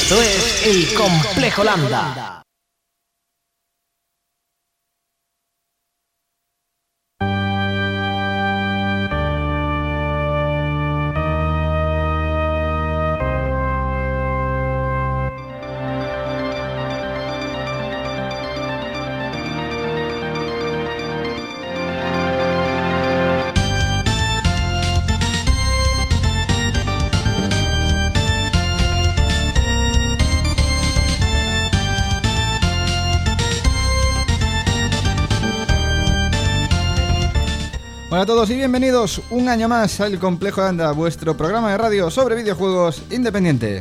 Esto es El Complejo Lambda. Hola a todos y bienvenidos un año más al Complejo Lambda, vuestro programa de radio sobre videojuegos independiente.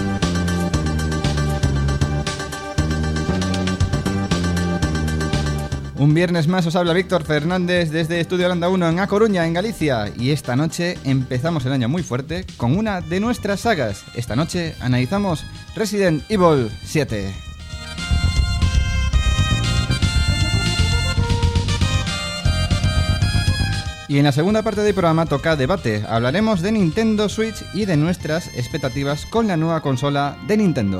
Un viernes más os habla Víctor Fernández desde Estudio Lambda 1 en A Coruña, en Galicia. Y esta noche empezamos el año muy fuerte con una de nuestras sagas. Esta noche analizamos Resident Evil 7. Y en la segunda parte del programa toca debate. Hablaremos de Nintendo Switch y de nuestras expectativas con la nueva consola de Nintendo.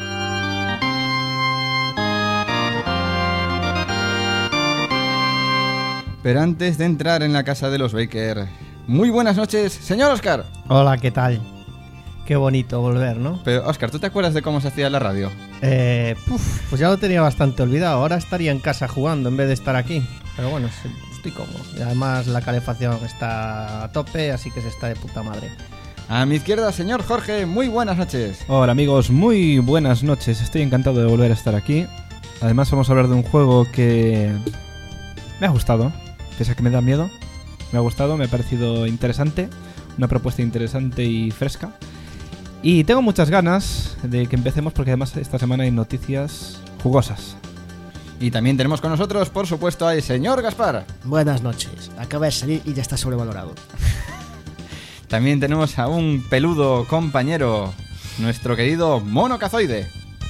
Pero antes de entrar en la casa de los Baker, muy buenas noches, señor Óscar. Hola, ¿qué tal? Qué bonito volver, ¿no? Pero Óscar, ¿tú te acuerdas de cómo se hacía la radio? Pues ya lo tenía bastante olvidado. Ahora estaría en casa jugando en vez de estar aquí. Pero bueno, estoy cómodo. Y además la calefacción está a tope, así que se está de puta madre. A mi izquierda, señor Jorge, muy buenas noches. Hola amigos, muy buenas noches. Estoy encantado de volver a estar aquí. Además vamos a hablar de un juego que me ha gustado. Pese a que me da miedo, me ha gustado, me ha parecido interesante. Una propuesta interesante y fresca. Y tengo muchas ganas de que empecemos porque además esta semana hay noticias jugosas. Y también tenemos con nosotros, por supuesto, al señor Gaspar. Buenas noches. Acaba de salir y ya está sobrevalorado. También tenemos a un peludo compañero, nuestro querido Mono Cazoide.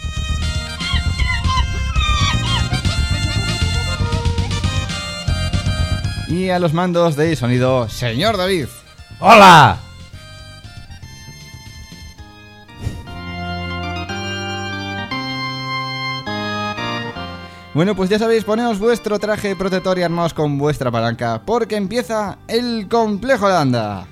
Y a los mandos de sonido, señor David. ¡Hola! Bueno, pues ya sabéis, poneos vuestro traje protector y armaos con vuestra palanca, porque empieza el Complejo Lambda.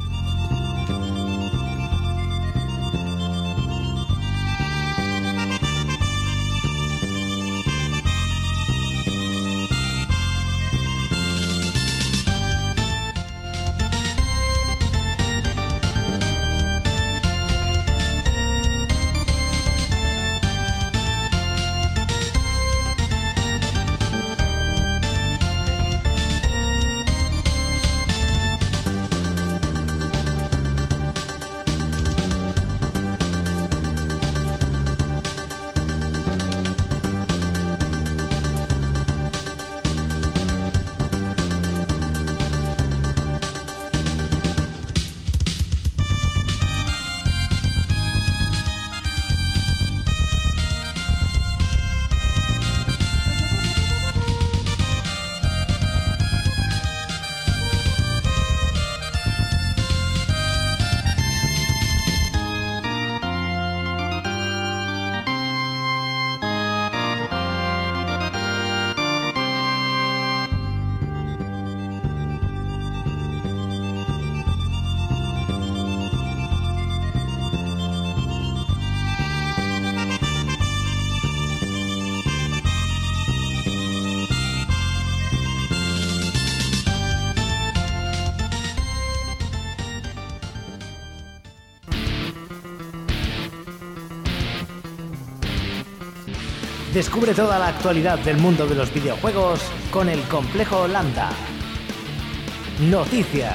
Descubre toda la actualidad del mundo de los videojuegos con El Complejo Lambda. Noticias.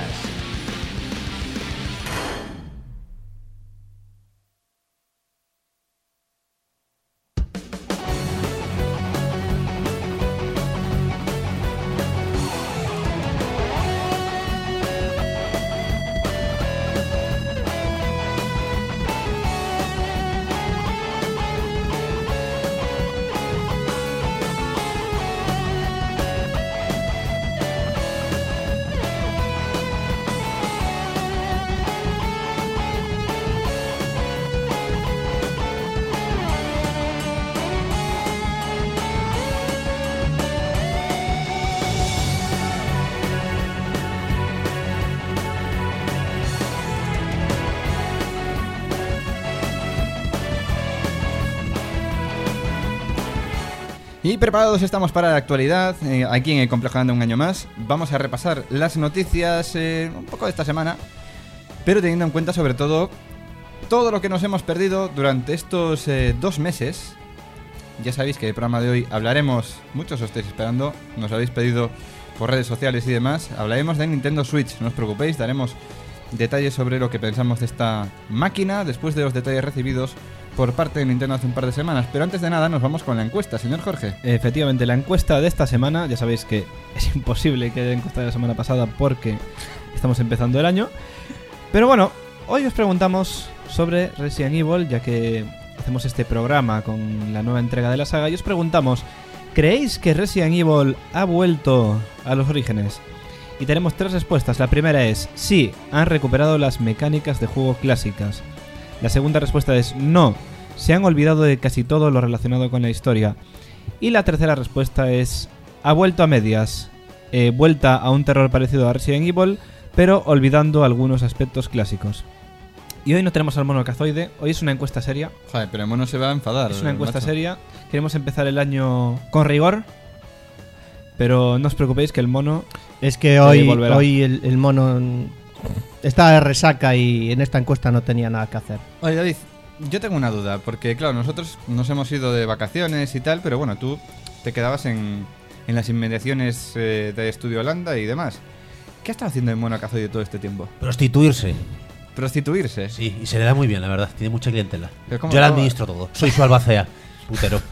Y preparados estamos para la actualidad, aquí en el Complejo Landa un año más. Vamos a repasar las noticias un poco de esta semana, pero teniendo en cuenta sobre todo lo que nos hemos perdido durante estos 2 meses. Ya sabéis que el programa de hoy hablaremos, muchos os estáis esperando, nos habéis pedido por redes sociales y demás, hablaremos de Nintendo Switch, no os preocupéis, daremos detalles sobre lo que pensamos de esta máquina después de los detalles recibidos por parte de Nintendo hace un par de semanas. Pero antes de nada nos vamos con la encuesta, señor Jorge. Efectivamente, la encuesta de esta semana, ya sabéis que es imposible que haya encuesta de la semana pasada porque estamos empezando el año. Pero bueno, hoy os preguntamos sobre Resident Evil, ya que hacemos este programa con la nueva entrega de la saga, y os preguntamos, ¿creéis que Resident Evil ha vuelto a los orígenes? Y tenemos 3 respuestas. La primera es sí, han recuperado las mecánicas de juego clásicas. La segunda respuesta es no, se han olvidado de casi todo lo relacionado con la historia. Y la tercera respuesta es ha vuelto a medias, vuelta a un terror parecido a Resident Evil, pero olvidando algunos aspectos clásicos. Y hoy no tenemos al mono cazoide, hoy es una encuesta seria. Joder, pero el mono se va a enfadar. Es una encuesta macho. seria, queremos empezar el año con rigor, pero no os preocupéis que el mono... Es que hoy volverá. el mono estaba de resaca y en esta encuesta no tenía nada que hacer. Oye, David, yo tengo una duda, porque claro, nosotros nos hemos ido de vacaciones y tal, pero bueno, tú te quedabas en las inmediaciones de Estudio Holanda y demás. ¿Qué ha estado haciendo el mono cazoide todo este tiempo? Prostituirse. ¿Prostituirse? Sí, y se le da muy bien, la verdad. Tiene mucha clientela. Pero ¿cómo- Yo la cómo- administro todo. Soy su albacea. Putero.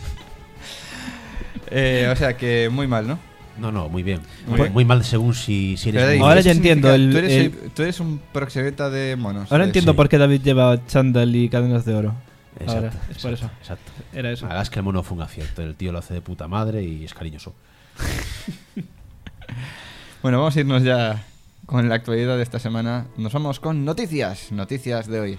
O sea que muy mal, ¿no? No, muy bien. Muy Muy, bien. muy mal según si Pero, eres... David, muy- Ahora ¿eso ya entiendo, significa- tú eres un proxeneta de monos. Ahora entiendo sí. por qué David lleva chándal y cadenas de oro. Exacto, Ahora, es por eso. Exacto. Era eso. La verdad es que el mono fue un acierto. El tío lo hace de puta madre y es cariñoso. Bueno, vamos a irnos ya con la actualidad de esta semana. Nos vamos con noticias de hoy.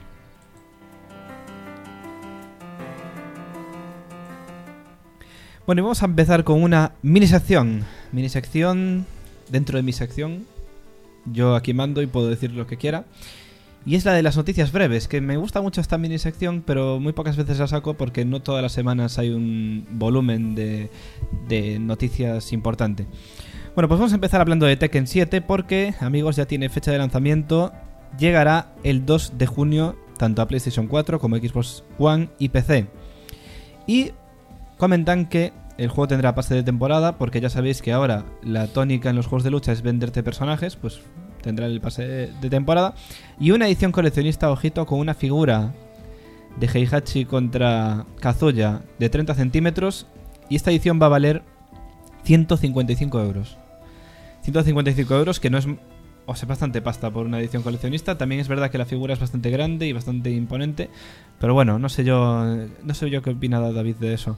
Bueno, y vamos a empezar con una minisección. Minisección dentro de mi sección. Yo aquí mando y puedo decir lo que quiera. Y es la de las noticias breves, que me gusta mucho esta minisección, pero muy pocas veces la saco porque no todas las semanas hay un volumen de noticias importante. Bueno, pues vamos a empezar hablando de Tekken 7 porque, amigos, ya tiene fecha de lanzamiento. Llegará el 2 de junio tanto a PlayStation 4 como Xbox One y PC. Y comentan que el juego tendrá pase de temporada porque ya sabéis que ahora la tónica en los juegos de lucha es venderte personajes, pues tendrá el pase de temporada. Y una edición coleccionista, ojito, con una figura de Heihachi contra Kazuya de 30 centímetros. Y esta edición va a valer 155 euros. 155 euros, que no es... O sea, bastante pasta por una edición coleccionista. También es verdad que la figura es bastante grande y bastante imponente. Pero bueno, no sé yo qué opina David de eso.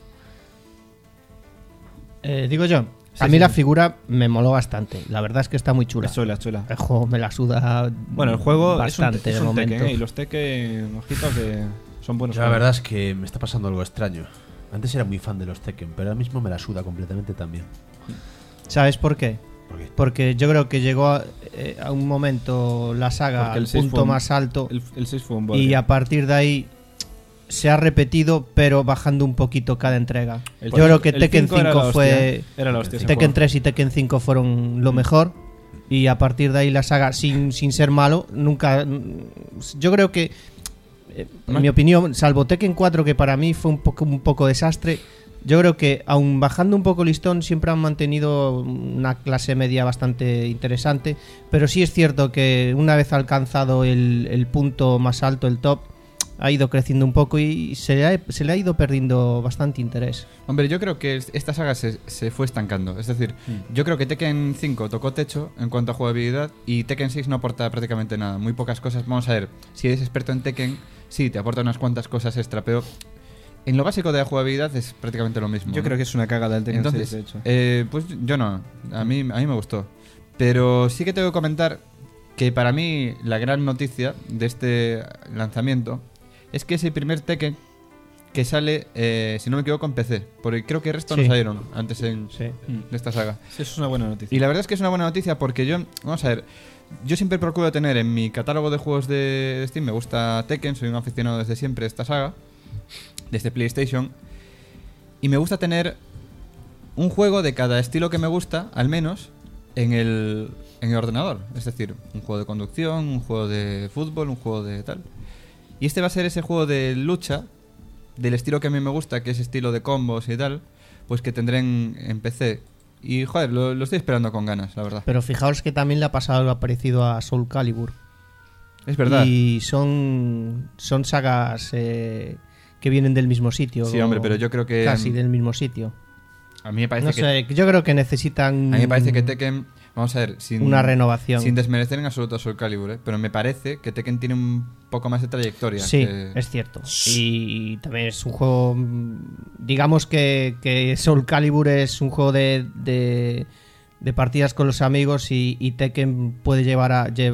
Digo yo, Sí, a mí sí, la sí. figura me moló bastante. La verdad es que está muy chula. Es chula, chula. El juego me la suda Bueno, el juego bastante es de un momento. Tekken, y los Tekken, ojito, que son buenos Yo la juegos. verdad es que me está pasando algo extraño. Antes era muy fan de los Tekken, pero ahora mismo me la suda completamente también. ¿Sabes por qué? ¿Por qué? Porque yo creo que llegó a un momento la saga Porque el al 6 punto fue un- más alto El 6 fue un y bodrio. a partir de ahí se ha repetido, pero bajando un poquito cada entrega. El Yo creo que el Tekken 5 era 5 la fue... hostia. Era la hostia ese Tekken juego. 3 y Tekken 5 fueron lo mejor. Y a partir de ahí la saga, sin ser malo, nunca... Yo creo que, en mi opinión, salvo Tekken 4, que para mí fue un poco desastre, yo creo que, aun bajando un poco el listón, siempre han mantenido una clase media bastante interesante. Pero sí es cierto que una vez alcanzado el punto más alto, el top, ha ido creciendo un poco y se le ha ido perdiendo bastante interés. Hombre, yo creo que esta saga se fue estancando. Es decir, yo creo que Tekken 5 tocó techo en cuanto a jugabilidad y Tekken 6 no aporta prácticamente nada. Muy pocas cosas. Vamos a ver, si eres experto en Tekken, sí, te aporta unas cuantas cosas extra, pero en lo básico de la jugabilidad es prácticamente lo mismo. Yo creo que es una cagada el Tekken 6, de hecho. Pues yo no. A mí me gustó. Pero sí que tengo que comentar que para mí la gran noticia de este lanzamiento es que es el primer Tekken que sale, si no me equivoco, en PC. Porque creo que el resto no Sí. salieron antes de esta saga. Sí, eso es una buena noticia. Y la verdad es que es una buena noticia porque vamos a ver, yo siempre procuro tener en mi catálogo de juegos de Steam, me gusta Tekken, soy un aficionado desde siempre de esta saga, desde PlayStation, y me gusta tener un juego de cada estilo que me gusta, al menos, en el ordenador. Es decir, un juego de conducción, un juego de fútbol, un juego de tal. Y este va a ser ese juego de lucha, del estilo que a mí me gusta, que es estilo de combos y tal, pues que tendré en PC. Y, joder, lo estoy esperando con ganas, la verdad. Pero fijaos que también le ha pasado algo parecido a Soul Calibur. Es verdad. Y son sagas que vienen del mismo sitio. Sí, hombre, pero yo creo que... Casi del mismo sitio. A mí me parece No sé, yo creo que necesitan... A mí me parece que Tekken... Vamos a ver, una renovación. Sin desmerecer en absoluto a Soul Calibur, pero me parece que Tekken tiene un poco más de trayectoria. Sí, es cierto. Y también es un juego... Digamos que Soul Calibur es un juego de partidas con los amigos y Tekken puede llegar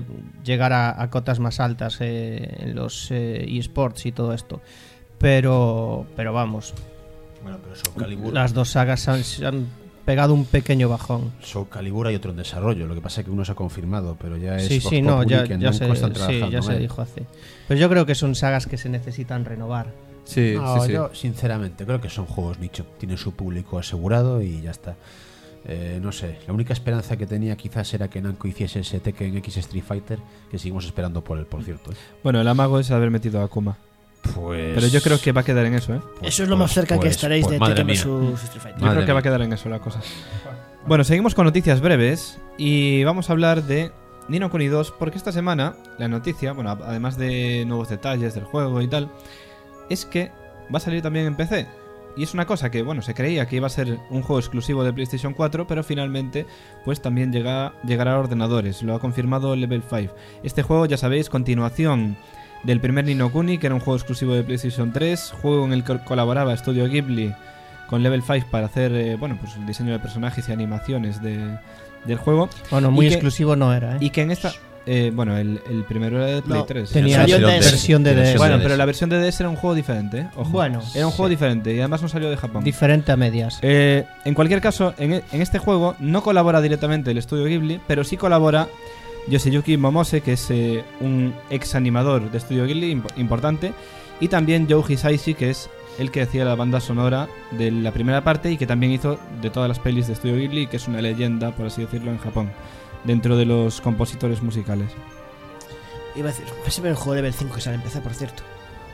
a cotas más altas en los eSports y todo esto. Pero vamos. Bueno, pero Soul Calibur... Las dos sagas se han pegado un pequeño bajón. Soul Calibur hay otro en desarrollo, lo que pasa es que uno se ha confirmado, pero ya es Sí, no, ya se se dijo hace. Pero yo creo que son sagas que se necesitan renovar. Sí, no, sí. Yo sinceramente creo que son juegos nicho, tienen su público asegurado y ya está. No sé, la única esperanza que tenía quizás era que Namco hiciese ese Tekken X Street Fighter, que seguimos esperando por él, por cierto. Bueno, el amago es haber metido a Akuma. Pues... Pero yo creo que va a quedar en eso, ¿eh? Eso es lo más cerca que estaréis de Tekken vs mía. Street Fighter. Yo creo que va a quedar en eso la cosa. Bueno, seguimos con noticias breves y vamos a hablar de Ni no Kuni 2 porque esta semana la noticia, bueno, además de nuevos detalles del juego y tal, es que va a salir también en PC. Y es una cosa que, bueno, se creía que iba a ser un juego exclusivo de PlayStation 4, pero finalmente pues también llegará a ordenadores. Lo ha confirmado Level 5. Este juego, ya sabéis, continuación del primer Ni no Kuni, que era un juego exclusivo de PlayStation 3, juego en el que colaboraba Studio Ghibli con Level 5 para hacer pues el diseño de personajes y animaciones del juego. Bueno, muy exclusivo no era, ¿eh? Y que en esta... bueno, el primero era de Play 3. Tenía versión de DS. Bueno, pero la versión de DS era un juego diferente, ¿eh? Ojo. Bueno, era un juego diferente y además no salió de Japón. Diferente a medias. En cualquier caso, en este juego no colabora directamente el estudio Ghibli, pero sí colabora Yoshiyuki Momose, que es un ex animador de estudio Ghibli importante, y también Yoji Hisaishi, que es el que hacía la banda sonora de la primera parte y que también hizo de todas las pelis de estudio Ghibli, que es una leyenda, por así decirlo, en Japón, dentro de los compositores musicales. Iba a decir, ese es el juego de Level 5 que sale en PC, por cierto.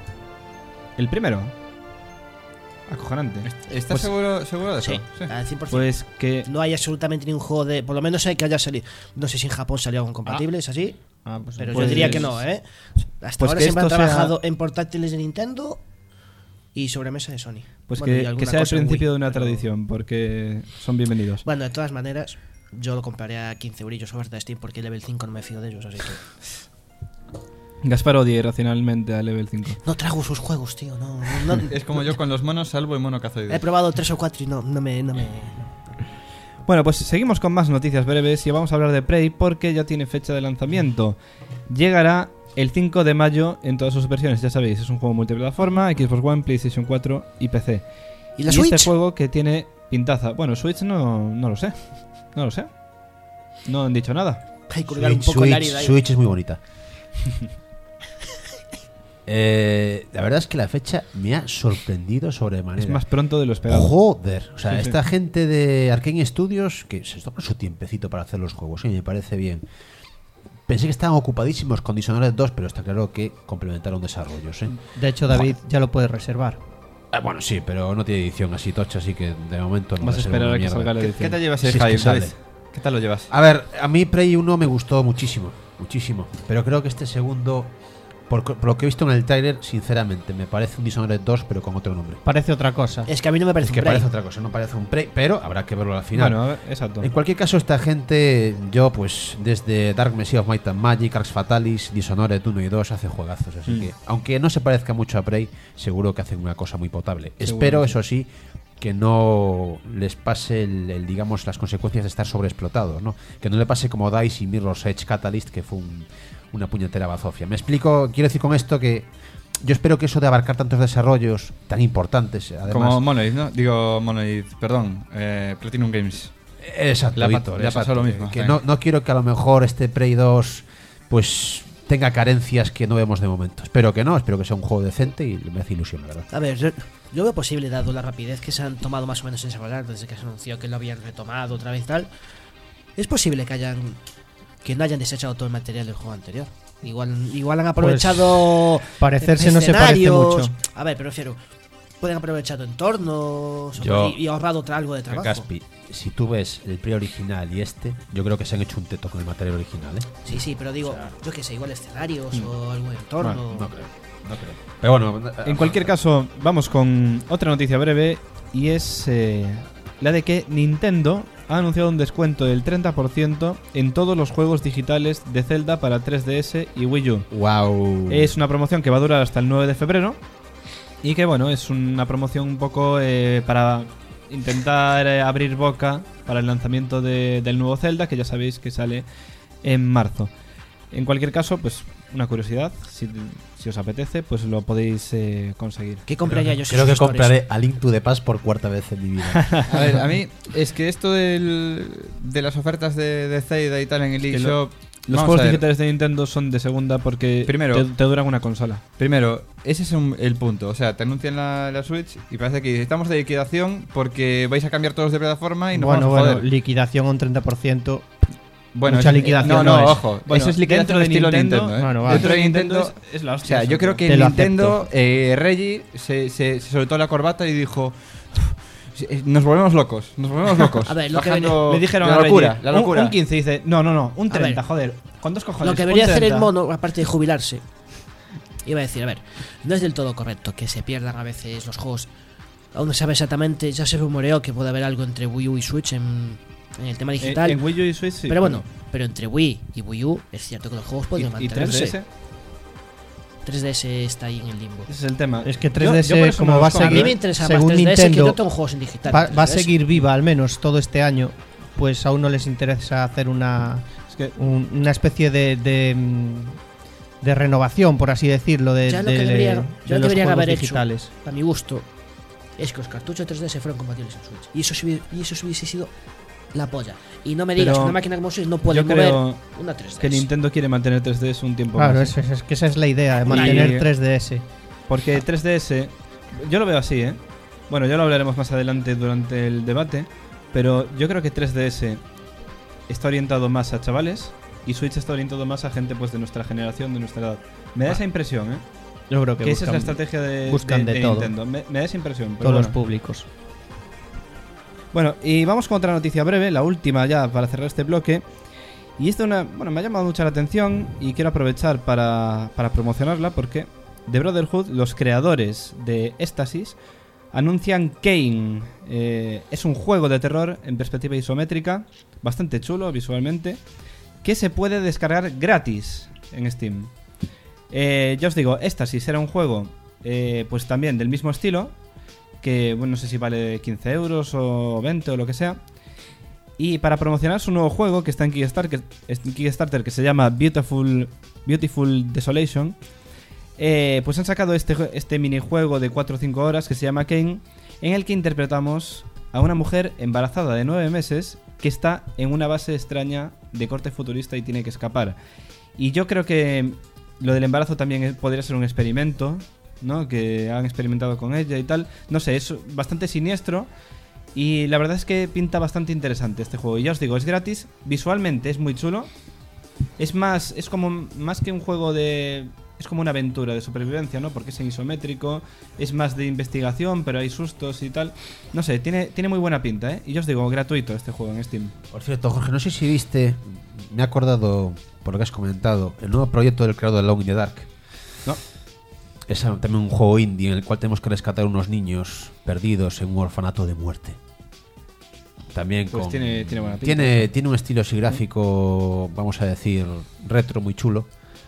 ¿El primero? Acojonante. ¿Estás seguro de eso? Sí, al 100%. Pues que... No hay absolutamente ningún juego de... Por lo menos hay que haya salido... No sé si en Japón salió algo compatible, ¿es así? Pero yo diría que no, ¿eh? Hasta pues ahora que siempre han esto trabajado en portátiles de Nintendo y sobremesa de Sony. Pues bueno, que sea el cosa en principio Wii, de una pero... tradición, porque son bienvenidos. Bueno, de todas maneras, yo lo compraré a 15 eurillos oferta de Steam porque Level 5 no me fío de ellos, así que... Gaspar odia irracionalmente a Level 5. No trago sus juegos, tío, no... Es como yo con los monos, salvo el mono cazoide. He probado 3 o 4 y no me... Bueno, pues seguimos con más noticias breves y vamos a hablar de Prey porque ya tiene fecha de lanzamiento. Llegará el 5 de mayo en todas sus versiones, ya sabéis, es un juego multiplataforma, Xbox One, PlayStation 4 y PC. ¿Y la Switch? Este juego que tiene pintaza. Bueno, Switch no lo sé. No lo sé. No han dicho nada. Hay que colgar un poco la herida ahí. Switch es muy bonita. La verdad es que la fecha me ha sorprendido sobremanera. Es más pronto de lo esperado. Joder, o sea, Sí, esta gente de Arkane Studios que se toma su tiempecito para hacer los juegos, y me parece bien. Pensé que estaban ocupadísimos con Dishonored 2, pero está claro que complementaron desarrollos, ¿eh? De hecho, David ya lo puede reservar. Bueno, sí, pero no tiene edición así tocha, así que de momento no Vas a reservo esperar una a que mierda. salga la ¿Qué edición. te llevas Si el es que hype, sale. David? ¿Qué tal lo llevas? A ver, a mí Prey 1 me gustó muchísimo, pero creo que este segundo, por lo que he visto en el tráiler, sinceramente, me parece un Dishonored 2, pero con otro nombre. Parece otra cosa. Es que a mí no me parece Es que un Prey. parece otra cosa, no parece un Prey, pero habrá que verlo al final. Bueno, a ver, exacto. En cualquier caso, esta gente, yo pues desde Dark Messiah of Might and Magic, Arx Fatalis, Dishonored 1 y 2 hace juegazos, así que aunque no se parezca mucho a Prey, seguro que hacen una cosa muy potable. Espero, eso sí, que no les pase digamos las consecuencias de estar sobreexplotados, ¿no? Que no le pase como DICE y Mirror's Edge Catalyst, que fue una puñetera bazofia. Me explico, quiero decir con esto que yo espero que eso de abarcar tantos desarrollos tan importantes, además, Como Monolith, ¿no? Digo Monolith, perdón, Platinum Games. exacto, Le ha Víctor, pasado lo mismo. que no quiero que a lo mejor este Prey 2 pues tenga carencias que no vemos de momento. Espero que sea un juego decente y me hace ilusión, la verdad. A ver, yo veo posible, dado la rapidez que se han tomado más o menos en desarrollar desde que se anunció que lo habían retomado otra vez y tal. Es posible que no hayan desechado todo el material del juego anterior. Igual han aprovechado parecerse no se parece mucho. A ver, pero prefiero, pueden haber aprovechado entornos y ahorrado algo de trabajo. Caspi, si tú ves el pre original y yo creo que se han hecho un teto con el material original, ¿eh? Sí, pero digo, yo qué sé, igual escenarios o algún entorno. No creo. Pero bueno, en cualquier caso, vamos con otra noticia breve, y es la de que Nintendo ha anunciado un descuento del 30% en todos los juegos digitales de Zelda para 3DS y Wii U. Wow. Es una promoción que va a durar hasta el 9 de febrero y que, bueno, es una promoción un poco para intentar abrir boca para el lanzamiento del nuevo Zelda, que ya sabéis que sale en marzo. En cualquier caso, pues una curiosidad, si os apetece, pues lo podéis conseguir. ¿Qué compraría yo? Creo que compraré A Link to the Past por cuarta vez en mi vida. A ver, a mí es que esto de las ofertas de Zelda y tal en el eShop... Los juegos digitales de Nintendo son de segunda porque primero, te duran una consola. Primero, ese es el punto. O sea, te anuncian la Switch y parece que estamos de liquidación porque vais a cambiar todos de plataforma y nos vamos a joder. Liquidación un 30%. Bueno, mucha liquidación no, es. ojo. Bueno, eso es liquidación de estilo Nintendo. Dentro de Nintendo es la hostia. O sea, yo creo que en Nintendo Reggie se soltó la corbata y dijo... Nos volvemos locos. A ver, lo que le dijeron la locura. Un 15 dice, no, un 30, joder. ¿Cuántos cojones? Lo que debería hacer el mono, aparte de jubilarse, iba a decir, a ver, no es del todo correcto que se pierdan a veces los juegos. Aún no se sabe exactamente, ya se rumoreó que puede haber algo entre Wii U y Switch en el tema digital. En Wii U y Switch sí. Pero bueno, entre Wii y Wii U es cierto que los juegos pueden mantenerse. ¿Y 3DS? 3DS está ahí en el limbo. Ese es el tema. Es que 3DS como va a seguir, a mí me interesa según más 3DS, Nintendo, que yo tengo juegos en digital. Va a seguir viva al menos todo este año, pues aún no les interesa hacer una especie de renovación, por así decirlo, de ya lo que deberían haber digitales. Hecho, a mi gusto, es que los cartuchos de 3DS fueron compatibles en Switch. Y eso hubiese sido la polla. Y no me digas que una máquina como Switch no puede mover una 3DS. Que Nintendo quiere mantener 3DS un tiempo más. Claro, es que esa es la idea, de mantener 3DS. Porque 3DS, yo lo veo así, ¿eh? Bueno, ya lo hablaremos más adelante durante el debate, pero yo creo que 3DS está orientado más a chavales y Switch está orientado más a gente pues de nuestra generación, de nuestra edad. Me da esa impresión, ¿eh? Yo creo que esa es la estrategia de todo. Nintendo. Me da esa impresión. Todos los públicos. Bueno, y vamos con otra noticia breve, la última ya para cerrar este bloque. Y esto me ha llamado mucho la atención y quiero aprovechar para promocionarla porque The Brotherhood, los creadores de Éxtasis, anuncian Kane. Es un juego de terror en perspectiva isométrica, bastante chulo visualmente, que se puede descargar gratis en Steam. Ya os digo, Éxtasis era un juego pues también del mismo estilo, que bueno, no sé si vale 15 euros o 20 o lo que sea. Y para promocionar su nuevo juego que está en Kickstarter, que se llama Beautiful Desolation, pues han sacado este minijuego de 4 o 5 horas que se llama Kane, en el que interpretamos a una mujer embarazada de 9 meses que está en una base extraña de corte futurista y tiene que escapar. Y yo creo que lo del embarazo también podría ser un experimento, ¿no? Que han experimentado con ella y tal. No sé, es bastante siniestro y la verdad es que pinta bastante interesante este juego. Y ya os digo, es gratis, visualmente es muy chulo. Es como más que un juego es como una aventura de supervivencia, ¿no? Porque es en isométrico, es más de investigación, pero hay sustos y tal. No sé, tiene muy buena pinta, ¿eh? Y ya os digo, gratuito este juego en Steam. Por cierto, Jorge, no sé si viste, me he acordado, por lo que has comentado, el nuevo proyecto del creador de Alone in the Dark. No. Es también un juego indie en el cual tenemos que rescatar unos niños perdidos en un orfanato de muerte. También pues tiene buena pinta. Tiene un estilo así gráfico, vamos a decir, retro, muy chulo.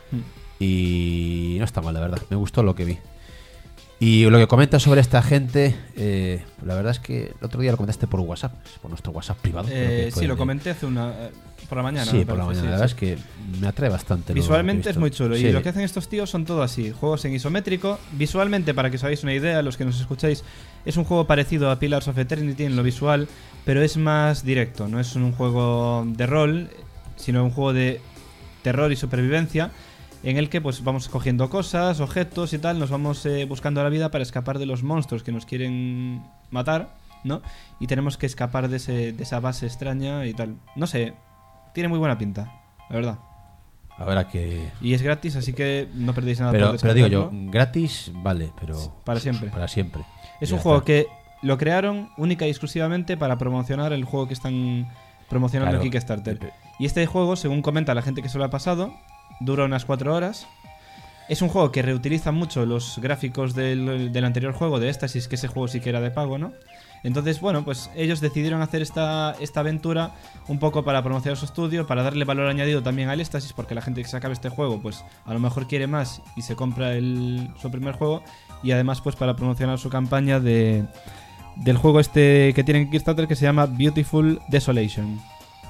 Y no está mal, la verdad. Me gustó lo que vi. Y lo que comentas sobre esta gente, la verdad es que el otro día lo comentaste por WhatsApp, por nuestro WhatsApp privado. Sí, lo comenté hace por la mañana. Sí, por la mañana. La verdad es que me atrae bastante. Visualmente es muy chulo. Sí. Y lo que hacen estos tíos son todo así. Juegos en isométrico. Visualmente, para que os hagáis una idea, los que nos escucháis, es un juego parecido a Pillars of Eternity en lo visual, pero es más directo. No es un juego de rol, sino un juego de terror y supervivencia. en el que pues vamos cogiendo cosas, objetos y tal, nos vamos buscando la vida para escapar de los monstruos que nos quieren matar, ¿no? Y tenemos que escapar de esa base extraña y tal. No sé, tiene muy buena pinta, la verdad. Habrá que... Y es gratis, así que no perdéis nada. Pero digo yo, gratis vale, pero... Para siempre. Para siempre. Es Ya un juego está. que lo crearon única y exclusivamente para promocionar el juego que están promocionando Claro. en Kickstarter. Y este juego, según comenta la gente que se lo ha pasado, dura unas 4 horas. Es un juego que reutiliza mucho los gráficos del anterior juego, de Éxtasis, que ese juego sí que era de pago, ¿no? Entonces, bueno, pues ellos decidieron hacer esta aventura un poco para promocionar su estudio, para darle valor añadido también al Éxtasis, porque la gente que se acabe este juego, pues a lo mejor quiere más y se compra su primer juego, y además pues para promocionar su campaña del juego este que tienen en Kickstarter, que se llama Beautiful Desolation.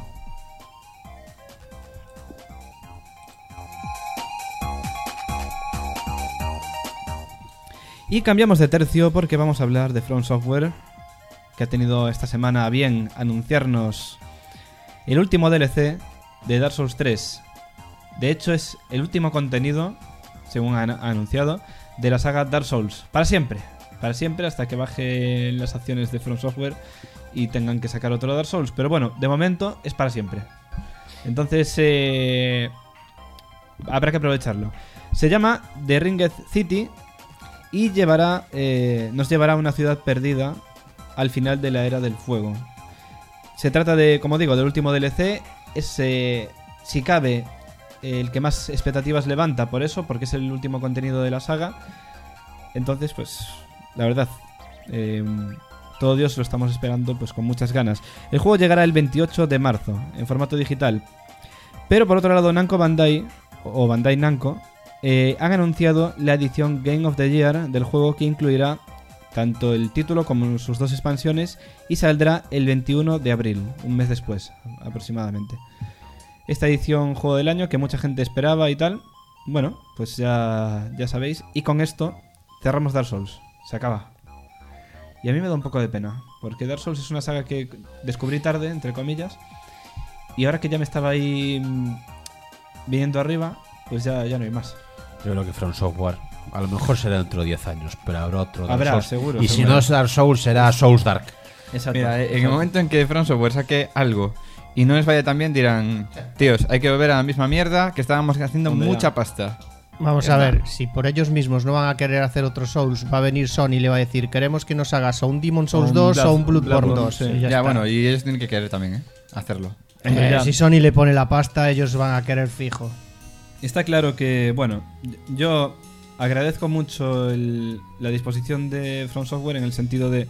Y cambiamos de tercio porque vamos a hablar de From Software, que ha tenido esta semana a bien anunciarnos el último DLC de Dark Souls 3. De hecho, es el último contenido, según ha anunciado, de la saga Dark Souls. Para siempre hasta que bajen las acciones de From Software y tengan que sacar otro Dark Souls. Pero bueno, de momento es para siempre. Entonces habrá que aprovecharlo. Se llama The Ringed City y nos llevará a una ciudad perdida al final de la Era del Fuego. Se trata de, como digo, del último DLC. Es, si cabe, el que más expectativas levanta por eso, porque es el último contenido de la saga. Entonces, pues, la verdad, todo Dios lo estamos esperando pues con muchas ganas. El juego llegará el 28 de marzo en formato digital. Pero por otro lado, Namco Bandai, o Bandai Namco, han anunciado la edición Game of the Year del juego, que incluirá tanto el título como sus 2 expansiones, y saldrá el 21 de abril, un mes después aproximadamente. Esta edición Juego del Año que mucha gente esperaba y tal, bueno, pues ya sabéis. Y con esto cerramos Dark Souls, se acaba. Y a mí me da un poco de pena, porque Dark Souls es una saga que descubrí tarde, entre comillas, y ahora que ya me estaba ahí viniendo arriba, pues ya no hay más. Yo creo que From Software a lo mejor será dentro de 10 años, pero habrá otro Dark Habrá, Souls. seguro, Y si seguro. no es Dark Souls, será Souls Dark. Exacto. Mira, en el momento en que From Software saque algo y no les vaya tan bien, dirán: tíos, hay que volver a la misma mierda, que estábamos haciendo Hombre, mucha ya. pasta. Vamos Ya a está. ver, si por ellos mismos no van a querer hacer otro Souls, va a venir Sony y le va a decir: queremos que nos hagas o un Demon Souls 2 o un Bloodborne 2. sí. Y Ya, está. bueno, y ellos tienen que querer también, hacerlo. Ya. Si Sony le pone la pasta, ellos van a querer fijo. Está claro que, bueno, yo agradezco mucho la disposición de From Software en el sentido de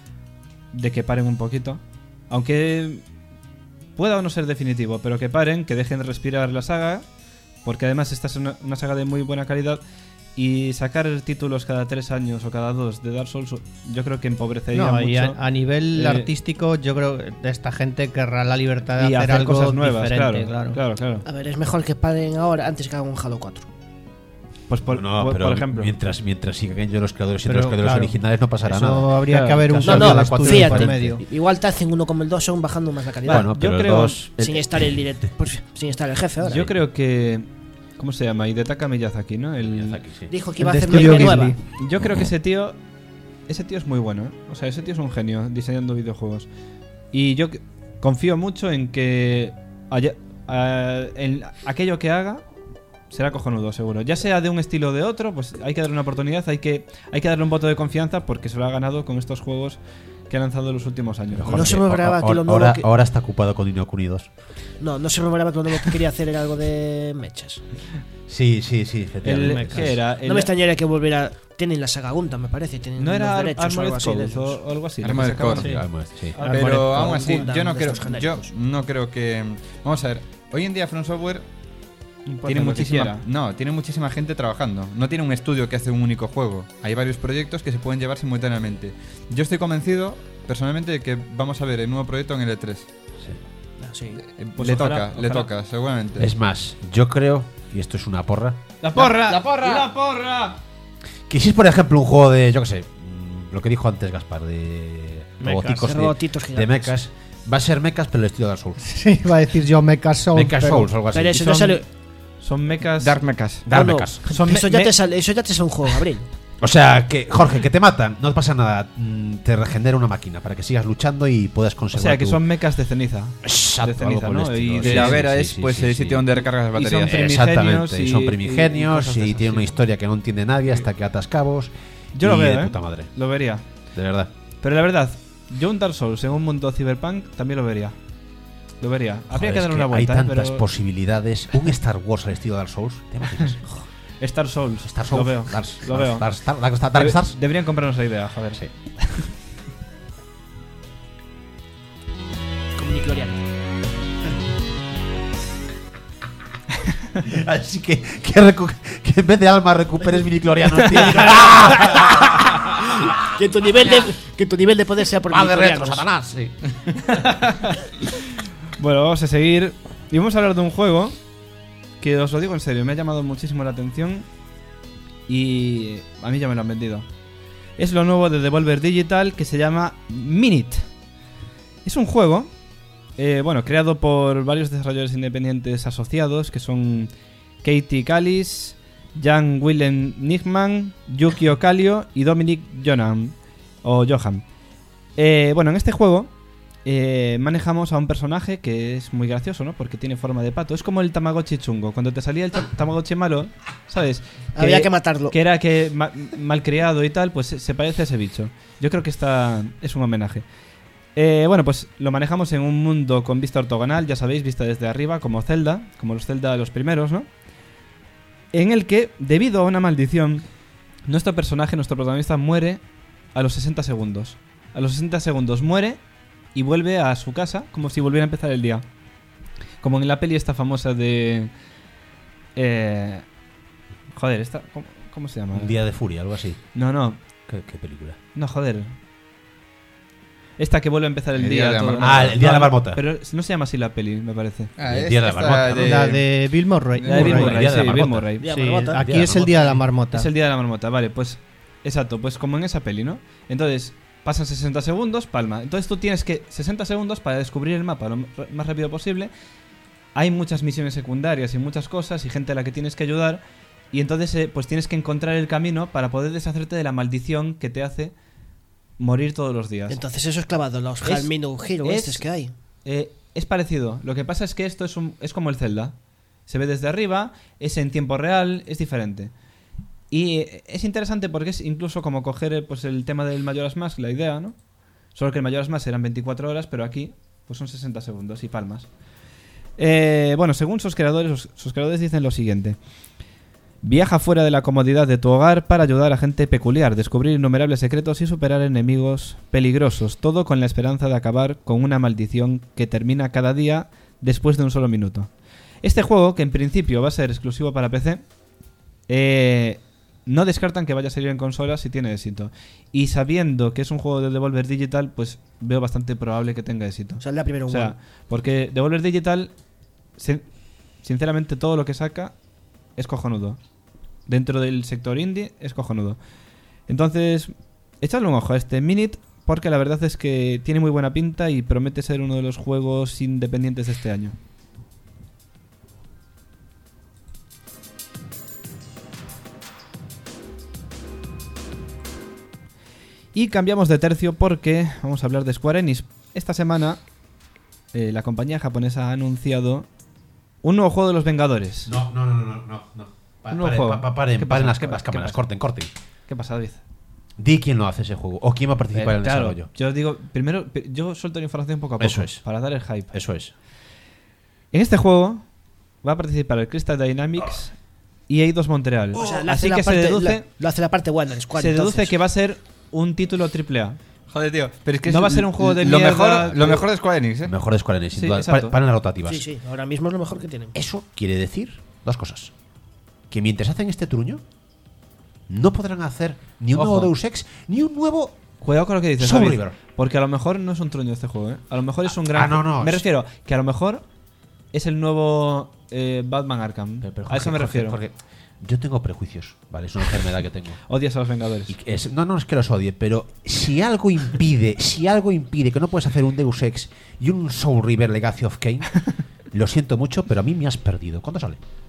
que paren un poquito. Aunque pueda o no ser definitivo, pero que paren, que dejen de respirar la saga, porque además esta es una saga de muy buena calidad, y sacar títulos cada 3 años o cada 2 de Dark Souls yo creo que empobrecería No, y mucho. a nivel eh, artístico, yo creo que esta gente querrá la libertad de y hacer hacer algo cosas nuevas, diferente, claro. A ver, es mejor que paren ahora antes que hagan un Halo 4. Pues por Pero ejemplo, mientras sigan yo los creadores y Pero, los creadores claro, originales, no pasará Eso nada. habría Claro, que haber un claro. cambio No, de estudio fíjate, por medio. igual te hacen uno como el 2 aún bajando más la calidad. Bueno, yo pero creo- el 2... sin estar el directo, pues, sin estar el jefe ahora. yo creo que... ¿Cómo se llama? Hidetaka Miyazaki, ¿no? Dijo que El iba a de hacer Studio una nueva. Ghibli. Yo creo que ese tío es muy bueno, ¿eh? O sea, ese tío es un genio diseñando videojuegos. Y yo confío mucho en que aquello que haga será cojonudo, seguro. Ya sea de un estilo o de otro, pues hay que darle una oportunidad, hay que darle un voto de confianza, porque se lo ha ganado con estos juegos que ha lanzado en los últimos años. No se me esperaba que lo nuevo ahora, que- ahora está ocupado con Ni no Kuni 2. No se rumoraba que lo nuevo que quería hacer era algo de mechas. Sí, efectivamente. ¿Qué era? No me extrañaría que volviera. Tienen la saga Gunta, me parece. Tienen ¿No era los derechos o algo Armored así de Core esos. o algo así? Armored Lo que sacaban. Core. Sí, algo así, sí. Pero aún así, Gundam, yo no de creo, estos yo genéricos. no creo que... Vamos a ver, hoy en día From Software Importa tiene lo que muchísima, quiera. tiene muchísima gente trabajando. No tiene un estudio que hace un único juego. Hay varios proyectos que se pueden llevar simultáneamente. Yo estoy convencido, personalmente, de que vamos a ver el nuevo proyecto en el E3. Ah, sí. Pues le ojalá, toca, seguramente. Es más, yo creo, y esto es una porra, ¡La porra! ¡La porra! ¡La porra! que si es por ejemplo un juego de, yo qué sé, lo que dijo antes Gaspar, de Mechas. roboticos, De robotitos de gigantes. mechas, va a ser mechas pero el estilo Dark Souls. Sí, iba a decir yo Mecha Souls. Mecha pero- Souls o algo así. Pero eso son- no sale. Son mechas. Dark Mechas. Dark Bueno, Mechas. Son eso ya te sale un juego, Abril. O sea, que Jorge, que te matan, no te pasa nada. Te regenera una máquina para que sigas luchando y puedas O conseguir. sea, que son mechas de ceniza. Exacto, de ceniza, algo por el ¿no? estilo. Y Y de- la Sí, hoguera sí, es sí, pues sí, el sí. sitio donde recargas las Y son baterías. Exactamente, y son y primigenios cosas de y esas, tienen una sí. historia que no entiende nadie hasta que atas cabos. Yo lo y veo, de puta madre, Lo vería. de verdad. Pero la verdad, yo un Dark Souls en un mundo cyberpunk también lo vería. Lo vería. Habría Joder, que es darle una vuelta, hay tantas pero posibilidades. Un Star Wars al estilo Dark Souls. ¿Te imaginas? Star Souls. Star Souls. Lo veo. Lo veo. Dark Stars. Deberían comprarnos la idea, joder. Sí. Con Miclorian. Así que en vez de alma recuperes miniclorianos, tío. Que tu nivel de poder sea por ¡Va de retro, miclorianos. Satanás! Sí. Bueno, vamos a seguir. Y vamos a hablar de un juego que os lo digo en serio, me ha llamado muchísimo la atención y a mí ya me lo han vendido. Es lo nuevo de Devolver Digital que se llama Minit. Es un juego, creado por varios desarrolladores independientes asociados que son Katie Callis, Jan Willem Nichtman, Yuki Okalio y Dominic Johan. En este juego manejamos a un personaje que es muy gracioso, ¿no? Porque tiene forma de pato. Es como el Tamagotchi chungo. Cuando te salía el Tamagotchi malo, ¿sabes? Había que matarlo. Que era malcriado y tal, pues se parece a ese bicho. Yo creo que es un homenaje. Pues lo manejamos en un mundo con vista ortogonal, ya sabéis, vista desde arriba, como Zelda, como los Zelda los primeros, ¿no? En el que, debido a una maldición, nuestro protagonista, muere a los 60 segundos. A los 60 segundos muere y vuelve a su casa como si volviera a empezar el día. Como en la peli esta famosa de... ¿Cómo se llama? Un día de furia, algo así. No, ¿Qué película? no, joder. Esta que vuelve a empezar el El día. día de la todo, marmota. Ah, el día de la marmota. Pero no se llama así la peli, me parece. El día de la marmota, ¿no? La de Bill Murray. La de Bill Murray, el día de la sí, Bill marmota. Murray. Día Sí, de la marmota. aquí Día de es la el día de la marmota. marmota. Es el día de la marmota, vale, pues exacto, pues como en esa peli, ¿no? Entonces, pasan 60 segundos, palma. Entonces tú tienes que 60 segundos para descubrir el mapa lo más rápido posible. Hay muchas misiones secundarias y muchas cosas y gente a la que tienes que ayudar. Y entonces, pues tienes que encontrar el camino para poder deshacerte de la maldición que te hace morir todos los días. Entonces eso es clavado los Es- Halminu Hero es- estos que hay. Es parecido. Lo que pasa es que esto es como el Zelda. Se ve desde arriba, es en tiempo real, es diferente. Y es interesante porque es incluso como coger pues el tema del Majora's Mask, la idea, ¿no? Solo que el Majora's Mask eran 24 horas, pero aquí pues son 60 segundos y palmas. Según sus creadores dicen lo siguiente. Viaja fuera de la comodidad de tu hogar para ayudar a gente peculiar, descubrir innumerables secretos y superar enemigos peligrosos, todo con la esperanza de acabar con una maldición que termina cada día después de un solo minuto. Este juego, que en principio va a ser exclusivo para PC, no descartan que vaya a salir en consolas si tiene éxito. Y sabiendo que es un juego de Devolver Digital, pues veo bastante probable que tenga éxito. O sea, la primera O sea, porque Devolver Digital, sinceramente, todo lo que saca es cojonudo. Dentro del sector indie es cojonudo. Entonces, echadle un ojo a este Minit, porque la verdad es que tiene muy buena pinta y promete ser uno de los juegos independientes de este año. Y cambiamos de tercio porque vamos a hablar de Square Enix. Esta semana la compañía japonesa ha anunciado un nuevo juego de los Vengadores. No. Un nuevo juego. Paren ¿Qué pasa? las ¿Qué cámaras, pasa? corten. ¿Qué pasa, David? Di quién lo hace ese juego o quién va a participar en el Claro, desarrollo. yo digo, primero, yo suelto la información poco a poco Eso es. para dar el hype. Eso es. En este juego va a participar el Crystal Dynamics y Eidos Montreal. O sea, Así que se deduce, lo hace la parte buena del Square. se deduce entonces. que va a ser un título AAA. Joder, tío. Pero es que No va a ser un juego de lo mierda, mejor, lo mejor de Square Enix, ¿eh? Mejor de Square Enix, sin Sí, duda. exacto. Para las rotativas. Sí, sí, ahora mismo es lo mejor que tienen. Eso quiere decir dos cosas. Que mientras hacen este truño, no podrán hacer ni un Ojo. nuevo Deus Ex, ni un nuevo... Cuidado con lo que dices, Soul David, River. porque a lo mejor no es un truño este juego, ¿eh? A lo mejor es un gran... no. Me refiero que a lo mejor es el nuevo Batman Arkham. Pero, a eso me refiero. Jorge, yo tengo prejuicios, ¿vale? Es una enfermedad que tengo. Odias a los Vengadores. Y no es que los odie, pero si algo impide que no puedes hacer un Deus Ex y un Soul River Legacy of Kain, lo siento mucho, pero a mí me has perdido. ¿Cuándo sale?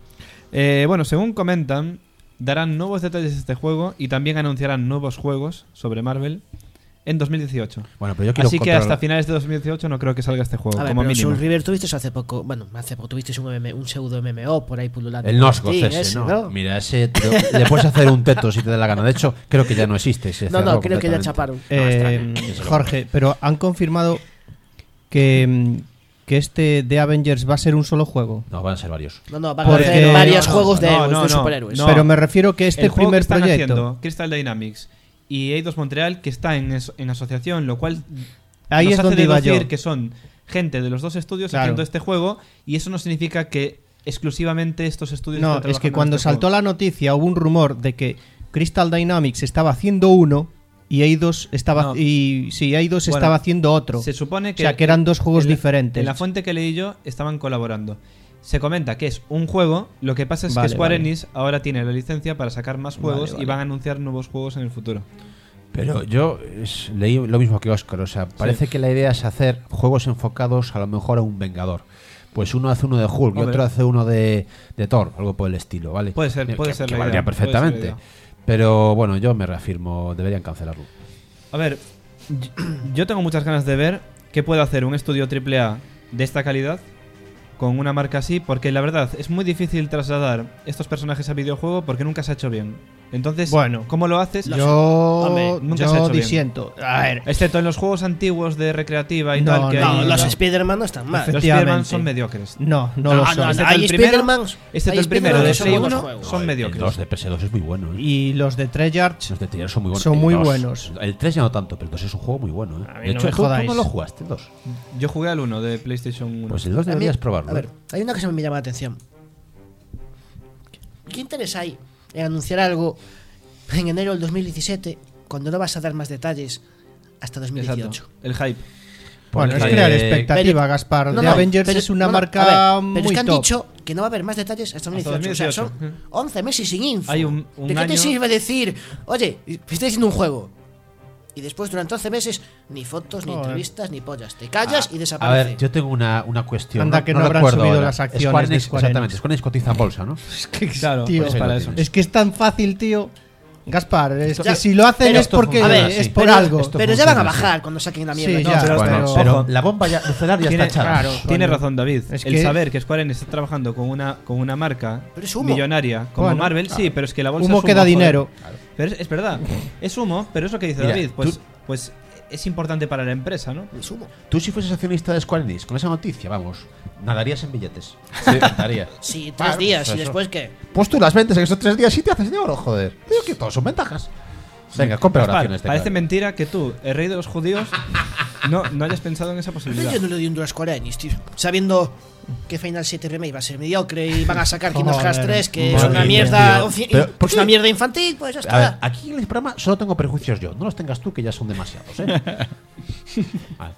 Bueno, según comentan, darán nuevos detalles de este juego y también anunciarán nuevos juegos sobre Marvel en 2018. Bueno, pero yo quiero Así que controlar- hasta finales de 2018 no creo que salga este juego, A ver, como pero mínimo. Soul River tuviste hace poco. Bueno, hace poco tuviste un pseudo MMO por ahí pululando. El Nosgoth Sí, ese, ¿no? Mira, ese le puedes hacer un teto si te da la gana. De hecho, creo que ya no existe. Se No, cerró creo que ya completamente. chaparon. Jorge, pero han confirmado que este de Avengers va a ser un solo juego. No, van a ser varios. No, van a Porque- hacer varios no, juegos de no, superhéroes. no. Pero me refiero que este El juego que primer están proyecto. haciendo Crystal Dynamics y Eidos Montreal, que está en asociación, lo cual Ahí nos es hace donde iba deducir yo. que son gente de los dos estudios Claro. haciendo este juego, y eso no significa que exclusivamente estos estudios No, estén es que trabajando en cuando este saltó juego. la noticia hubo un rumor de que Crystal Dynamics estaba haciendo uno y Eidos estaba No. Eidos Bueno, estaba haciendo otro. Se supone que, O sea, que eran dos juegos en la- diferentes. En la fuente que leí yo estaban colaborando. Se comenta que es un juego, lo que pasa es Vale, que Square vale. Enix ahora tiene la licencia para sacar más juegos Vale, y vale. van a anunciar nuevos juegos en el futuro. Pero yo leí lo mismo que Óscar. O sea, parece que la idea es hacer juegos enfocados a lo mejor a un Vengador. Pues uno hace uno de Hulk y Hombre. otro hace uno de Thor, algo por el estilo, ¿vale? Puede ser, puede que, ser que la valdría idea, puede ser la perfectamente. idea. Pero bueno, yo me reafirmo, deberían cancelarlo. A ver, yo tengo muchas ganas de ver qué puede hacer un estudio AAA de esta calidad con una marca así, porque la verdad es muy difícil trasladar estos personajes a videojuego porque nunca se ha hecho bien. Entonces, Bueno, ¿cómo lo haces? Yo, nunca se ha hecho bien. disiento. A ver, Excepto en los juegos antiguos de recreativa y No, tal, que no, No, hay- los no. Spider-Man no están mal. los Efectivamente. Spider-Man son mediocres. no lo son. no, Excepto hay el primero, Spider-Man. excepto hay el primero Spider-Man de que son Play buenos 1 juegos. son El mediocres. 2 de PS2 es muy bueno, ¿eh? Y los de Treyarch Los de Treyarch son muy buenos. son El muy 2, buenos. El 3 ya no tanto, pero el 2 es un juego muy bueno, ¿eh? A mí De no hecho, me tú jodáis. no lo jugaste, el 2. Yo jugué al 1 de PlayStation 1. Pues el 2 A mí- deberías probarlo. A ver, ¿eh? hay una cosa que me llama la atención. ¿Qué interés hay en anunciar algo en enero del 2017 cuando no vas a dar más detalles hasta 2018? Exacto. El hype. Bueno, es Porque- crear expectativa, Pero- Gaspar. No, de no, Avengers pero- es una no, no, marca a ver, muy pero es que han top. dicho que no va a haber más detalles hasta 2018. O sea, son 2018. 11 meses sin info. Hay un ¿De qué año- te sirve decir, oye, estoy haciendo un juego? Y después, durante 11 meses, ni fotos, ni Joder. entrevistas, ni pollas. Te callas y A desaparece. ver, yo tengo una cuestión. Anda que no habrán recuerdo subido ahora. las acciones de Square Exactamente, Enix. Square Enix cotiza en bolsa, ¿no? Es que, Claro, tío, pues para eso. es que es tan fácil, tío. Gaspar, es Ya, que si lo hacen pero es porque a ver, es sí. por pero, algo. esto pero ya van a funciona así. bajar cuando saquen la mierda. Sí, No, ya, pero pero- ojo. pero la bomba nuclear ya Tiene- está echada. claro. Tiene coño. razón David. Es El que- saber que Square Enix está trabajando con una marca Pero es humo. millonaria como Bueno, Marvel, sí, pero es que la bolsa Humo es que da joder. dinero. Pero es verdad, es humo, pero es lo que dice Mira, David. tú- Pues es importante para la empresa, ¿no? Es humo. Tú si fueses accionista de Square Enix, con esa noticia, vamos, nadarías en billetes. Sí, encantaría. Sí, 3 Claro, días. pues ¿Y eso. después qué? Pues tú las vendes en esos 3 días y te haces de oro, joder. Digo que todos son ventajas. Venga, compra Gaspar, oraciones. de parece claro. mentira que tú, el rey de los judíos, no hayas pensado en esa posibilidad. Yo no le doy un duro a Square Enix, tío. Sabiendo que Final 7 Remake va a ser mediocre y van a sacar Kingdom Hearts 3, que es madre una mía, mierda. tío. Pero, ¿por Es una qué? mierda infantil, pues ya A ver, está. aquí en el programa solo tengo prejuicios yo. No los tengas tú, que ya son demasiados, ¿eh? Vale.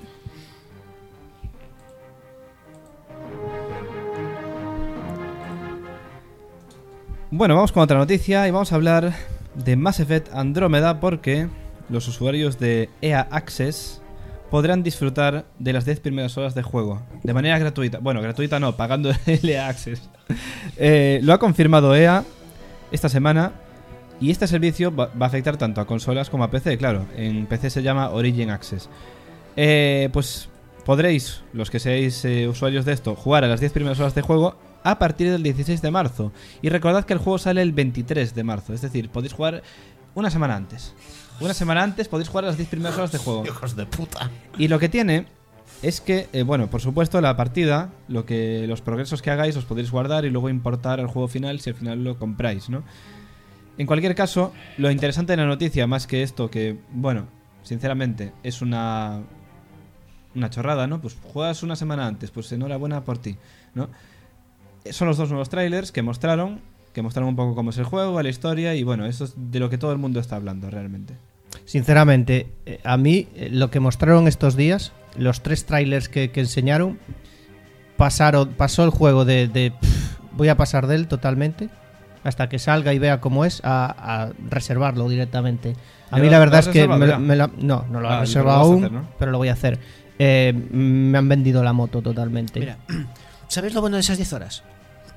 Bueno, vamos con otra noticia y vamos a hablar de Mass Effect Andrómeda porque los usuarios de EA Access podrán disfrutar de las 10 primeras horas de juego de manera gratuita. Bueno, gratuita no, pagando el EA Access. Lo ha confirmado EA esta semana y este servicio va a afectar tanto a consolas como a PC, claro. En PC se llama Origin Access. Pues podréis, los que seáis usuarios de esto, jugar a las 10 primeras horas de juego a partir del 16 de marzo. Y recordad que el juego sale el 23 de marzo, es decir, podéis jugar una semana antes. Una semana antes podéis jugar a las 10 primeras horas de juego. Hijos de puta. Y lo que tiene es que, bueno, por supuesto, la partida, los progresos que hagáis los podréis guardar y luego importar al juego final si al final lo compráis, ¿no? En cualquier caso, lo interesante de la noticia, más que esto, que, bueno, sinceramente, es una chorrada, ¿no? Pues juegas una semana antes, pues enhorabuena por ti, ¿no? Son los 2 nuevos trailers que mostraron un poco cómo es el juego, la historia, y bueno, eso es de lo que todo el mundo está hablando realmente. Sinceramente, a mí lo que mostraron estos días, los 3 trailers que enseñaron, pasó el juego de voy a pasar de él totalmente, hasta que salga y vea cómo es, a reservarlo directamente. A ¿Ya mí lo- la lo verdad has es que reservado ya? no lo he Ah, reservado pero lo vas a aún, hacer, ¿no? pero lo voy a hacer. Me han vendido la moto totalmente. Mira, ¿sabes lo bueno de esas 10 horas?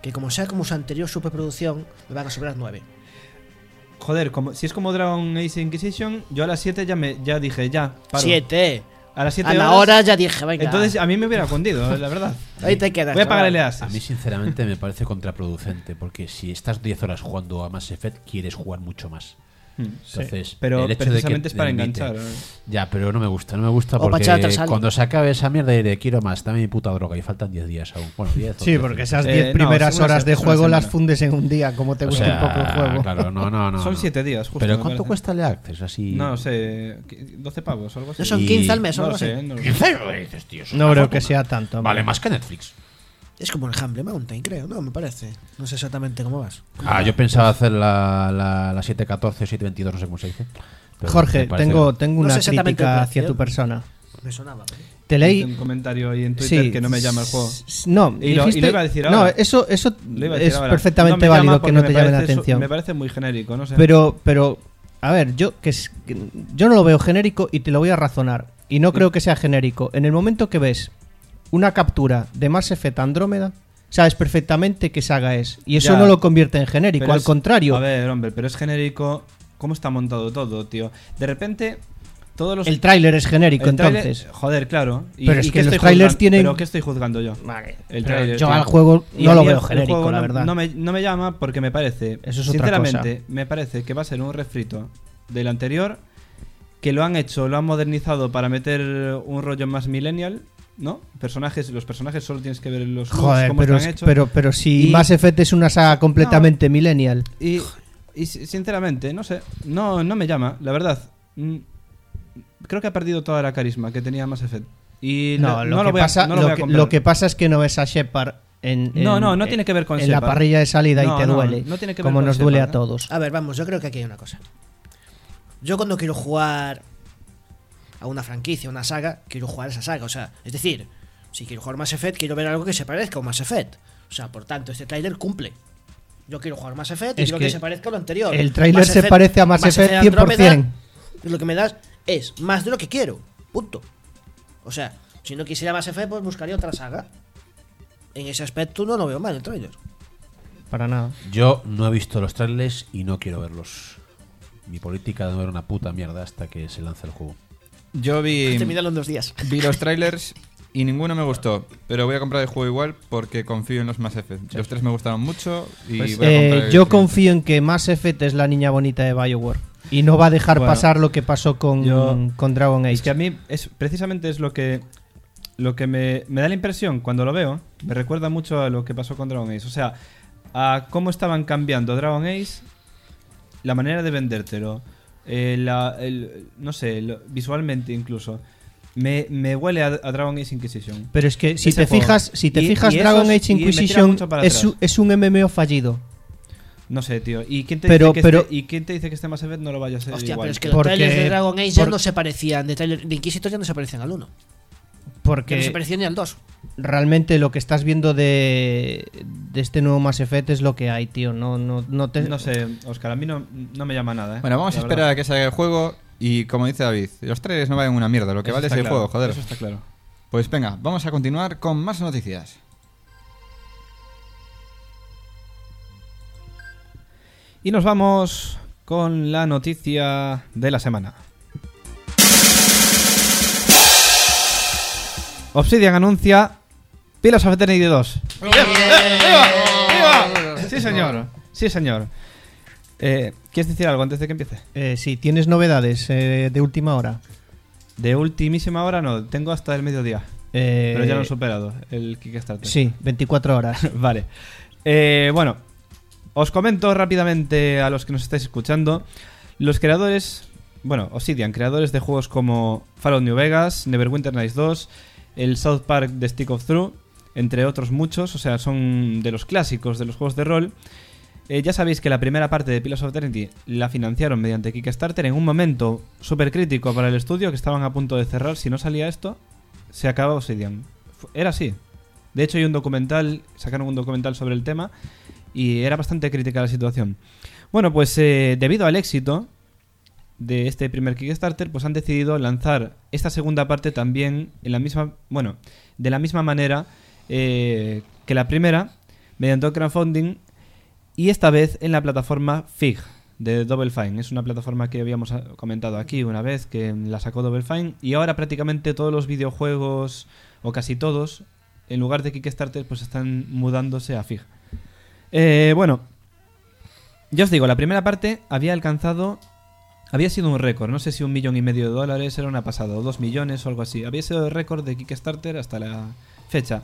que como sea como su anterior superproducción, me van a sobrar 9. Joder, si es como Dragon Age Inquisition, yo a las 7 ya dije, ya, paro. 7. A las 7 A la horas, hora ya dije, venga. Entonces a mí me hubiera cundido, la verdad. Ahí te quedas. Voy a pagar el chaval. EAS. A mí sinceramente me parece contraproducente, porque si estás 10 horas jugando a Mass Effect, quieres jugar mucho más. Entonces, Pero el hecho precisamente de es para limite- enganchar. Ya, pero no me gusta O porque para echar atrás algo. cuando se acabe esa mierda diré, quiero más, dame mi puta droga y faltan 10 días aún. Bueno, 10 o Sí, 13. porque esas no, 10 primeras es una horas de es una juego las semana. fundes en un día, como te O gusta sea, un poco el juego. Claro, no. Son 7 días, justo. Pero me ¿cuánto parece. cuesta el Access? Así. No sé, 12 pavos o algo así. No son Y- 15 al mes o No algo lo sé, así. no lo sé. 15 euros, dices, tío. es No una creo que fortuna. sea tanto. Vale hombre. más que Netflix. Es como el Humble Mountain, creo, ¿no? Me parece. No sé exactamente cómo vas. Yo pensaba hacer la 714 o 722, no sé cómo se dice. Pero Jorge, me parece- tengo No una sé exactamente el crítica precio. hacia tu persona. Me sonaba. Te Hice leí. un comentario ahí en Twitter Sí, que no me llama el juego. No, Y lo dijiste- iba a decir No, ahora. eso Lo iba a decir es ahora. perfectamente No me llama válido que porque no me te llame la parece atención. Me parece muy genérico, no sé. Pero, a ver, yo yo no lo veo genérico y te lo voy a razonar. Y no creo que sea genérico. En el momento que ves una captura de Mass Effect Andrómeda, sabes perfectamente qué saga es. Y eso Ya. no lo convierte en genérico, Pero al es- contrario. A ver, hombre, pero es genérico. ¿Cómo está montado todo, tío? De repente, todos los. El tráiler es genérico, el tráiler- entonces. Joder, claro. Pero es ¿y que qué los estoy trailers juzgando? tienen- ¿Pero qué estoy juzgando yo? Vale, El pero tráiler, yo tío. al juego Y no a lo mí veo el genérico, juego la verdad. No me llama porque me parece. Eso es otra sinceramente, me parece que va a ser un refrito del anterior. Que lo han modernizado para meter un rollo más millennial, ¿no? Los personajes solo tienes que ver los looks, Joder, cómo pero, están hechos. pero si Y- Mass Effect es una saga completamente millennial. Y sinceramente, no sé, no me llama, la verdad. Creo que ha perdido toda la carisma que tenía Mass Effect. Y No, no lo voy a comprar. lo que pasa es que no ves a Shepard No tiene que ver con en la Shepard. parrilla de salida No, y te no, duele. no tiene que ver como con nos duele Shepard, a todos. A ver, vamos, yo creo que aquí hay una cosa. Yo cuando quiero jugar a una franquicia, a una saga, quiero jugar a esa saga. O sea, es decir, si quiero jugar Mass Effect, quiero ver algo que se parezca a un Mass Effect. O sea, por tanto, este tráiler cumple. Yo quiero jugar Mass Effect y Es quiero que que se parezca a lo anterior. El tráiler Mass se Effect- parece a Mass Effect 100%. Andrómeda, lo que me das es más de lo que quiero. Punto. O sea, si no quisiera Mass Effect, pues buscaría otra saga. En ese aspecto no lo veo mal el tráiler. Para nada. Yo no he visto los trailers y no quiero verlos. Mi política de no ver una puta mierda hasta que se lance el juego. Yo vi Terminalo en 2 días. los trailers y ninguno me gustó, pero voy a comprar el juego igual porque confío en los Mass Effect. Los 3 me gustaron mucho y Pues, voy a comprar el Yo siguiente. confío en que Mass Effect es la niña bonita de BioWare. Y no va a dejar Bueno, pasar lo que pasó con Dragon Age. Es que a mí precisamente es lo que me da la impresión cuando lo veo. Me recuerda mucho a lo que pasó con Dragon Age. O sea, a cómo estaban cambiando Dragon Age, la manera de vendértelo, no sé, visualmente incluso. Me huele a Dragon Age Inquisition. Pero es que si Ese te juego. fijas, Y Dragon esos- Age y me tira Inquisition mucho para es, atrás. es un MMO fallido. No sé, tío. ¿Y quién te Pero- dice que pero- ¿y quién te dice que este Mass Effect no lo vaya a ser Hostia, igual? pero es que los Porque- trailers de Dragon Age ya por- no se parecían. De Inquisitor ya no se parecían al 1. Que Porque no se parecían ni al 2. realmente lo que estás viendo de este nuevo Mass Effect es lo que hay, tío. No te... No sé, Oscar, a mí no me llama nada, ¿eh? Bueno, vamos a La esperar verdad. a que salga el juego y como dice David, los trailers no valen una mierda, lo que Eso vale es está el claro, juego, joder. Eso está claro. Pues venga, vamos a continuar con más noticias. Y nos vamos con la noticia de la semana. Obsidian anuncia Pillars of Eternity 2. ¡Viva! Sí, señor. Sí, señor. ¿Quieres decir algo antes de que empiece? Sí, tienes novedades de última hora. De ultimísima hora no, tengo hasta el mediodía. Pero ya lo he superado, el Kickstarter. Sí, 24 horas. Vale. Bueno, os comento rápidamente a los que nos estáis escuchando. Los creadores, bueno, Obsidian, creadores de juegos como Fallout New Vegas, Neverwinter Nights 2, el South Park The Stick of Truth, entre otros muchos, o sea, son de los clásicos de los juegos de rol. Ya sabéis que la primera parte de Pillars of Eternity la financiaron mediante Kickstarter en un momento súper crítico para el estudio, que estaban a punto de cerrar. Si no salía esto, se acaba Obsidian. Era así. De hecho hay un documental, sacaron un documental sobre el tema y era bastante crítica la situación. Bueno, pues debido al éxito de este primer Kickstarter, pues han decidido lanzar esta segunda parte también en la misma, bueno, de la misma manera que la primera, mediante un crowdfunding, y esta vez en la plataforma Fig de Double Fine. Es una plataforma que habíamos comentado aquí una vez, que la sacó Double Fine, y ahora prácticamente todos los videojuegos, o casi todos, en lugar de Kickstarter, pues están mudándose a Fig. Bueno, ya os digo, la primera parte había sido un récord, no sé si $1,5 millones era una pasada, o 2 millones o algo así. Había sido el récord de Kickstarter hasta la fecha.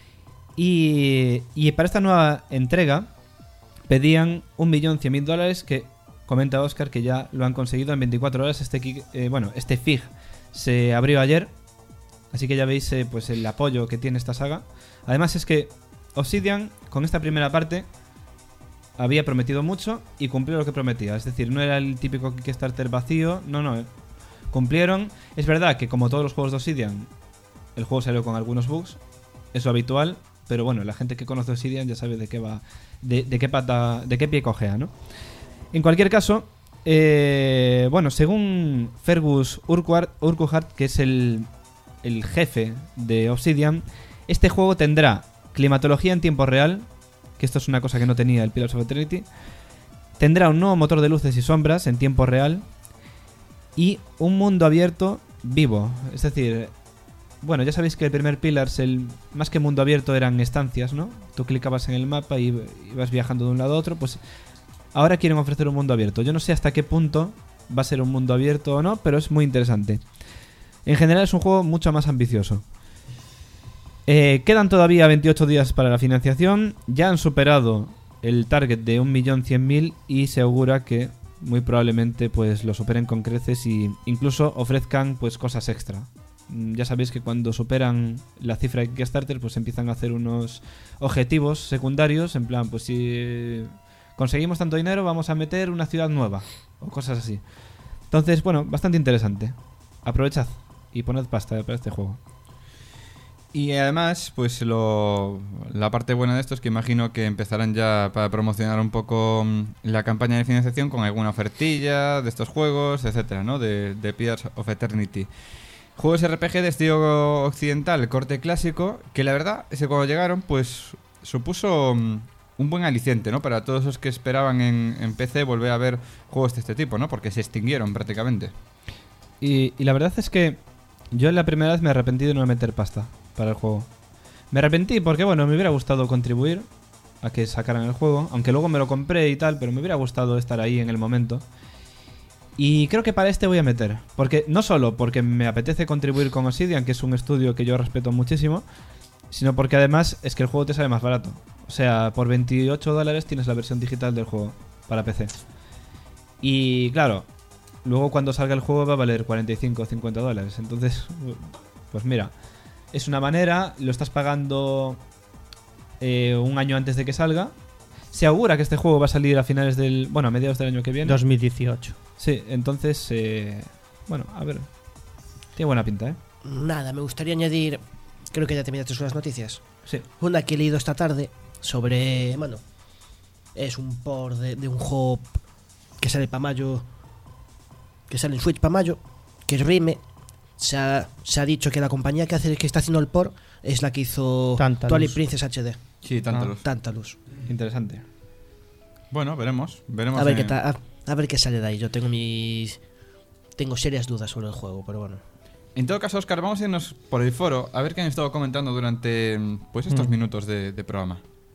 Y para esta nueva entrega pedían $1.100.000, que comenta Oscar que ya lo han conseguido en 24 horas. Este Fig se abrió ayer, así que ya veis pues el apoyo que tiene esta saga. Además es que Obsidian con esta primera parte había prometido mucho y cumplió lo que prometía. Es decir, no era el típico Kickstarter vacío, no, cumplieron. Es verdad que como todos los juegos de Obsidian, el juego salió con algunos bugs, es lo habitual, pero bueno, la gente que conoce Obsidian ya sabe de qué va, de qué pie cojea, ¿no? En cualquier caso, bueno, según Fergus Urquhart, que es el jefe de Obsidian, este juego tendrá climatología en tiempo real, que esto es una cosa que no tenía el Pillars of Eternity, tendrá un nuevo motor de luces y sombras en tiempo real y un mundo abierto vivo. Es decir, bueno, ya sabéis que el primer Pillars, más que mundo abierto, eran estancias, ¿no? Tú clicabas en el mapa y ibas viajando de un lado a otro, pues ahora quieren ofrecer un mundo abierto. Yo no sé hasta qué punto va a ser un mundo abierto o no, pero es muy interesante. En general es un juego mucho más ambicioso. Quedan todavía 28 días para la financiación. Ya han superado el target de 1.100.000 y se augura que muy probablemente pues lo superen con creces y incluso ofrezcan pues cosas extra. Ya sabéis que cuando superan la cifra de Kickstarter pues empiezan a hacer unos objetivos secundarios, en plan, pues si conseguimos tanto dinero vamos a meter una ciudad nueva o cosas así. Entonces, bueno, bastante interesante. Aprovechad y poned pasta para este juego. Y además, pues la parte buena de esto es que imagino que empezarán ya para promocionar un poco la campaña de financiación con alguna ofertilla de estos juegos, etcétera, ¿no? De Pillars of Eternity. Juegos RPG de estilo occidental, corte clásico, que la verdad es que cuando llegaron, pues supuso un buen aliciente, ¿no? Para todos los que esperaban en PC volver a ver juegos de este tipo, ¿no? Porque se extinguieron prácticamente. Y la verdad es que yo la primera vez me arrepentí de no meter pasta para el juego. Me arrepentí porque, bueno, me hubiera gustado contribuir a que sacaran el juego, aunque luego me lo compré y tal, pero me hubiera gustado estar ahí en el momento. Y creo que para este voy a meter, porque no solo porque me apetece contribuir con Obsidian, que es un estudio que yo respeto muchísimo, sino porque además es que el juego te sale más barato. O sea, por $28 tienes la versión digital del juego para PC. Y claro, luego cuando salga el juego va a valer $45 o $50. Entonces, pues mira, es una manera, lo estás pagando un año antes de que salga. Se augura que este juego va a salir a finales a mediados del año que viene. 2018. Sí, entonces, bueno, a ver. Tiene buena pinta, ¿eh? Nada, me gustaría añadir, creo que ya terminaste con las noticias. Sí. Una que he leído esta tarde sobre, bueno, es un port de un juego que sale para mayo, que sale en Switch para mayo, que es Rime. Se ha dicho que la compañía que está haciendo el port es la que hizo Tantalus. Twilight Princess HD. Sí, Tantalus. Interesante. Bueno, veremos. A ver qué sale de ahí. Yo tengo serias dudas sobre el juego, pero bueno. En todo caso, Óscar, vamos a irnos por el foro a ver qué han estado comentando durante pues estos minutos de programa.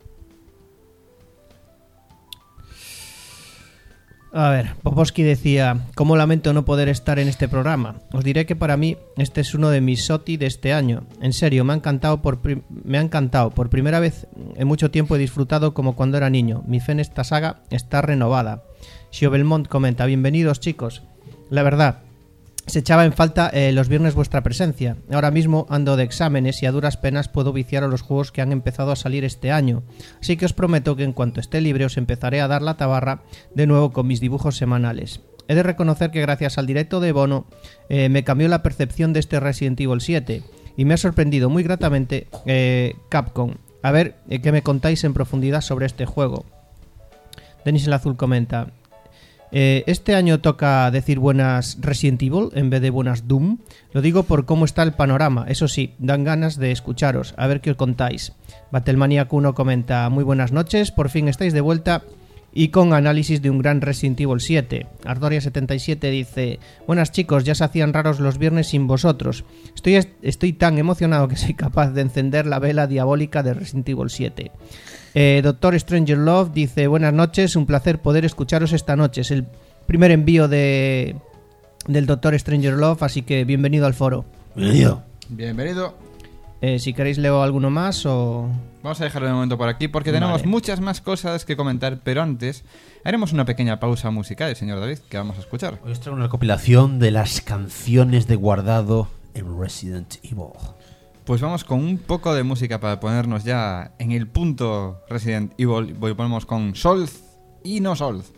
A ver, Popovsky decía: ¿cómo lamento no poder estar en este programa? Os diré que para mí este es uno de mis SOTY de este año. En serio, me ha encantado. Por primera vez en mucho tiempo he disfrutado como cuando era niño. Mi fe en esta saga está renovada. Xio Belmont comenta: bienvenidos, chicos. La verdad, se echaba en falta los viernes vuestra presencia. Ahora mismo ando de exámenes y a duras penas puedo viciar a los juegos que han empezado a salir este año. Así que os prometo que en cuanto esté libre os empezaré a dar la tabarra de nuevo con mis dibujos semanales. He de reconocer que gracias al directo de Bono me cambió la percepción de este Resident Evil 7 y me ha sorprendido muy gratamente Capcom. A ver qué me contáis en profundidad sobre este juego. Denis el Azul comenta: Este año toca decir buenas Resident Evil en vez de buenas Doom. Lo digo por cómo está el panorama. Eso sí, dan ganas de escucharos. A ver qué os contáis. Battlemaniac 1 comenta: muy buenas noches, por fin estáis de vuelta y con análisis de un gran Resident Evil 7. Ardoria77 dice: buenas chicos, ya se hacían raros los viernes sin vosotros. Estoy tan emocionado que soy capaz de encender la vela diabólica de Resident Evil 7. Doctor Stranger Love dice: buenas noches, un placer poder escucharos esta noche. Es el primer envío del Doctor Stranger Love, así que bienvenido al foro. Bienvenido. Si queréis leo alguno más o... Vamos a dejarlo de momento por aquí porque tenemos muchas más cosas que comentar, pero antes haremos una pequeña pausa musical, señor David, que vamos a escuchar. Hoy os traigo una recopilación de las canciones de guardado en Resident Evil. Pues vamos con un poco de música para ponernos ya en el punto Resident Evil. Ponemos con Solz y no Solz.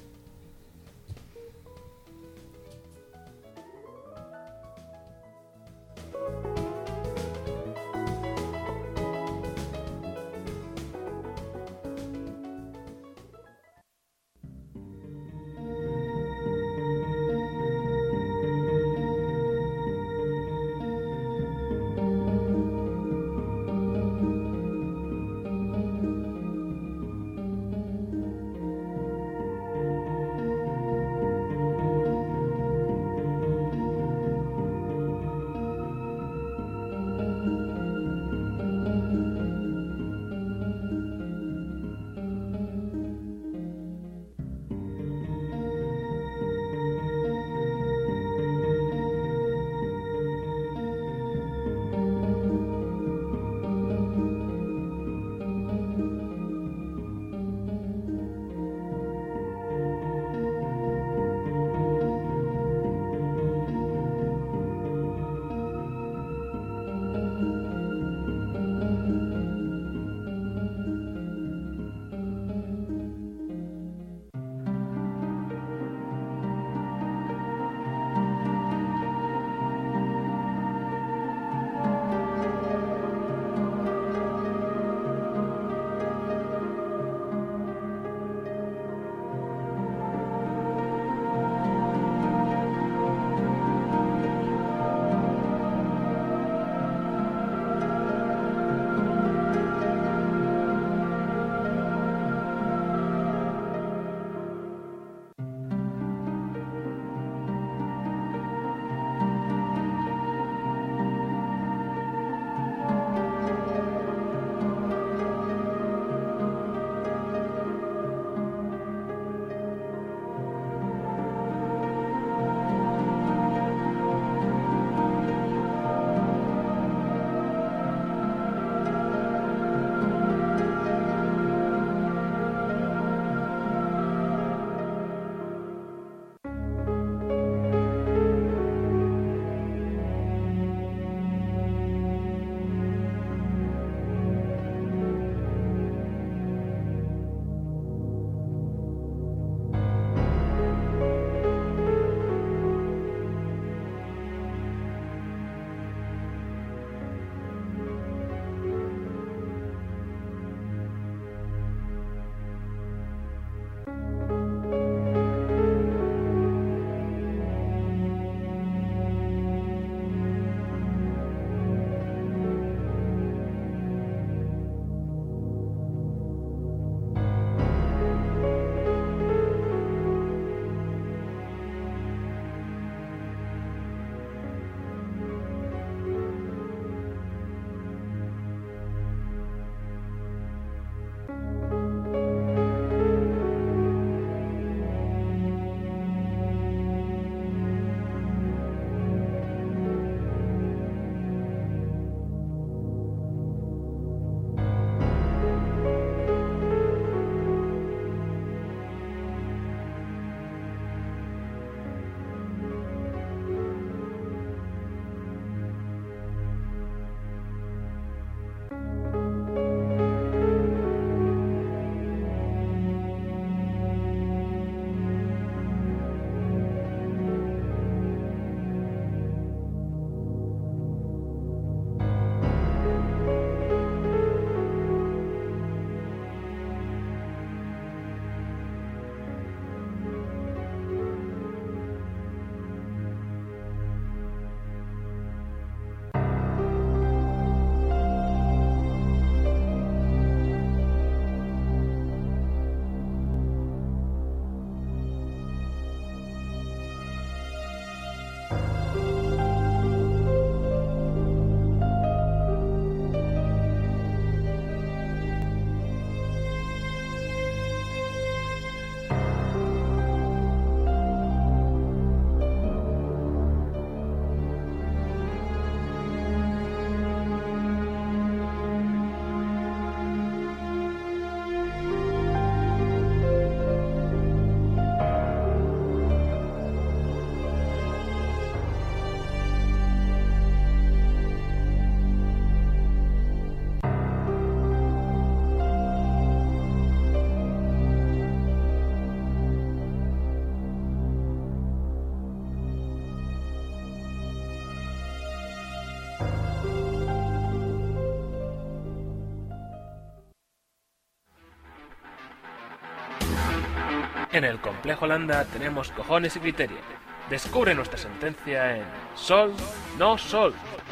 En el Complejo Landa tenemos cojones y criterio. Descubre nuestra sentencia en Sol, no Sol.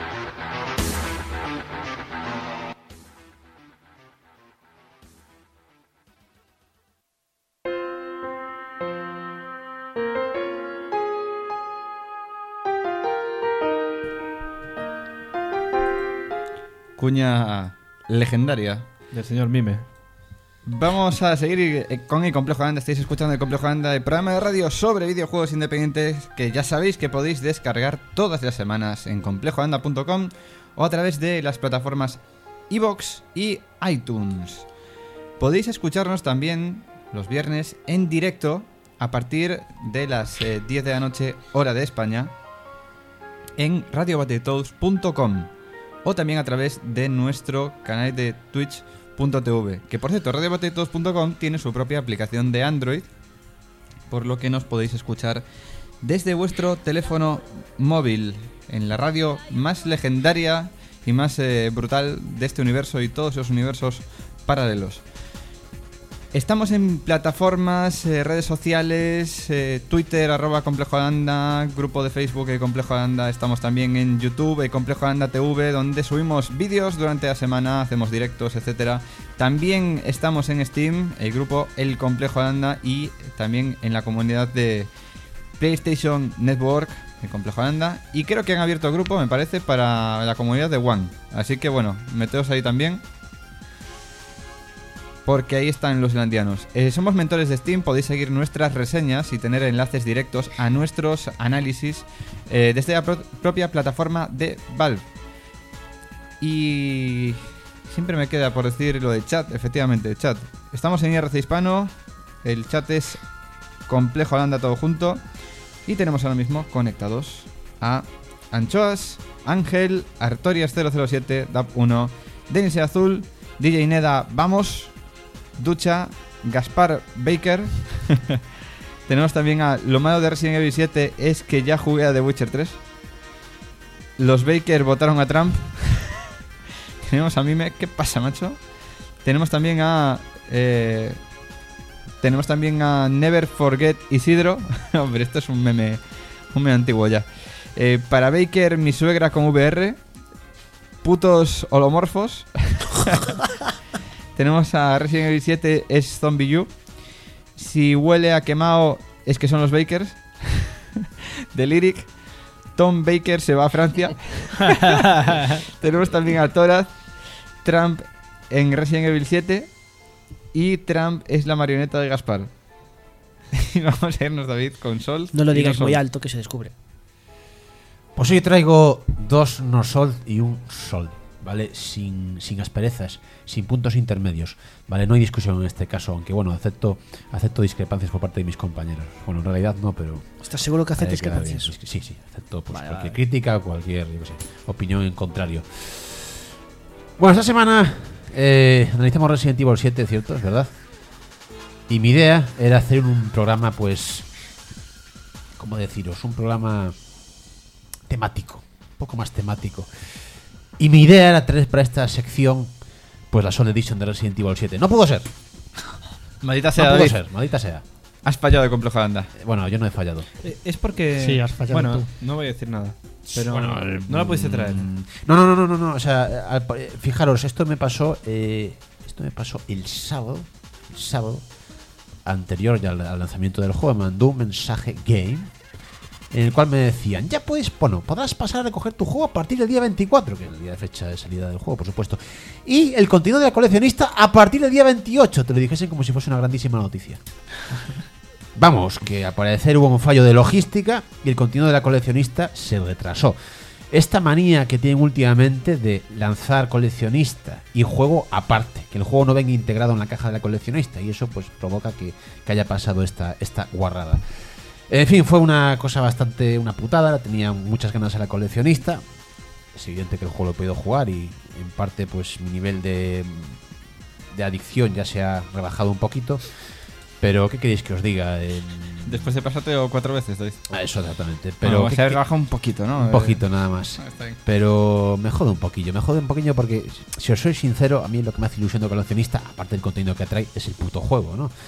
Cuña legendaria Del señor Mime. Vamos a seguir con el Complejo Landa. Estáis escuchando el Complejo Landa, el programa de radio sobre videojuegos independientes que ya sabéis que podéis descargar todas las semanas en complejolanda.com o a través de las plataformas iVoox y iTunes. Podéis escucharnos también los viernes en directo a partir de las 10 de la noche, hora de España, en radiobattletoads.com o también a través de nuestro canal de Twitch.tv, que por cierto, radiobattletoads.com tiene su propia aplicación de Android, por lo que nos podéis escuchar desde vuestro teléfono móvil en la radio más legendaria y más brutal de este universo y todos los universos paralelos. Estamos en plataformas, redes sociales, Twitter, @ComplejoLanda, grupo de Facebook Complejo Landa. Estamos también en YouTube, Complejo Landa TV, donde subimos vídeos durante la semana, hacemos directos, etcétera. También estamos en Steam, el grupo El Complejo Landa, y también en la comunidad de PlayStation Network, el Complejo Landa. Y creo que han abierto el grupo, me parece, para la comunidad de One. Así que bueno, meteos ahí también, porque ahí están los islandianos. Somos mentores de Steam, podéis seguir nuestras reseñas y tener enlaces directos a nuestros análisis desde la propia plataforma de Valve. Y siempre me queda por decir lo de chat, efectivamente, chat. Estamos en IRC Hispano, el chat es Complejo Landa todo junto, y tenemos ahora mismo conectados a Anchoas, Ángel, Artorias007, DAP1, Denis Azul, DJ Neda, vamos, Ducha, Gaspar Baker. Tenemos también a lo malo de Resident Evil 7 es que ya jugué a The Witcher 3. Los Baker votaron a Trump. Tenemos a Mime, ¿qué pasa, macho? Tenemos también a Never Forget Isidro. Hombre, esto es un meme antiguo ya. Para Baker, mi suegra con VR. Putos holomorfos. Tenemos a Resident Evil 7 es Zombie U. Si huele a quemado es que son los Bakers. The Lyric. Tom Baker se va a Francia. Tenemos también a Toraz. Trump en Resident Evil 7. Y Trump es la marioneta de Gaspar. Y vamos a irnos, David, con Sol. No lo y digas no muy Sol. alto que se descubre. Pues hoy traigo dos no sol y un sol, ¿vale? Sin asperezas, sin puntos intermedios, ¿vale? No hay discusión en este caso, aunque bueno, acepto discrepancias por parte de mis compañeros. Bueno, en realidad no, pero... ¿Estás seguro que hay aceptes que dar que bien. Sí, acepto pues, Vale, cualquier vale. crítica o cualquier, yo qué sé, opinión en contrario. Bueno, esta semana analizamos Resident Evil 7, ¿cierto? Es verdad. Y mi idea era hacer un programa, pues... ¿Cómo deciros? Un programa temático, un poco más temático. Y mi idea era traer para esta sección pues la Soul Edition de Resident Evil 7. No pudo ser. Maldita sea, No pudo David. ser, maldita sea. Has fallado de Complejo Landa. Bueno, yo no he fallado. Es porque... Sí, has fallado Bueno, tú. no voy a decir nada. Pero Bueno, no la pudiste traer. No. O sea, fijaros, esto me pasó el sábado anterior ya al lanzamiento del juego. Me mandó un mensaje game en el cual me decían, ya puedes, bueno, podrás pasar a recoger tu juego a partir del día 24, que es el día de fecha de salida del juego, por supuesto, y el contenido de la coleccionista a partir del día 28. Te lo dijesen como si fuese una grandísima noticia. Vamos, que al parecer hubo un fallo de logística y el contenido de la coleccionista se retrasó. Esta manía que tienen últimamente de lanzar coleccionista y juego aparte, que el juego no venga integrado en la caja de la coleccionista, y eso pues provoca que haya pasado esta guarrada. En fin, fue una cosa bastante, una putada, tenía muchas ganas a la coleccionista. Es evidente que el juego lo he podido jugar y en parte pues mi nivel de adicción ya se ha rebajado un poquito. Pero, ¿qué queréis que os diga? Después de pasártelo 4 veces, David. Eso exactamente. Pero Pero se rebaja un poquito, ¿no? un poquito nada más. Está bien. Pero me jode un poquillo porque, si os soy sincero, a mí lo que me hace ilusión de coleccionista, aparte del contenido que atrae, es el puto juego, ¿no?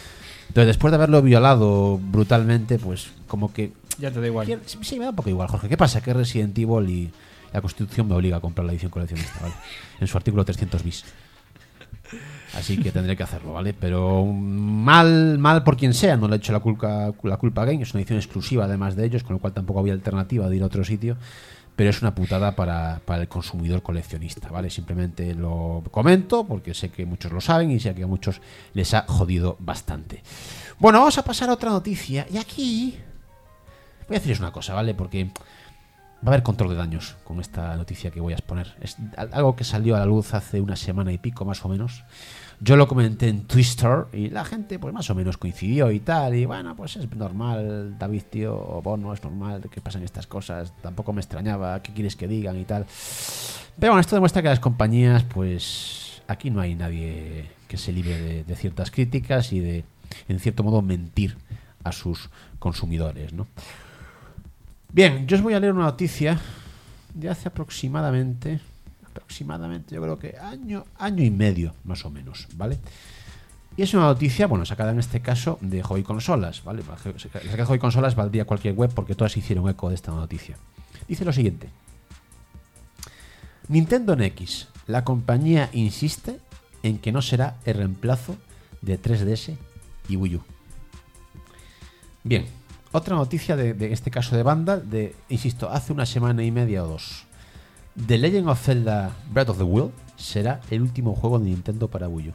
Entonces, después de haberlo violado brutalmente, pues como que... Ya te da igual. Sí, me da un poco igual, Jorge. ¿Qué pasa? Que Resident Evil y la Constitución me obliga a comprar la edición coleccionista, ¿vale? En su artículo 300 bis. Así que tendré que hacerlo, ¿vale? Pero mal por quien sea, no le he hecho la culpa a Game. Es una edición exclusiva además de ellos, con lo cual tampoco había alternativa de ir a otro sitio. Pero es una putada para el consumidor coleccionista, ¿vale? Simplemente lo comento porque sé que muchos lo saben y sé que a muchos les ha jodido bastante. Bueno, vamos a pasar a otra noticia. Y aquí voy a decirles una cosa, ¿vale? Porque va a haber control de daños con esta noticia que voy a exponer. Es algo que salió a la luz hace una semana y pico, más o menos. Yo lo comenté en Twitter y la gente pues más o menos coincidió y tal. Y bueno, pues es normal, David, tío, o Bono, es normal que pasen estas cosas. Tampoco me extrañaba, ¿qué quieres que digan y tal? Pero bueno, esto demuestra que las compañías, pues aquí no hay nadie que se libre de ciertas críticas y de, en cierto modo, mentir a sus consumidores, ¿no? Bien, yo os voy a leer una noticia de hace aproximadamente yo creo que año y medio, más o menos, ¿vale? Y es una noticia, bueno, sacada en este caso de Hobby Consolas, ¿vale? Sacada de Hobby Consolas valdría cualquier web porque todas hicieron eco de esta noticia. Dice lo siguiente: Nintendo NX, la compañía insiste en que no será el reemplazo de 3DS y Wii U. Bien, otra noticia de este caso de Vandal, insisto, hace una semana y media o dos. The Legend of Zelda Breath of the Wild será el último juego de Nintendo para Wii U.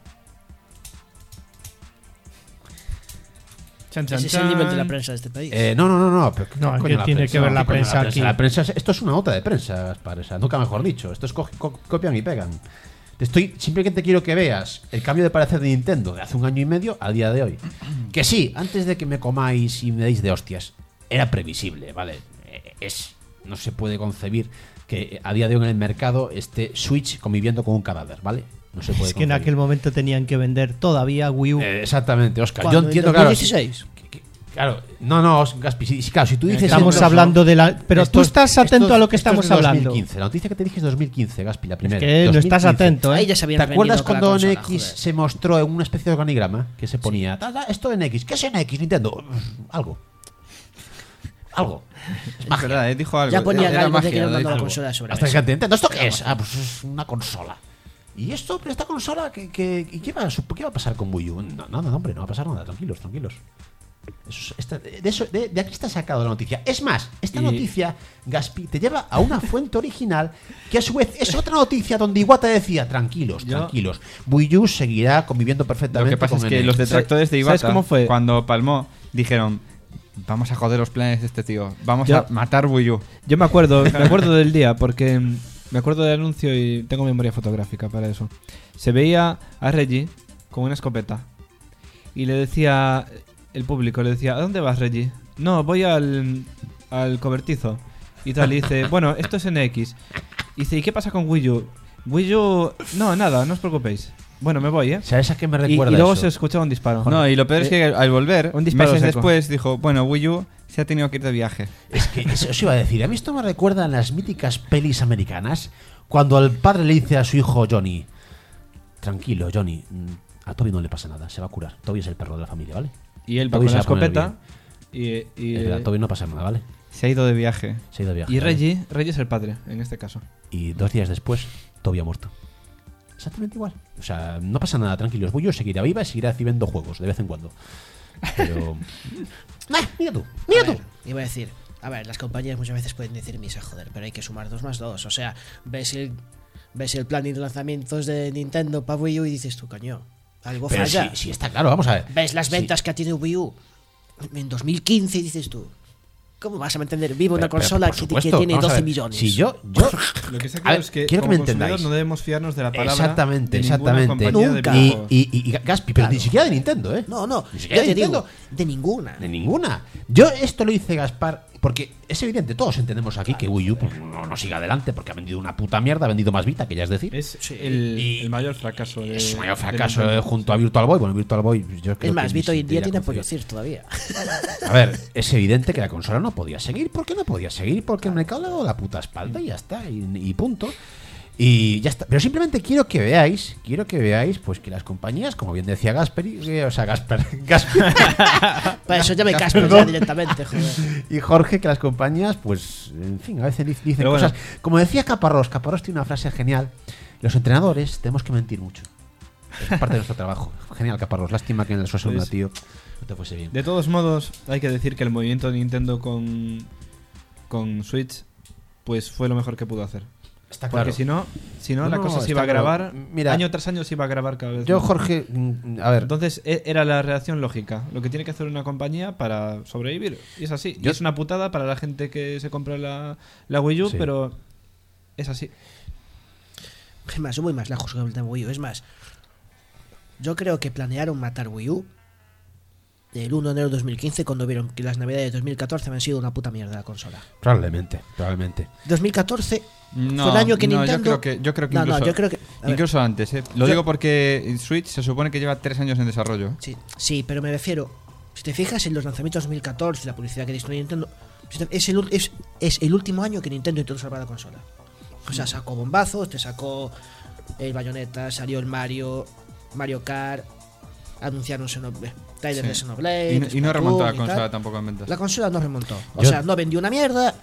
Ese es el nivel de la prensa de este país. No. Pero No, ¿qué tiene que ver la prensa aquí? La prensa, esto es una nota de prensa, Gaspar, nunca mejor dicho. Esto es copian y pegan. Simplemente quiero que veas el cambio de parecer de Nintendo de hace un año y medio al día de hoy. Que sí, antes de que me comáis y me deis de hostias, era previsible, ¿vale? No se puede concebir que a día de hoy en el mercado esté Switch conviviendo con un cadáver, ¿vale? No se puede Es que en concebir. aquel momento tenían que vender todavía Wii U. Exactamente, Oscar. ¿Cuándo? Yo entiendo, ¿En 2016? Claro, no, Gaspi, claro, si tú dices... Estamos esto, hablando de la... Pero tú estás atento a lo que esto estamos es de hablando. 2015. La noticia que te dije es 2015, Gaspi, la primera. Es que no estás 2015. atento, ¿eh? Ahí ya se habían ¿Te acuerdas rendido con la cuando consola, NX joder. se mostró en una especie de organigrama que se ponía esto de NX? ¿Qué es NX, Nintendo? Algo. Es verdad, dijo algo. Ya ponía Era algo de que magia, era lo una dijo. nueva consola sobre Hasta mesa. que Nintendo, ¿esto qué es? Pues es una consola. ¿Y esto? ¿Pero esta consola? ¿Qué va a pasar con Wii U? No, hombre, no va a pasar nada. Tranquilos. De aquí está sacado la noticia. Es más, esta noticia, Gaspi, te lleva a una fuente original que a su vez es otra noticia donde Iwata decía: tranquilos. Wii U seguirá conviviendo Lo perfectamente que pasa con es que NX. los detractores de ¿Sabes Iwata, cómo fue? cuando palmó, dijeron: vamos a joder los planes de este tío, vamos Yo- a matar Wii U. Yo me acuerdo del día porque me acuerdo del anuncio y tengo memoria fotográfica para eso. Se veía a Reggie con una escopeta y le decía, el público le decía: ¿a dónde vas, Reggie? No, voy al cobertizo y tal. Y dice: bueno, esto es NX. Y dice: ¿y qué pasa con Wii U? Wii U, no, nada, no os preocupéis. Bueno, me voy, ¿eh? ¿Sabes a qué me Y recuerda luego eso? se escuchaba un disparo. No, y lo peor es que al volver, un disparo meses seco. después, dijo: bueno, Wii U se ha tenido que ir de viaje. Es que eso os iba a decir. A mí esto me recuerda a las míticas pelis americanas cuando el padre le dice a su hijo Johnny: tranquilo, Johnny, a Toby no le pasa nada, se va a curar. Toby es el perro de la familia, ¿vale? Y él va Toby con se la va a poner escopeta y, Es verdad, Toby no pasa nada, ¿vale? Se ha ido de viaje. Se ha ido de viaje. y ¿vale? Reggie es el padre, en este caso. Y 2 días después, Toby ha muerto. Exactamente igual. O sea, no pasa nada, tranquilos. Wii U seguirá viva y seguirá recibiendo juegos de vez en cuando. Pero... mira tú. A ver, iba a decir, a ver, las compañías muchas veces pueden decir misa, joder, pero hay que sumar 2 más 2. O sea, ves el planning de lanzamientos de Nintendo para Wii U y dices tú, coño, algo Pero falla. sí, está claro, vamos a ver. Ves las ventas que ha tenido Wii U en 2015 y dices tú, ¿cómo vas a mantener viva una Pero, consola por que supuesto, tiene vamos a 12 ver. millones? Si yo Lo que está A claro ver, es que quiero que como me consumidor entendáis. no debemos fiarnos de la palabra Exactamente, de ninguna compañía de Nunca. videojuegos. y Gaspi, pero Claro. ni siquiera de Nintendo, ¿eh? No, Ni yo siquiera te de digo, Nintendo. de ninguna. De ninguna. Yo esto lo hice, Gaspar, porque es evidente, todos entendemos aquí que Wii U pues, no sigue adelante porque ha vendido una puta mierda, ha vendido más Vita, que ya es decir. Es Sí. el mayor fracaso de Es un mayor de fracaso Nintendo. junto a Virtual Boy. Bueno, Virtual Boy yo creo Es más, que Vito hoy en día tiene apoyo apoyo CIR todavía. A ver, es evidente que la consola no podía seguir. ¿Por qué no podía seguir? Porque el mercado le ha dado la puta espalda y ya está, y punto. Y ya está. Pero simplemente quiero que veáis, pues que las compañías, como bien decía Gasper, Para eso ya me casco ya directamente, joder. y Jorge, que las compañías, pues, en fin, a veces dicen Pero bueno. cosas. Como decía Caparrós tiene una frase genial. Los entrenadores tenemos que mentir mucho. Es parte de nuestro trabajo. Genial, Caparrós. Lástima que en el Sosuna, Pues- tío, no te fuese bien. De todos modos, hay que decir que el movimiento de Nintendo con Switch pues fue lo mejor que pudo hacer. Está Porque claro. si no la No, cosa se está iba a claro. grabar, Mira, año tras año se iba a grabar cada vez Yo, más. Jorge, a ver, Entonces era la reacción lógica, lo que tiene que hacer una compañía para sobrevivir. Y es así. Y Yo- es una putada para la gente que se compra la Wii U, Sí. pero es así. Es más, yo voy más lejos que el tema Wii U. Es más, yo creo que planearon matar Wii U el 1 de enero de 2015 cuando vieron que las navidades de 2014 habían sido una puta mierda la consola. probablemente. 2014 No, fue el año que no, Nintendo... yo creo que No, incluso, no, yo creo que... a ver, incluso antes, ¿eh? Lo Yo- digo porque Switch se supone que lleva 3 años en desarrollo. sí, pero me refiero... Si te fijas en los lanzamientos de 2014 y la publicidad que distribuyó Nintendo, es el último año que Nintendo intentó salvar la consola. O sea, sacó bombazos, te sacó el Bayonetta, salió el Mario Kart, anunciaron trailer de Sí. Xenoblade, Y no Splatoon remontó la y consola tal. tampoco en ventas. La consola no remontó. O Yo- sea, no vendió una mierda.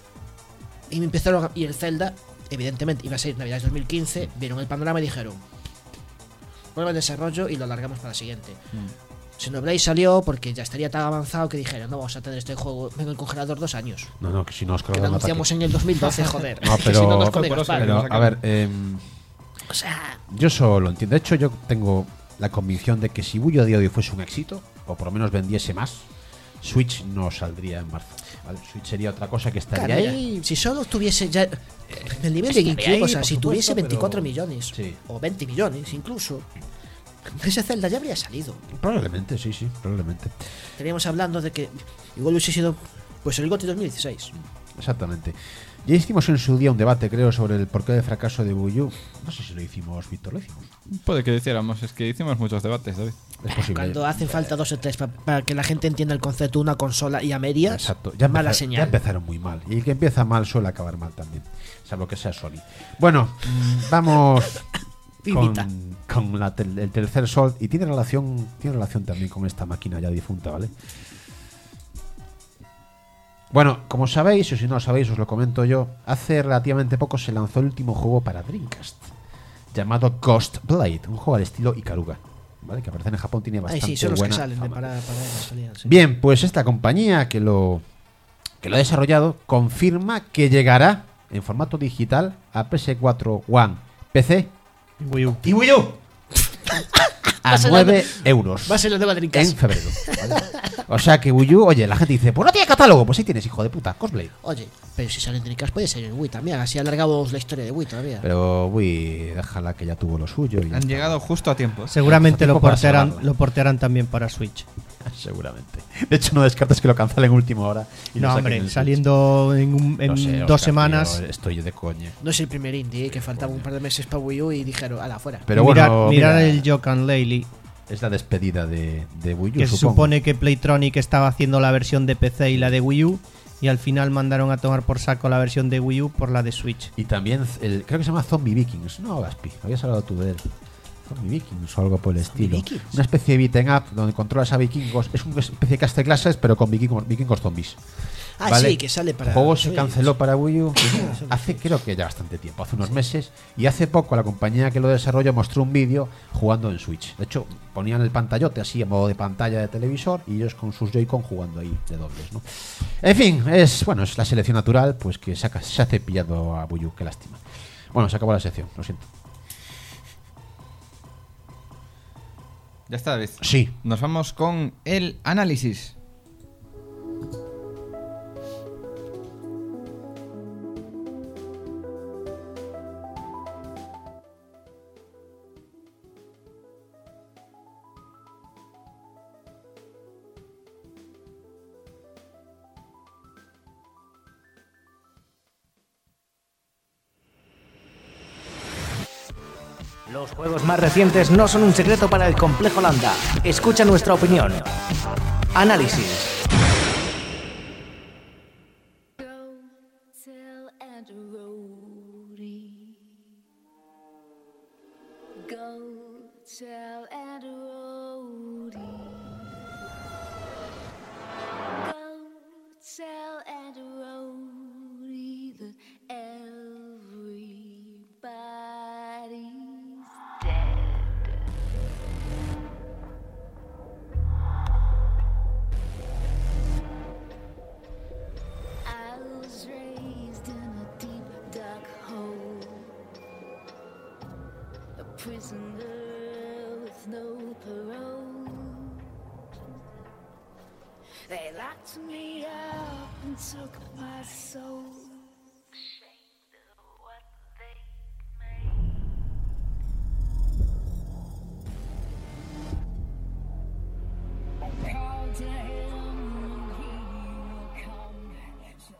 Y me empezaron y el Zelda, evidentemente, iba a ser Navidades 2015. Vieron el panorama y dijeron: prueba de desarrollo y lo alargamos para la siguiente. Xenoblade salió porque ya estaría tan avanzado que dijeron: no vamos a tener este juego en el congelador 2 años. No, que si no os Que cargan lo un ataque. anunciamos en el 2012, joder. No, Que pero- si no nos Fue come por eso Gaspar. que Pero, a ver, O sea, yo solo lo entiendo. De hecho, yo tengo la convicción de que si Wii U a día de hoy fuese un éxito, o por lo menos vendiese más, Switch no saldría en marzo. ¿vale? Switch sería otra cosa que estaría claro, ahí. si solo tuviese ya el nivel de Estaría GameCube, ahí, o sea, por si supuesto, tuviese 24 pero- millones Sí. o 20 millones incluso, ese Zelda ya habría salido. Probablemente, sí, probablemente. Estaríamos hablando de que igual hubiese sido pues el GOTY 2016. Exactamente. Ya hicimos en su día un debate, creo, sobre el porqué del fracaso de Wii U. No sé si lo hicimos, Víctor, lo hicimos. Puede que hiciéramos, es que hicimos muchos debates, David. Es posible. Cuando hacen falta 2 o 3 para que la gente entienda el concepto de una consola y a medias, Exacto. mala Ya señal. empezaron muy mal. Y el que empieza mal suele acabar mal también. Salvo que sea Sony. Bueno, vamos Pimita. con el tercer Sol. Y tiene relación también con esta máquina ya difunta, ¿vale? Bueno, como sabéis, o si no lo sabéis, os lo comento yo. Hace relativamente poco se lanzó el último juego para Dreamcast, llamado Ghost Blade, un juego al estilo Ikaruga, ¿vale? Que aparece en Japón, tiene Ay, bastante sí, son los que buena salen de fama. para salían, sí. Bien, pues esta compañía que lo ha desarrollado confirma que llegará en formato digital a PS4 One, PC Wii U. y Wii U a Va a ser 9 euros Va a ser la nueva en Dreamcast. febrero. ¿vale? O sea que Wii U, oye, la gente dice, pues no tiene catálogo, pues sí tienes, hijo de puta, Cosplay. Oye, pero si sale en Dreamcast puede ser en Wii también. Así alargamos la historia de Wii todavía. Pero Wii, déjala que ya tuvo lo suyo. Y ya Han está. llegado justo a tiempo. Seguramente Tiempo para salvarla. lo portearán también para Switch. Seguramente. De hecho, no descartes que lo cancelen en última hora. Y lo No, saquen hombre, en Switch. saliendo en No sé, 2 Oscar, semanas. tío, estoy yo de coña. No es el primer indie, que faltaba un par de meses para Wii U y dijeron, ala, fuera. Pero mirar bueno, mirar mira, el Yokan Laylee, es la despedida de Wii U, que se supongo. supone que Playtronic estaba haciendo la versión de PC y la de Wii U, y al final mandaron a tomar por saco la versión de Wii U por la de Switch. Y también, creo que se llama Zombie Vikings. No, Gaspi, habías hablado tú de él. Zombie Vikings o algo por el estilo. Vikings? Una especie de beat'em up donde controlas a vikingos. Es una especie de Castle Classes, pero con vikingos zombies. Ah, ¿vale? sí, que sale para. El juego se Switch. canceló para Wii U sí, hace, creo que ya bastante tiempo, hace unos meses. Y hace poco la compañía que lo desarrolló mostró un vídeo jugando en Switch. De hecho, ponían el pantallote así en modo de pantalla de televisor y ellos con sus Joy-Con jugando ahí de dobles, ¿no? En fin, es la selección natural, pues que se ha cepillado a Wii U, qué lástima. Bueno, se acabó la sección, lo siento. Ya está, David. Sí. Nos vamos con el análisis. Los juegos más recientes no son un secreto para el complejo Landa. Escucha nuestra opinión. Análisis. Go tell Aunt Rhody and roadie. Go tell and roadie that everybody's dead. I was raised in a deep dark hole, a prisoner with no parole. They locked me up and took my soul. Ashamed of what they made. I called to him and he will come. So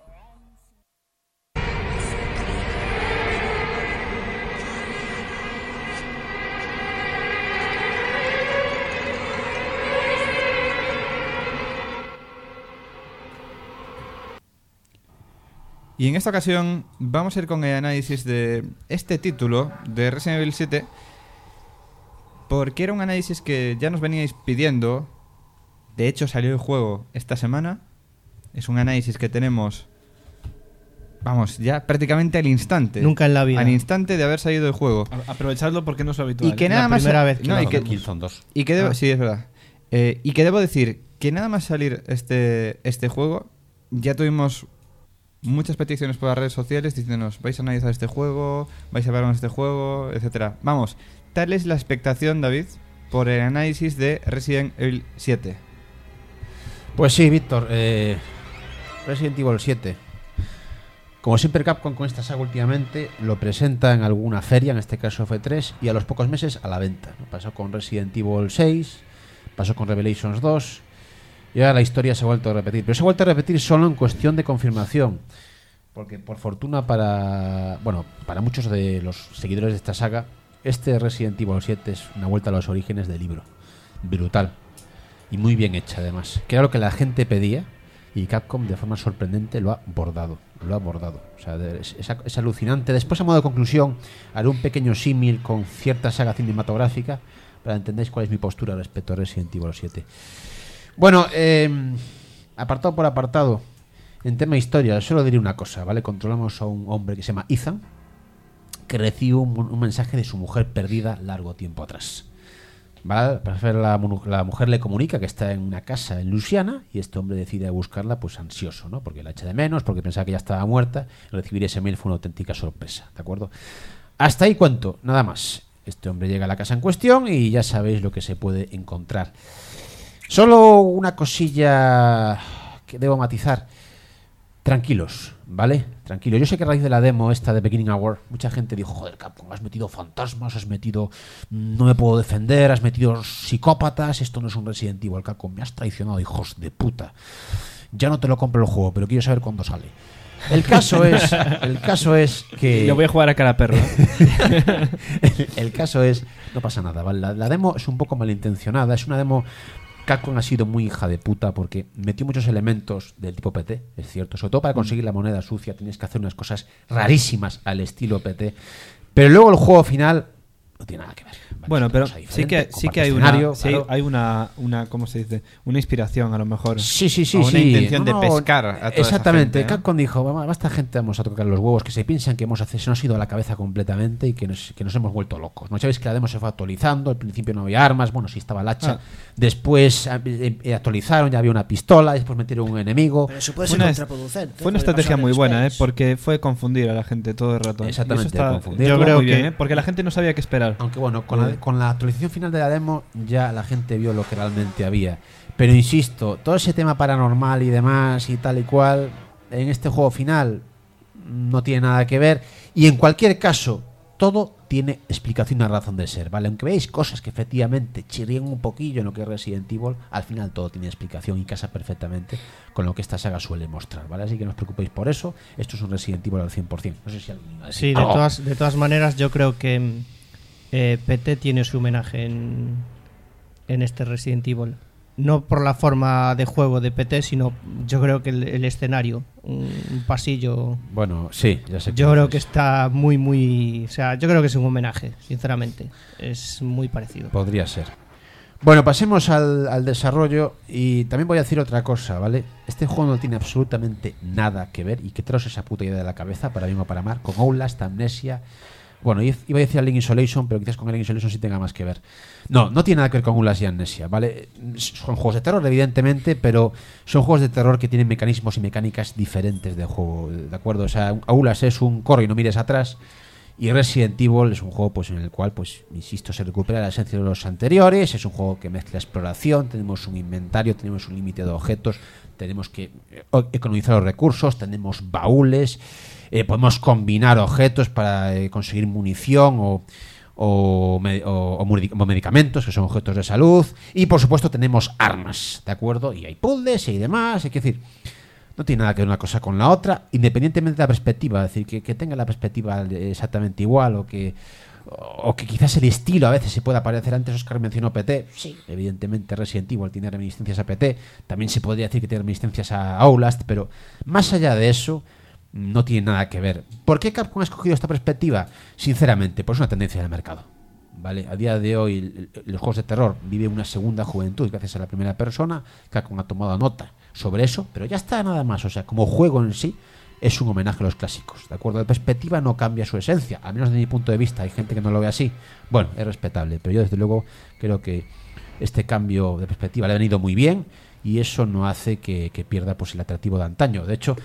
Y en esta ocasión vamos a ir con el análisis de este título de Resident Evil 7, porque era un análisis que ya nos veníais pidiendo. De hecho salió el juego esta semana. Es un análisis que tenemos, vamos, ya prácticamente al instante. Nunca en la vida. Al instante de haber salido el juego. Aprovechadlo porque no es lo habitual. Y que nada más primera vez que no, lo y que, hagamos. Killzone 2. y que debo, sí, es verdad. Y que debo decir que nada más salir este juego, ya tuvimos muchas peticiones por las redes sociales diciéndonos: vais a analizar este juego, vais a vernos este juego, etcétera. Vamos, tal es la expectación, David, por el análisis de Resident Evil 7. Pues sí, Víctor. Resident Evil 7. Como siempre, Capcom con esta saga últimamente lo presenta en alguna feria, en este caso F3, y a los pocos meses a la venta, ¿no? Pasó con Resident Evil 6, pasó con Revelations 2, y ahora la historia se ha vuelto a repetir. Pero se ha vuelto a repetir solo en cuestión de confirmación, porque por fortuna para muchos de los seguidores de esta saga, este Resident Evil 7 es una vuelta a los orígenes del libro. Brutal. Y muy bien hecha, además. Que era lo que la gente pedía, y Capcom de forma sorprendente lo ha bordado. O sea, es alucinante. Después, a modo de conclusión, haré un pequeño símil con cierta saga cinematográfica para que entendáis cuál es mi postura respecto a Resident Evil 7. Bueno, apartado por apartado, en tema historia, solo diré una cosa, ¿vale? Controlamos a un hombre que se llama Ethan, que recibe un mensaje de su mujer perdida largo tiempo atrás. ¿Vale? La mujer le comunica que está en una casa en Luisiana, y este hombre decide buscarla, pues ansioso, ¿no? Porque la echa de menos, porque pensaba que ya estaba muerta. Recibir ese mail fue una auténtica sorpresa, ¿de acuerdo? Hasta ahí cuento, nada más. Este hombre llega a la casa en cuestión y ya sabéis lo que se puede encontrar. Solo una cosilla que debo matizar. Tranquilos, ¿vale? Tranquilos. Yo sé que a raíz de la demo esta de Beginning Hour, mucha gente dijo: joder, Capcom, has metido fantasmas, has metido no me puedo defender, has metido psicópatas, esto no es un Resident Evil, Capcom, me has traicionado, hijos de puta. Ya no te lo compro el juego, pero quiero saber cuándo sale. El caso es que... Yo voy a jugar a cara perro. El caso es... No pasa nada, ¿vale? La demo es un poco malintencionada, es una demo... Capcom ha sido muy hija de puta porque metió muchos elementos del tipo PT, es cierto. Sobre todo para conseguir la moneda sucia tienes que hacer unas cosas rarísimas al estilo PT. Pero luego el juego final no tiene nada que ver. ¿Vale? Bueno, pero sí que hay claro. una ¿cómo se dice? Una inspiración, a lo mejor. Sí. O una intención de pescar a toda exactamente. esa gente, ¿no? Capcom dijo: basta gente, vamos a tocar los huevos, que se piensan que se nos ha ido a la cabeza completamente y que nos hemos vuelto locos. No sabéis que la demo se fue actualizando, al principio no había armas, bueno, sí estaba el hacha, después actualizaron, ya había una pistola, después metieron un enemigo. Pero eso puede ser contraproducente. Fue una estrategia muy buena, porque fue confundir a la gente todo el rato. Exactamente, yo creo muy bien, porque la gente no sabía qué esperar. Aunque bueno, con la actualización final de la demo ya la gente vio lo que realmente había. Pero insisto, todo ese tema paranormal y demás y tal y cual, en este juego final no tiene nada que ver. Y en cualquier caso, todo tiene explicación y una razón de ser, ¿vale? Aunque veáis cosas que efectivamente chirrían un poquillo en lo que es Resident Evil, al final todo tiene explicación y casa perfectamente con lo que esta saga suele mostrar, ¿vale? Así que no os preocupéis por eso. Esto es un Resident Evil al 100%. No sé si alguien iba a decir sí, de todas maneras, yo creo que PT tiene su homenaje en este Resident Evil. No por la forma de juego de PT, sino yo creo que el escenario, un pasillo. Bueno, sí, ya sé. Yo creo que está muy, o sea, yo creo que es un homenaje, sinceramente. Es muy parecido. Podría ser. Bueno, pasemos al desarrollo y también voy a decir otra cosa, ¿vale? Este juego no tiene absolutamente nada que ver, y quitaros esa puta idea de la cabeza, para bien o para mal, con Outlast, Amnesia. Bueno, iba a decir Alien Isolation, pero quizás con Alien Isolation sí tenga más que ver. No tiene nada que ver con Outlast y Amnesia, ¿vale? Son juegos de terror, evidentemente, pero son juegos de terror que tienen mecanismos y mecánicas diferentes de juego, ¿de acuerdo? O sea, Outlast es un corre y no mires atrás, y Resident Evil es un juego pues en el cual, pues insisto, se recupera la esencia de los anteriores. Es un juego que mezcla exploración, tenemos un inventario, tenemos un límite de objetos, tenemos que economizar los recursos, tenemos baúles, podemos combinar objetos para conseguir munición o medicamentos, que son objetos de salud, y por supuesto tenemos armas, ¿de acuerdo? Y hay puzzles y demás, hay que decir, no tiene nada que ver una cosa con la otra, independientemente de la perspectiva, es decir, que tenga la perspectiva exactamente igual, o que quizás el estilo a veces se pueda parecer. Antes Oscar mencionó PT, sí, evidentemente Resident Evil tiene reminiscencias a PT, también se podría decir que tiene reminiscencias a Outlast, pero más allá de eso no tiene nada que ver. ¿Por qué Capcom ha escogido esta perspectiva? Sinceramente, pues es una tendencia del mercado, ¿vale? A día de hoy los juegos de terror viven una segunda juventud gracias a la primera persona. Capcom ha tomado nota sobre eso, pero ya está, nada más. O sea, como juego en sí es un homenaje a los clásicos, ¿de acuerdo? La perspectiva no cambia su esencia, al menos desde mi punto de vista. Hay gente que no lo ve así, bueno, es respetable, pero yo desde luego creo que este cambio de perspectiva le ha venido muy bien, y eso no hace que pierda pues el atractivo de antaño. De hecho,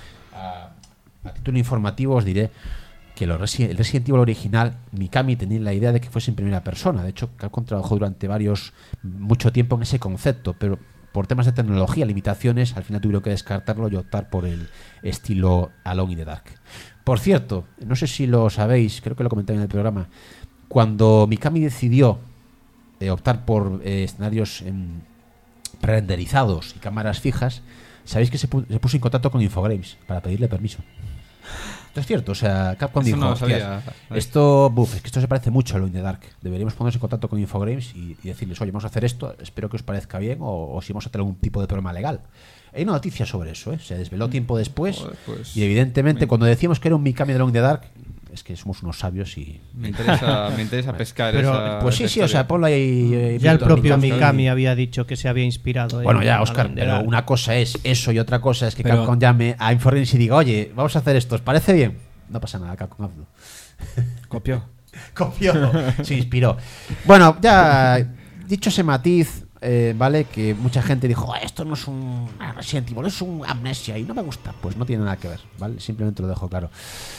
a título informativo os diré que el Resident Evil original, Mikami tenía la idea de que fuese en primera persona. De hecho, Capcom trabajó durante mucho tiempo en ese concepto, pero por temas de tecnología, limitaciones, al final tuvieron que descartarlo y optar por el estilo Alone in the Dark. Por cierto, no sé si lo sabéis, creo que lo comenté en el programa, cuando Mikami decidió optar por escenarios prerenderizados y cámaras fijas, sabéis que se puso en contacto con Infogrames para pedirle permiso. Esto es cierto, o sea, Capcom Eso dijo, no lo sabía. esto, es que esto se parece mucho a Alone in the Dark. Deberíamos ponernos en contacto con Infogrames y decirles, oye, vamos a hacer esto, espero que os parezca bien, o si vamos a tener algún tipo de problema legal. Hay una noticia sobre eso, se desveló tiempo después. Joder, pues, y evidentemente cuando decíamos que era un Mikami de Alone in the Dark, es que somos unos sabios y... me interesa pescar Pero, esa... Pues esa sí, o sea, historia. ponlo ahí. Ya el propio Mikami. Mikami había dicho que se había inspirado. Bueno, en ya, Oscar, Alan de pero Dark. una cosa es eso y otra cosa es que Pero- Capcom llame a Infogrames y diga, oye, vamos a hacer esto, ¿os parece bien? No pasa nada, Capcom, hazlo. Copió. Copió, se inspiró. Bueno, ya dicho ese matiz, ¿vale? Que mucha gente dijo, esto no es un Resident Evil, es un Amnesia y no me gusta. Pues no tiene nada que ver, ¿vale? Simplemente lo dejo claro.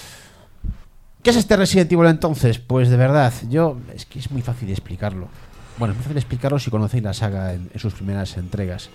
¿Qué es este Resident Evil entonces? Pues de verdad, es que es muy fácil explicarlo. Bueno, es muy fácil explicarlo si conocéis la saga en sus primeras entregas.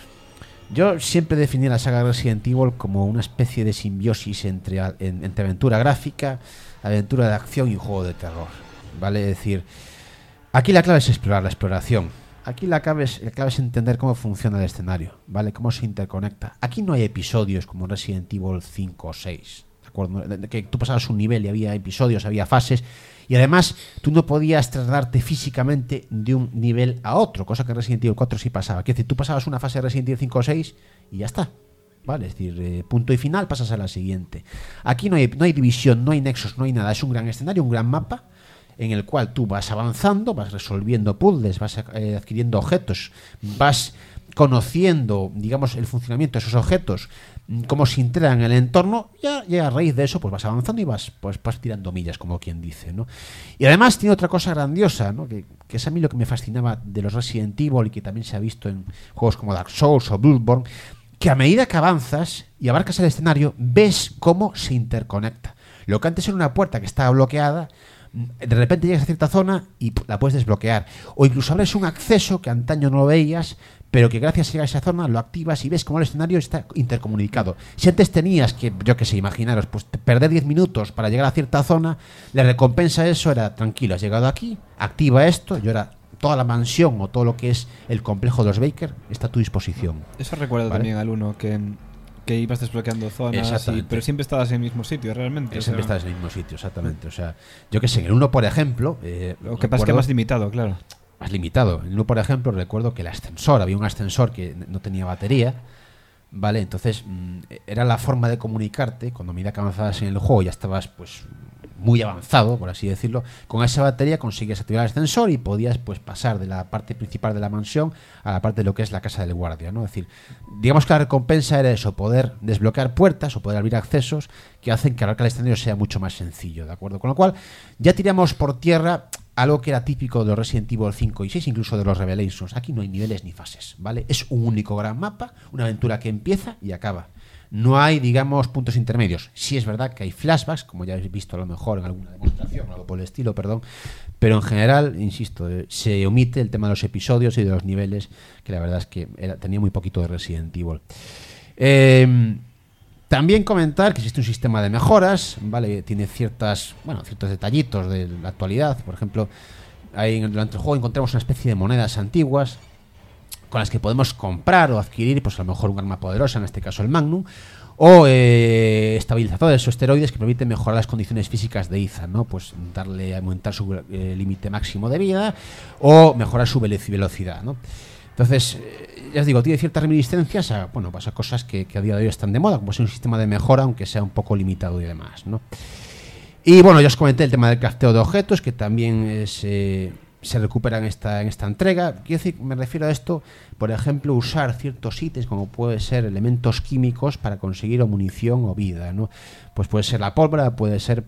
Yo siempre definí la saga Resident Evil como una especie de simbiosis entre aventura gráfica, aventura de acción y juego de terror, ¿vale? Es decir, aquí la clave es explorar, la exploración. Aquí la clave es entender cómo funciona el escenario, ¿vale? Cómo se interconecta. Aquí no hay episodios como Resident Evil 5 o 6, ¿de acuerdo? Que tú pasabas un nivel y había episodios, había fases, y además tú no podías trasladarte físicamente de un nivel a otro, cosa que en Resident Evil 4 sí pasaba. Es decir, tú pasabas una fase de Resident Evil 5 o 6 y ya está, ¿vale? Es decir, punto y final, pasas a la siguiente. Aquí no hay división, no hay nexos, no hay nada. Es un gran escenario, un gran mapa en el cual tú vas avanzando, vas resolviendo puzzles, vas adquiriendo objetos, vas conociendo, digamos, el funcionamiento de esos objetos, cómo se integran en el entorno, y a raíz de eso pues vas avanzando y vas tirando millas, como quien dice, ¿no? Y además tiene otra cosa grandiosa, ¿no? Que es a mí lo que me fascinaba de los Resident Evil, y que también se ha visto en juegos como Dark Souls o Bloodborne, que a medida que avanzas y abarcas el escenario, ves cómo se interconecta. Lo que antes era una puerta que estaba bloqueada, de repente llegas a cierta zona y la puedes desbloquear, o incluso abres un acceso que antaño no lo veías, pero que gracias a llegar a esa zona lo activas y ves cómo el escenario está intercomunicado. Si antes tenías que, yo qué sé, imaginaros, pues perder 10 minutos para llegar a cierta zona, la recompensa de eso era, tranquilo, has llegado aquí, activa esto, y ahora toda la mansión o todo lo que es el complejo de los Baker está a tu disposición. Eso recuerda ¿Vale? también al 1 que ibas desbloqueando zonas, Exactamente. pero siempre estabas en el mismo sitio, realmente. Siempre estás en el mismo sitio, exactamente. O sea, yo qué sé, en el 1, por ejemplo... Lo que pasa es que más limitado, claro. Más limitado. En el 1, por ejemplo, recuerdo que el ascensor, había un ascensor que no tenía batería, ¿vale? Entonces, era la forma de comunicarte, cuando a medida que avanzabas en el juego ya estabas, pues, muy avanzado, por así decirlo, con esa batería conseguías activar el ascensor y podías pues pasar de la parte principal de la mansión a la parte de lo que es la casa del guardia, ¿no? Es decir, digamos que la recompensa era eso, poder desbloquear puertas o poder abrir accesos que hacen que el escenario sea mucho más sencillo, ¿de acuerdo? Con lo cual ya tiramos por tierra algo que era típico de los Resident Evil 5 y 6, incluso de los Revelations. Aquí no hay niveles ni fases, ¿vale? Es un único gran mapa, una aventura que empieza y acaba. No hay, digamos, puntos intermedios. Sí es verdad que hay flashbacks, como ya habéis visto a lo mejor en alguna demostración o algo por el estilo, perdón, pero en general, insisto, se omite el tema de los episodios y de los niveles, que la verdad es que tenía muy poquito de Resident Evil. También comentar que existe un sistema de mejoras, ¿vale? Tiene ciertos detallitos de la actualidad. Por ejemplo, durante el juego encontramos una especie de monedas antiguas con las que podemos comprar o adquirir, pues a lo mejor un arma poderosa, en este caso el Magnum, o estabilizadores o esteroides que permiten mejorar las condiciones físicas de Ethan, ¿no? Pues aumentar su límite máximo de vida o mejorar su velocidad, ¿no? Entonces, ya os digo, tiene ciertas reminiscencias a cosas que a día de hoy están de moda, como es un sistema de mejora, aunque sea un poco limitado y demás, ¿no? Y bueno, ya os comenté el tema del crafteo de objetos, que también se recupera en esta entrega. Quiero decir, me refiero a esto, por ejemplo, usar ciertos ítems como puede ser elementos químicos para conseguir munición o vida, ¿no? Pues puede ser la pólvora, puede ser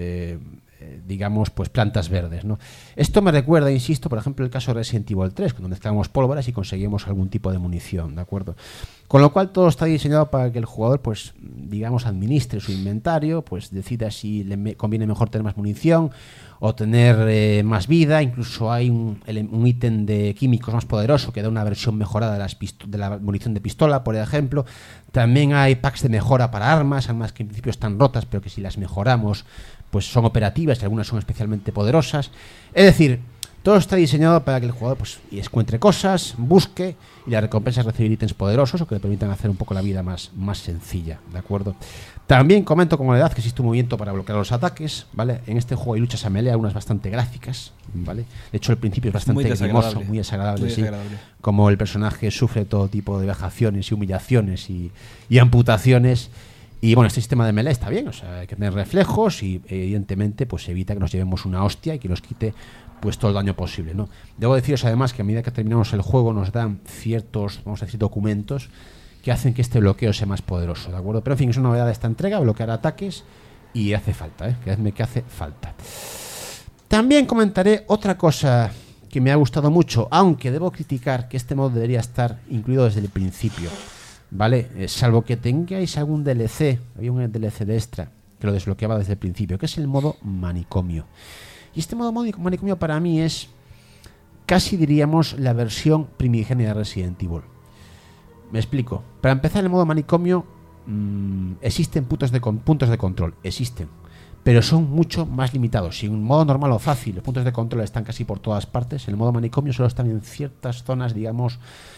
digamos, pues plantas verdes, ¿no? Esto me recuerda, insisto, por ejemplo, el caso de Resident Evil 3, cuando mezclamos pólvoras y conseguimos algún tipo de munición, ¿de acuerdo? Con lo cual todo está diseñado para que el jugador, pues, digamos, administre su inventario, pues decida si le conviene mejor tener más munición o tener más vida. Incluso hay un ítem de químicos más poderoso que da una versión mejorada de la munición de pistola, por ejemplo. También hay packs de mejora para armas que en principio están rotas, pero que si las mejoramos pues son operativas y algunas son especialmente poderosas. Es decir, todo está diseñado para que el jugador pues encuentre cosas, busque, y la recompensa es recibir ítems poderosos o que le permitan hacer un poco la vida más sencilla, ¿de acuerdo? También comento como novedad que existe un movimiento para bloquear los ataques, ¿vale? En este juego hay luchas a melee, algunas bastante gráficas, ¿vale? De hecho, el principio es bastante grimoso, muy desagradable, sí. Como el personaje sufre todo tipo de vejaciones y humillaciones y amputaciones. Y bueno, este sistema de melee está bien, o sea, hay que tener reflejos y evidentemente pues evita que nos llevemos una hostia y que nos quite pues todo el daño posible, ¿no? Debo deciros además que a medida que terminamos el juego nos dan ciertos, vamos a decir, documentos que hacen que este bloqueo sea más poderoso, ¿de acuerdo? Pero en fin, es una novedad de esta entrega, bloquear ataques, y hace falta, creedme que hace falta. También comentaré otra cosa que me ha gustado mucho, aunque debo criticar que este modo debería estar incluido desde el principio, ¿vale? Salvo que tengáis algún DLC, había un DLC de extra que lo desbloqueaba desde el principio, que es el modo manicomio. Y este modo manicomio para mí es casi, diríamos, la versión primigenia de Resident Evil. Me explico. Para empezar, el modo manicomio existen puntos de control, existen, pero son mucho más limitados. Si en un modo normal o fácil los puntos de control están casi por todas partes, en el modo manicomio solo están en ciertas zonas, digamos,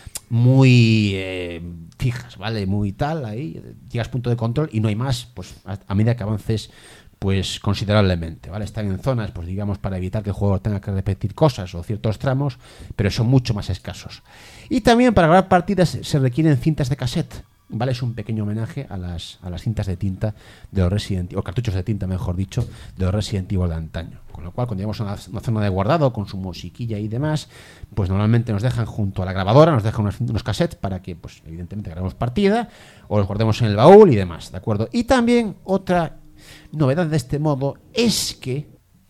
muy fijas, ¿vale? Muy tal, ahí llegas punto de control y no hay más, pues a medida que avances pues considerablemente, ¿vale? Están en zonas, pues digamos, para evitar que el jugador tenga que repetir cosas o ciertos tramos, pero son mucho más escasos. Y también para grabar partidas se requieren cintas de cassette, ¿vale? Es un pequeño homenaje a las cintas de tinta de los Resident Evil, o cartuchos de tinta, mejor dicho, de los Resident Evil de antaño. Con lo cual, cuando llegamos a una zona de guardado con su musiquilla y demás, pues normalmente nos dejan junto a la grabadora, nos dejan unos cassettes para que, pues evidentemente, grabemos partida o los guardemos en el baúl y demás, ¿de acuerdo? Y también otra novedad de este modo es que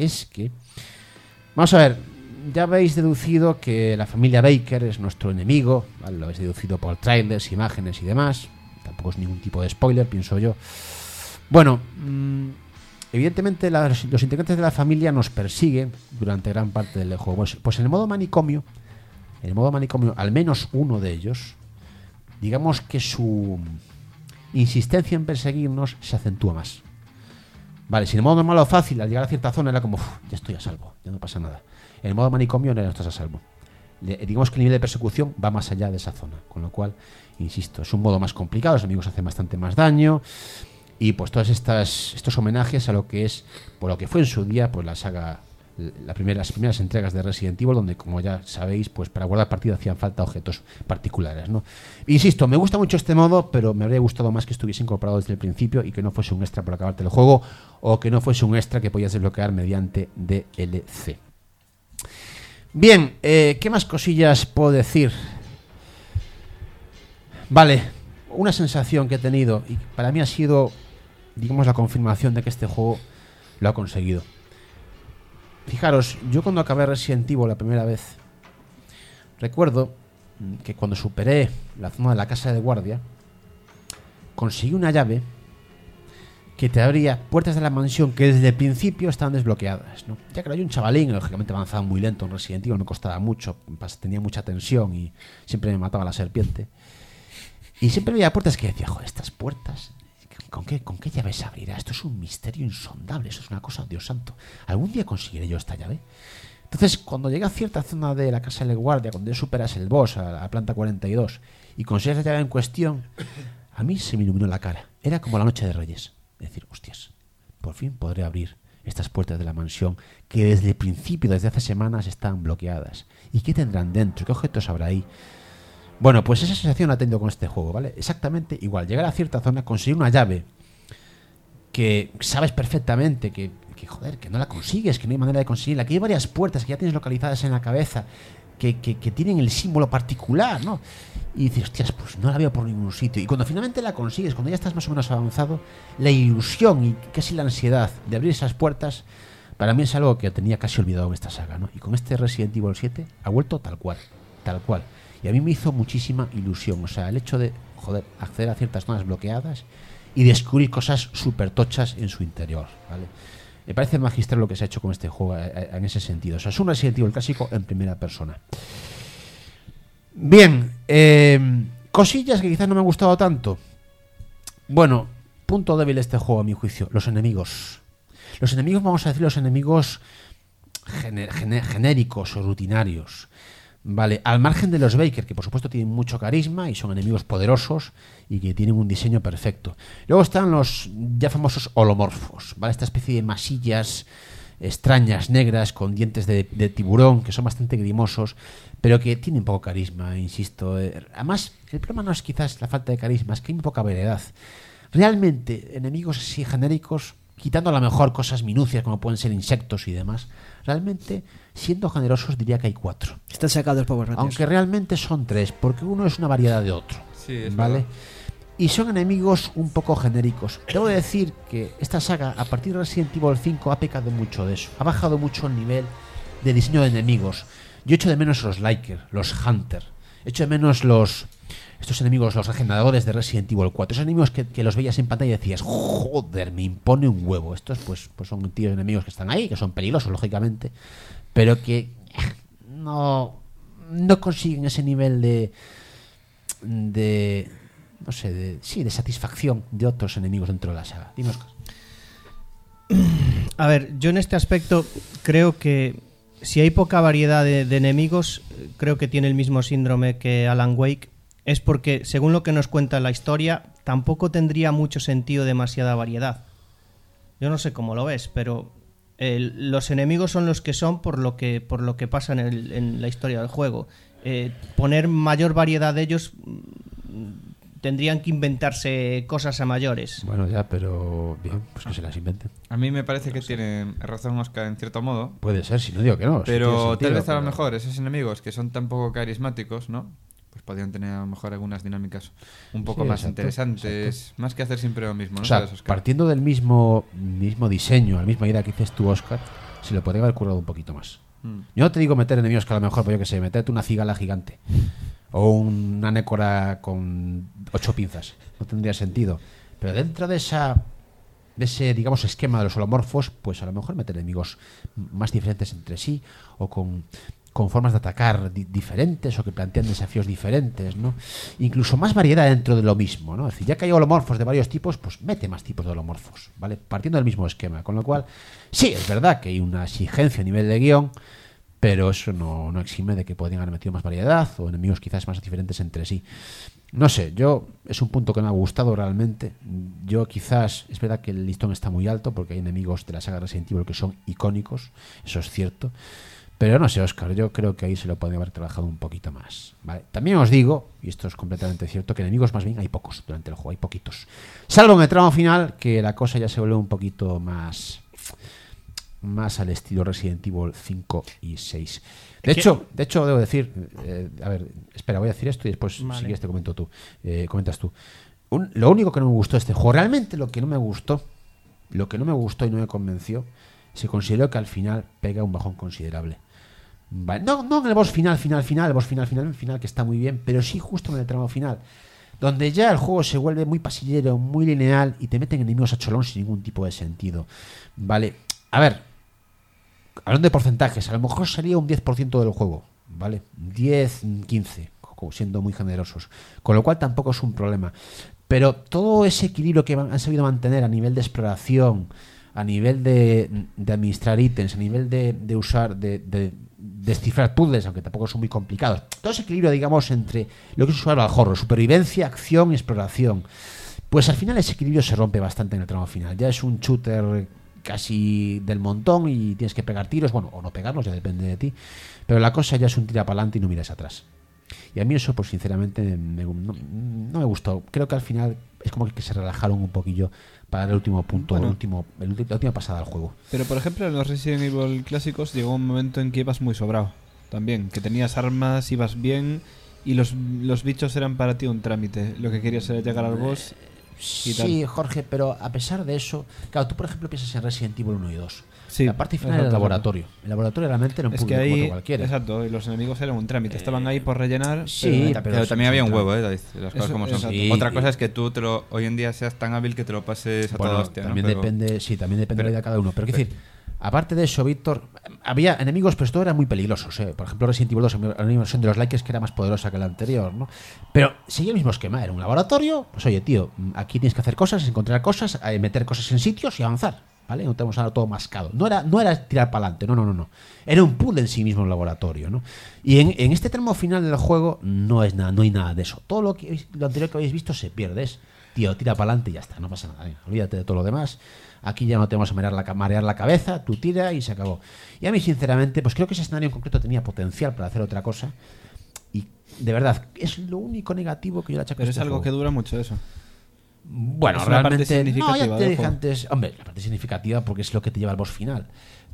vamos a ver, ya habéis deducido que la familia Baker es nuestro enemigo, ¿vale? Lo habéis deducido por trailers, imágenes y demás. Tampoco es ningún tipo de spoiler, pienso yo. Bueno, evidentemente los integrantes de la familia nos persiguen durante gran parte del juego. Pues en el modo manicomio, al menos uno de ellos, digamos que su insistencia en perseguirnos se acentúa más. Vale, si en el modo normal o fácil, al llegar a cierta zona era como, ya estoy a salvo, ya no pasa nada. En el modo manicomio no estás a salvo. Digamos que el nivel de persecución va más allá de esa zona, con lo cual, insisto, es un modo más complicado, los enemigos hacen bastante más daño, y pues todos estos homenajes a lo que es, por lo que fue en su día, pues la saga las primeras entregas de Resident Evil, donde, como ya sabéis, pues para guardar partida hacían falta objetos particulares, ¿no? Insisto, me gusta mucho este modo, pero me habría gustado más que estuviese incorporado desde el principio y que no fuese un extra por acabarte el juego, o que no fuese un extra que podías desbloquear mediante DLC. Bien, ¿qué más cosillas puedo decir? Vale, una sensación que he tenido y para mí ha sido, digamos, la confirmación de que este juego lo ha conseguido. Fijaros, yo cuando acabé Resident Evil la primera vez, recuerdo que cuando superé la zona de la casa de guardia, conseguí una llave que te abría puertas de la mansión que desde el principio estaban desbloqueadas, ¿no? Ya que era yo un chavalín, lógicamente avanzaba muy lento en Resident Evil, me costaba mucho, tenía mucha tensión y siempre me mataba la serpiente. Y siempre veía puertas que decía, joder, estas puertas, ¿con qué llave se abrirá? Esto es un misterio insondable, eso es una cosa, Dios santo. ¿Algún día conseguiré yo esta llave? Entonces, cuando llegué a cierta zona de la casa de guardia, cuando ya superas el boss, a la planta 42, y consigues la llave en cuestión, a mí se me iluminó la cara. Era como la noche de Reyes. Es decir, hostias, por fin podré abrir estas puertas de la mansión que desde el principio, desde hace semanas, están bloqueadas. ¿Y qué tendrán dentro? ¿Qué objetos habrá ahí? Bueno, pues esa sensación la he tenido con este juego, ¿vale? Exactamente igual. Llegar a cierta zona, conseguir una llave que sabes perfectamente que joder, que no la consigues, que no hay manera de conseguirla, que hay varias puertas que ya tienes localizadas en la cabeza, que tienen el símbolo particular, ¿no? Y dices, hostias, pues no la veo por ningún sitio. Y cuando finalmente la consigues, cuando ya estás más o menos avanzado, la ilusión y casi la ansiedad de abrir esas puertas, para mí es algo que tenía casi olvidado en esta saga, ¿no? Y con este Resident Evil 7 ha vuelto tal cual, tal cual. Y a mí me hizo muchísima ilusión. O sea, el hecho de, joder, acceder a ciertas zonas bloqueadas y descubrir cosas súper tochas en su interior, ¿vale? Me parece magistral lo que se ha hecho con este juego en ese sentido. O sea, es un Resident Evil clásico en primera persona. Bien, cosillas que quizás no me han gustado tanto. Bueno, punto débil de este juego, a mi juicio, los enemigos. Los enemigos, vamos a decir, los enemigos genéricos o rutinarios. Vale, al margen de los Baker, que por supuesto tienen mucho carisma y son enemigos poderosos y que tienen un diseño perfecto. Luego están los ya famosos holomorfos, ¿vale? Esta especie de masillas extrañas, negras, con dientes de tiburón, que son bastante grimosos, pero que tienen poco carisma, insisto. Además, el problema no es quizás la falta de carisma, es que hay muy poca variedad. Realmente, enemigos así genéricos, quitando a lo mejor cosas minucias como pueden ser insectos y demás, realmente, siendo generosos, diría que hay 4. Están sacados el Power Rangers. Aunque realmente son 3, porque uno es una variedad de otro. Sí, es ¿vale? verdad. Y son enemigos un poco genéricos. Debo decir que esta saga, a partir de Resident Evil 5, ha pecado mucho de eso. Ha bajado mucho el nivel de diseño de enemigos. Yo echo de menos los Liker, los Hunter. Echo de menos estos enemigos, los regeneradores de Resident Evil 4. Esos enemigos que los veías en pantalla y decías, joder, me impone un huevo. Estos pues son tíos enemigos que están ahí, que son peligrosos, lógicamente, pero que no consiguen ese nivel de no sé, de satisfacción de otros enemigos dentro de la saga. Dime, Óscar. A ver, yo en este aspecto creo que si hay poca variedad de enemigos, creo que tiene el mismo síndrome que Alan Wake. Es porque, según lo que nos cuenta la historia, tampoco tendría mucho sentido demasiada variedad. Yo no sé cómo lo ves, pero los enemigos son los que son por lo que pasa en la historia del juego. Poner mayor variedad de ellos, tendrían que inventarse cosas a mayores. Bueno, ya, pero bien, pues que se las inventen. A mí me parece que tiene razón Óscar en cierto modo. Puede ser, si no digo que no. Pero si tiene tal vez sentido, a lo pero- mejor esos enemigos que son tan poco carismáticos, ¿no? Pues podrían tener a lo mejor algunas dinámicas un poco Sí, más exacto, interesantes. Más que hacer siempre lo mismo, ¿no? O sea, ¿Sabes, Óscar? partiendo del mismo diseño, la misma idea que dices tú, Óscar, se lo podría haber currado un poquito más. Yo no te digo meter enemigos que a lo mejor, pues yo que sé, meterte una cigala gigante o una nécora con 8 pinzas. No tendría sentido. Pero dentro de ese, digamos, esquema de los holomorfos, pues a lo mejor meter enemigos más diferentes entre sí o con formas de atacar diferentes o que plantean desafíos diferentes, ¿no? Incluso más variedad dentro de lo mismo, ¿no? Es decir, ya que hay holomorfos de varios tipos, pues mete más tipos de holomorfos, ¿vale? Partiendo del mismo esquema. Con lo cual, sí, es verdad que hay una exigencia a nivel de guión, pero eso no exime de que podrían haber metido más variedad o enemigos quizás más diferentes entre sí. No sé, es un punto que me ha gustado realmente. Yo quizás, es verdad que el listón está muy alto porque hay enemigos de la saga Resident Evil que son icónicos, eso es cierto. Pero no sé, Óscar, yo creo que ahí se lo podría haber trabajado un poquito más, ¿vale? También os digo, y esto es completamente cierto, que enemigos más bien hay pocos durante el juego, hay poquitos. Salvo en el tramo final, que la cosa ya se vuelve un poquito más al estilo Resident Evil 5 y 6. De hecho, debo decir, a ver, espera, voy a decir esto y después si quieres te comento tú, comentas tú. Lo único que no me gustó de este juego, realmente lo que no me gustó y no me convenció, se consideró que al final pega un bajón considerable. Vale, no en el boss final, el boss final que está muy bien, pero sí justo en el tramo final, donde ya el juego se vuelve muy pasillero, muy lineal y te meten enemigos a cholón sin ningún tipo de sentido. Vale, a ver, hablando de porcentajes, a lo mejor sería un 10% del juego, ¿vale? 10, 15, siendo muy generosos, con lo cual tampoco es un problema. Pero todo ese equilibrio que han sabido mantener a nivel de exploración, a nivel de administrar ítems, a nivel de usar, de descifrar puzzles, aunque tampoco son muy complicados. Todo ese equilibrio, digamos, entre lo que es usuario al horror, supervivencia, acción y exploración. Pues al final ese equilibrio se rompe bastante en el tramo final. Ya es un shooter casi del montón y tienes que pegar tiros, bueno, o no pegarlos, ya depende de ti. Pero la cosa ya es un tira para adelante y no miras atrás. Y a mí eso, pues sinceramente, no me gustó. Creo que al final es como que se relajaron un poquillo para dar el último punto, la última pasada al juego. Pero por ejemplo en los Resident Evil clásicos llegó un momento en que ibas muy sobrado también, que tenías armas, ibas bien y los bichos eran para ti un trámite. Lo que querías era llegar al boss y tal. Sí, Jorge, pero a pesar de eso, claro, tú por ejemplo piensas en Resident Evil 1 y 2. Sí, la parte final era el laboratorio. El laboratorio realmente era un puzzle como otro cualquiera. Exacto, y los enemigos eran un trámite. Estaban ahí por rellenar. Sí, pero también había un huevo, David, las cosas como son. Sí, otra cosa es que tú hoy en día seas tan hábil que te lo pases a toda hostia. También ¿no? depende de la vida de cada uno. Pero quiero decir, aparte de eso, Víctor, había enemigos, pero esto era muy peligrosos. Por ejemplo, Resident Evil 2, la versión de los Likes, que era más poderosa que la anterior, ¿no? Pero seguía el mismo esquema. Era un laboratorio. Pues oye, tío, aquí tienes que hacer cosas, encontrar cosas, meter cosas en sitios y avanzar. ¿Vale? No tenemos ahora todo mascado. No era tirar para adelante, no. Era un puzzle en sí mismo el laboratorio, ¿no? Y en este tramo final del juego no hay nada de eso. Todo lo anterior que habéis visto se pierde. Es, tío, tira para adelante y ya está, no pasa nada. Olvídate de todo lo demás. Aquí ya no te vamos a marear la cabeza, tú tira y se acabó. Y a mí, sinceramente, pues creo que ese escenario en concreto tenía potencial para hacer otra cosa. Y de verdad, es lo único negativo que yo le achaco a Pero este es algo juego. que dura mucho eso. Bueno, es una parte realmente significativa no, ya te del dije juego. antes, hombre, la parte significativa porque es lo que te lleva al boss final.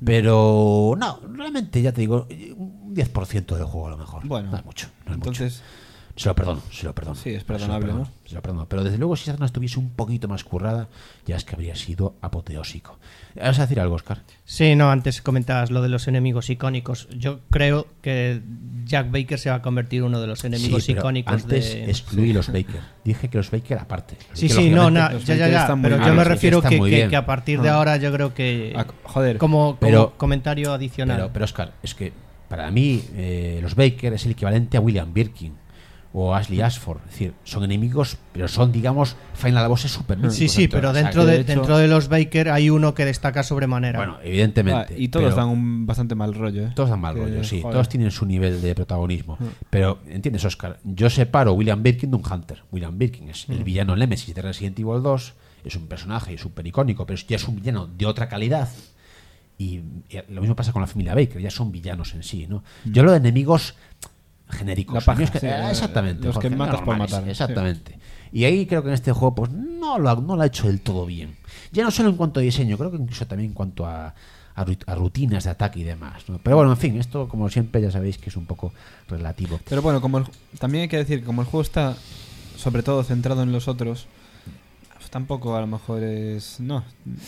Pero no, realmente ya te digo, un 10% del juego a lo mejor. Bueno, no es mucho, no es entonces mucho. Se lo perdono. Sí, es perdonable, ¿no? Se lo perdono. Pero desde luego si esa no estuviese un poquito más currada, ya es que habría sido apoteósico. ¿Vas a decir algo, Óscar? Sí, no, antes comentabas lo de los enemigos icónicos. Yo creo que Jack Baker se va a convertir en uno de los enemigos Sí, pero icónicos antes de... excluí los Baker. Dije que los Baker aparte. Sí, Que sí, no, lógicamente los ya, Baker están muy pero bien. yo me Los refiero Baker están muy bien. que a partir de ahora yo creo que... joder. Como Pero- comentario adicional. Pero Óscar, es que para mí los Baker es el equivalente a William Birkin o Ashley Ashford. Es decir, son enemigos, pero son, digamos, final bosses super míticos. Sí, dentro pero de la dentro saga. de, dentro de los Baker hay uno que destaca sobremanera. Bueno, evidentemente. Y todos pero dan un bastante mal rollo, ¿eh? todos dan mal Que, rollo, sí. joder. Todos tienen su nivel de protagonismo. Pero, ¿entiendes, Óscar? Yo separo William Birkin de un Hunter. William Birkin es el villano Nemesis de Resident Evil 2. Es un personaje súper icónico, pero ya es un villano de otra calidad. Y lo mismo pasa con la familia Baker, ya son villanos en sí, ¿no? Yo hablo de enemigos genéricos. La paja, Enemigos sí, exactamente. los que Jorge, matas por normales, matar, exactamente. Y ahí creo que en este juego pues no lo ha hecho del todo bien. Ya no solo en cuanto a diseño, creo que incluso también en cuanto a rutinas de ataque y demás, ¿no? Pero bueno, en fin, esto como siempre ya sabéis que es un poco relativo. Pero bueno, también hay que decir que como el juego está sobre todo centrado en los otros, pues tampoco a lo mejor es... No.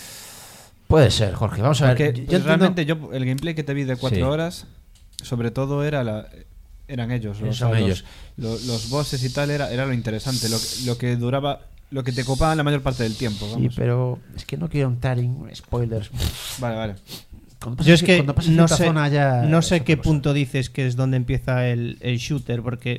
Puede ser, Jorge. Vamos a Porque ver. pues, Yo entiendo- realmente el gameplay que te vi de 4 Sí. horas, sobre todo eran ellos. Son ellos. Los bosses y tal era lo interesante, lo que duraba, lo que te copaba la mayor parte del tiempo. Sí, Vamos. pero es que no quiero entrar en spoilers. Vale. Cuando pasas- Yo es que cuando pasas no cierta sé, zona ya no es sé otra qué cosa. punto dices que es donde empieza el shooter, porque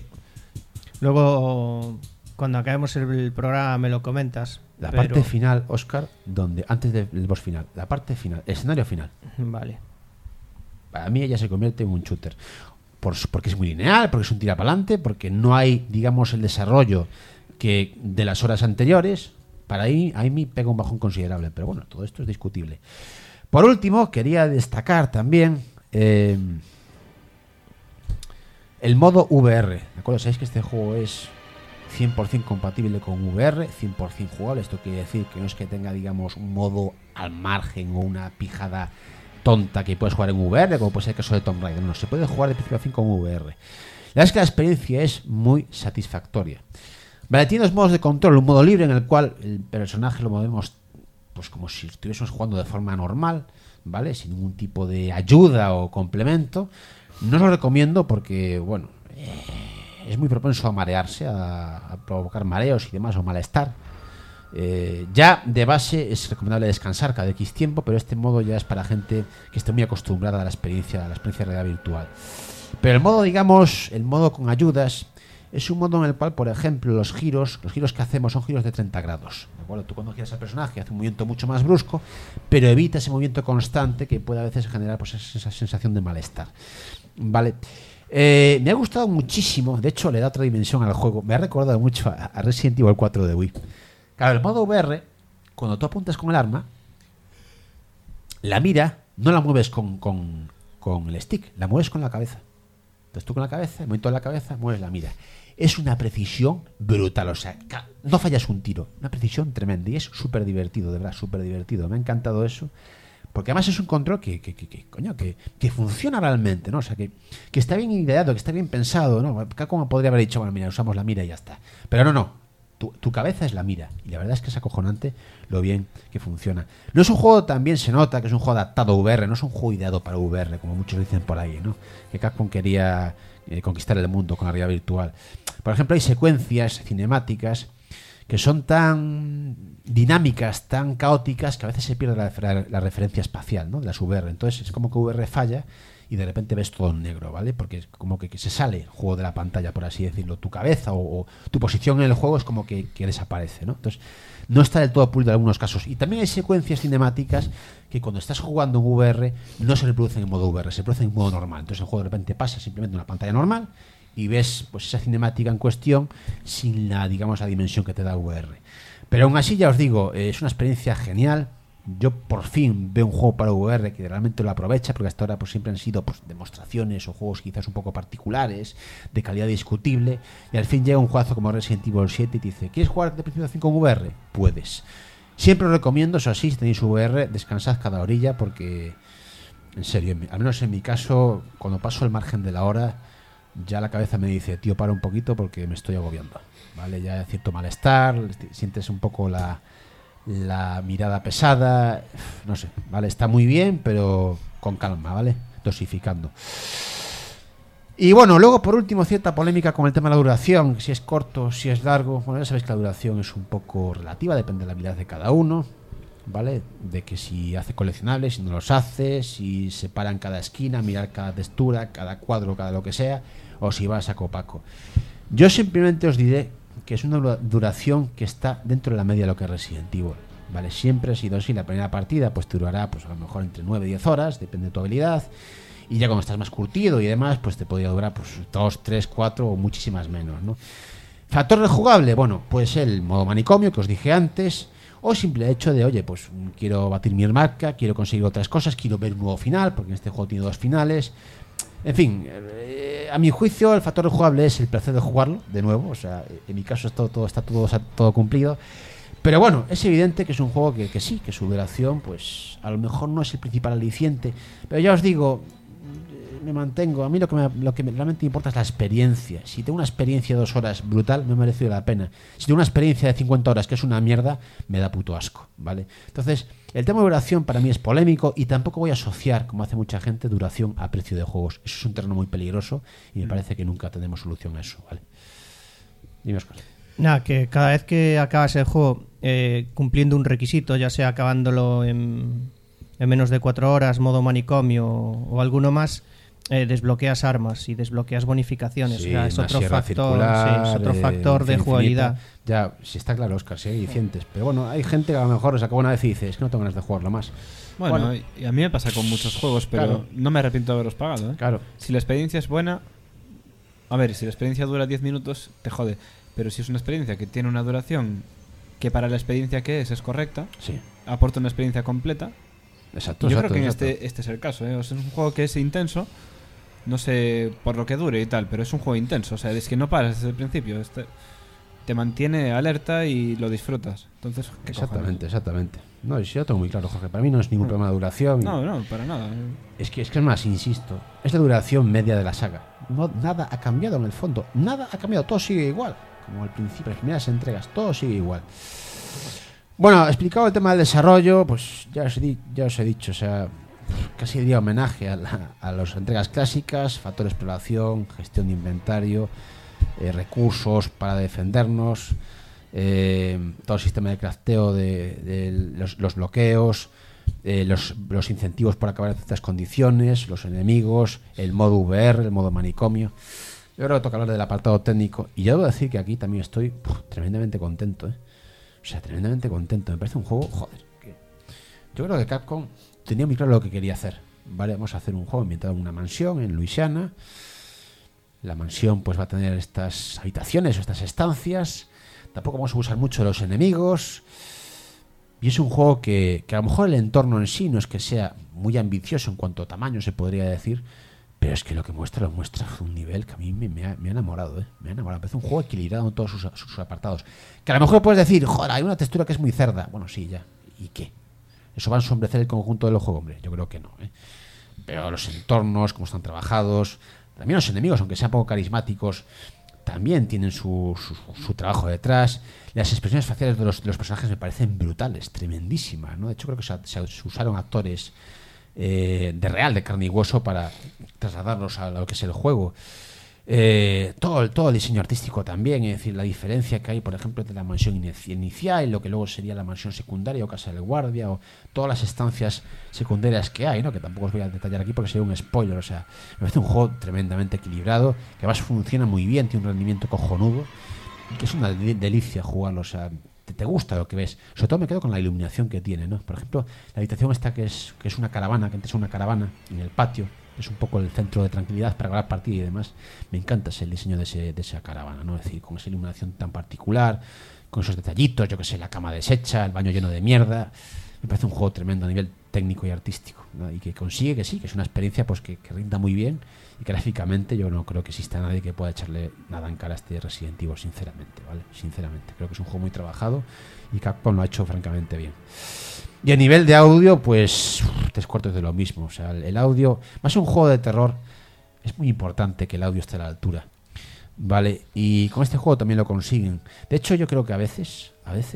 luego cuando acabemos el programa me lo comentas. La pero- parte final, Óscar, donde antes del boss final, la parte final, el escenario final. Vale. Para mí ya se convierte en un shooter. Porque es muy lineal, porque es un tira para adelante, porque no hay, digamos, el desarrollo que de las horas anteriores. Para ahí me pega un bajón considerable, pero bueno, todo esto es discutible. Por último, quería destacar también el modo VR. ¿De acuerdo? Sabéis que este juego es 100% compatible con VR, 100% jugable. Esto quiere decir que no es que tenga, digamos, un modo al margen o una pijada tonta que puedes jugar en VR, como puede ser el caso de Tomb Raider. No, se puede jugar de principio a fin con VR. La verdad es que la experiencia es muy satisfactoria. Vale, tiene dos modos de control. Un modo libre en el cual el personaje lo movemos pues como si estuviésemos jugando de forma normal, ¿vale? Sin ningún tipo de ayuda o complemento. No os lo recomiendo porque, bueno, es muy propenso a marearse, a provocar mareos y demás, o malestar. Ya de base es recomendable descansar cada X tiempo, pero este modo ya es para gente que esté muy acostumbrada a la experiencia de realidad virtual. Pero el modo, digamos, el modo con ayudas, es un modo en el cual, por ejemplo, los giros que hacemos son giros de 30 grados. ¿De acuerdo? Tú cuando giras al personaje hace un movimiento mucho más brusco, pero evita ese movimiento constante que puede a veces generar pues esa sensación de malestar. ¿Vale? Me ha gustado muchísimo, de hecho le da otra dimensión al juego. Me ha recordado mucho a Resident Evil 4 de Wii. Claro, el modo VR, cuando tú apuntas con el arma, la mira no la mueves con el stick, la mueves con la cabeza. Entonces tú con la cabeza, el movimiento de la cabeza, mueves la mira. Es una precisión brutal, o sea, no fallas un tiro, una precisión tremenda y es súper divertido, de verdad, súper divertido. Me ha encantado eso, porque además es un control que funciona realmente, ¿no? O sea, que está bien ideado, que está bien pensado, ¿no? Como podría haber dicho, bueno, mira, usamos la mira y ya está. Pero no. Tu cabeza es la mira y la verdad es que es acojonante lo bien que funciona. No es un juego, también se nota que es un juego adaptado a VR, no es un juego ideado para VR, como muchos dicen por ahí, ¿no? Que Capcom quería conquistar el mundo con la realidad virtual. Por ejemplo, hay secuencias cinemáticas que son tan dinámicas, tan caóticas, que a veces se pierde la referencia espacial, ¿no? De las VR. Entonces es como que VR falla y de repente ves todo en negro, ¿vale? Porque es como que se sale el juego de la pantalla, por así decirlo. Tu cabeza o tu posición en el juego es como que desaparece, ¿no? Entonces no está del todo pulido en algunos casos. Y también hay secuencias cinemáticas que cuando estás jugando en VR no se reproducen en modo VR, se reproducen en modo normal. Entonces el juego de repente pasa simplemente una pantalla normal y ves pues esa cinemática en cuestión sin la, digamos, la dimensión que te da VR. Pero aún así, ya os digo, es una experiencia genial. Yo por fin veo un juego para VR que realmente lo aprovecha, porque hasta ahora pues siempre han sido pues demostraciones o juegos quizás un poco particulares, de calidad discutible, y al fin llega un juegazo como Resident Evil 7 y te dice, ¿quieres jugar de principio a fin con VR? Puedes. Siempre os recomiendo, eso sí, si tenéis VR, descansad cada orilla, porque en serio, al menos en mi caso, cuando paso el margen de la hora, ya la cabeza me dice, tío, para un poquito porque me estoy agobiando, ¿vale? Ya hay cierto malestar, sientes un poco la mirada pesada, no sé, ¿vale? Está muy bien, pero con calma, ¿vale? Dosificando. Y bueno, luego por último cierta polémica con el tema de la duración, si es corto, si es largo. Bueno, ya sabéis que la duración es un poco relativa, depende de la habilidad de cada uno, ¿vale? De que si hace coleccionables, si no los hace, si se para en cada esquina, mirar cada textura, cada cuadro, cada lo que sea, o si va a saco paco. Yo simplemente os diré que es una duración que está dentro de la media de lo que es Resident Evil, ¿vale? Siempre ha sido así. La primera partida pues te durará pues a lo mejor entre 9 y 10 horas, depende de tu habilidad, y ya cuando estás más curtido y demás pues te podría durar pues 2, 3, 4 o muchísimas menos, ¿no? Factor rejugable, bueno, pues el modo manicomio que os dije antes, o simple hecho de, oye, pues quiero batir mi marca, quiero conseguir otras cosas, quiero ver un nuevo final, porque en este juego tiene 2 finales. En fin, a mi juicio el factor rejugable es el placer de jugarlo de nuevo, o sea, en mi caso está todo cumplido. Pero bueno, es evidente que es un juego que sí, que su duración pues a lo mejor no es el principal aliciente, pero ya os digo, me mantengo. A mí lo que realmente importa es la experiencia. Si tengo una experiencia de 2 horas brutal, me ha merecido la pena. Si tengo una experiencia de 50 horas que es una mierda, me da puto asco, ¿vale? Entonces, el tema de duración para mí es polémico y tampoco voy a asociar, como hace mucha gente, duración a precio de juegos. Eso es un terreno muy peligroso y me parece que nunca tenemos solución a eso, ¿vale? Dime, Oscar. Nada, que cada vez que acabas el juego cumpliendo un requisito, ya sea acabándolo en menos de 4 horas, modo manicomio o alguno más, desbloqueas armas y desbloqueas bonificaciones. Sí, o sea, es una otro sierra factor, circular, es otro factor de infinita. jugabilidad. Ya, sí está claro, Oscar, sí hay alicientes. Pero bueno, hay gente que a lo mejor se acaba una vez y dice, es que no tengo ganas de jugarlo más. Bueno, y a mí me pasa con muchos juegos, pero Claro. no me arrepiento de haberlos pagado, ¿eh? Claro. Si la experiencia es buena, a ver, si la experiencia dura 10 minutos, te jode. Pero si es una experiencia que tiene una duración que para la experiencia que es correcta, Sí. aporta una experiencia completa. Exacto. Yo exacto, creo que exacto. este es el caso, ¿eh? O sea, es un juego que es intenso, no sé por lo que dure y tal, pero es un juego intenso. O sea, es que no paras desde el principio. Te mantiene alerta y lo disfrutas. Entonces, ¿qué Exactamente, exactamente. No, y sí, yo tengo muy claro, Jorge. Para mí no es ningún problema de duración. cojones? No, para nada. Es que es más, insisto, es la duración media de la saga. No, nada ha cambiado en el fondo. Nada ha cambiado, todo sigue igual. Como al principio, las primeras entregas, todo sigue igual. Bueno, explicado el tema del desarrollo, pues ya os he dicho, o sea, casi diría homenaje a las entregas clásicas, factor de exploración, gestión de inventario, recursos para defendernos, todo el sistema de crafteo de los bloqueos, los incentivos por acabar en ciertas condiciones, los enemigos, el modo VR, el modo manicomio. Yo creo que toca hablar del apartado técnico y yo debo decir que aquí también estoy tremendamente contento, ¿eh? O sea, tremendamente contento. Me parece un juego, joder, que yo creo que Capcom tenía muy claro lo que quería hacer. Vale, vamos a hacer un juego ambientado en una mansión en Luisiana. La mansión pues va a tener estas habitaciones o estas estancias. Tampoco vamos a usar mucho los enemigos. Y es un juego que a lo mejor el entorno en sí no es que sea muy ambicioso en cuanto a tamaño, se podría decir. Pero es que lo muestra a un nivel que a mí me ha enamorado, ¿eh? Me ha enamorado. Me parece un juego equilibrado en todos sus apartados. Que a lo mejor puedes decir, joder, hay una textura que es muy cerda. Bueno, sí, ya. ¿Y qué? ¿Eso va a ensombrecer el conjunto del juego? Hombre, yo creo que no, ¿eh? Pero los entornos, cómo están trabajados, también los enemigos, aunque sean poco carismáticos, también tienen su trabajo detrás. Las expresiones faciales de los personajes me parecen brutales, tremendísimas, ¿no? De hecho, creo que se usaron actores de real, de carne y hueso, para trasladarlos a lo que es el juego. Todo el diseño artístico también, es decir, la diferencia que hay, por ejemplo, entre la mansión inicial y lo que luego sería la mansión secundaria o casa del guardia, o todas las estancias secundarias que hay, ¿no? Que tampoco os voy a detallar aquí porque sería un spoiler. O sea, me parece un juego tremendamente equilibrado, que además funciona muy bien, tiene un rendimiento cojonudo y que es una delicia jugarlo. O sea, te gusta lo que ves. Sobre todo me quedo con la iluminación que tiene, ¿no? Por ejemplo, la habitación esta que es una caravana, que antes era una caravana en el patio, es un poco el centro de tranquilidad para grabar partida y demás. Me encanta el diseño de esa caravana, ¿no? Es decir, con esa iluminación tan particular, con esos detallitos, yo que sé, la cama deshecha, el baño lleno de mierda. Me parece un juego tremendo a nivel técnico y artístico, ¿no? Y que consigue que sí, que es una experiencia pues que rinda muy bien, y que gráficamente yo no creo que exista nadie que pueda echarle nada en cara a este Resident Evil, sinceramente, ¿vale? Sinceramente, creo que es un juego muy trabajado y Capcom lo ha hecho francamente bien. Y a nivel de audio, pues 3/4 de lo mismo. O sea, el audio, más un juego de terror, es muy importante que el audio esté a la altura, ¿vale? Y con este juego también lo consiguen. De hecho, yo creo que a veces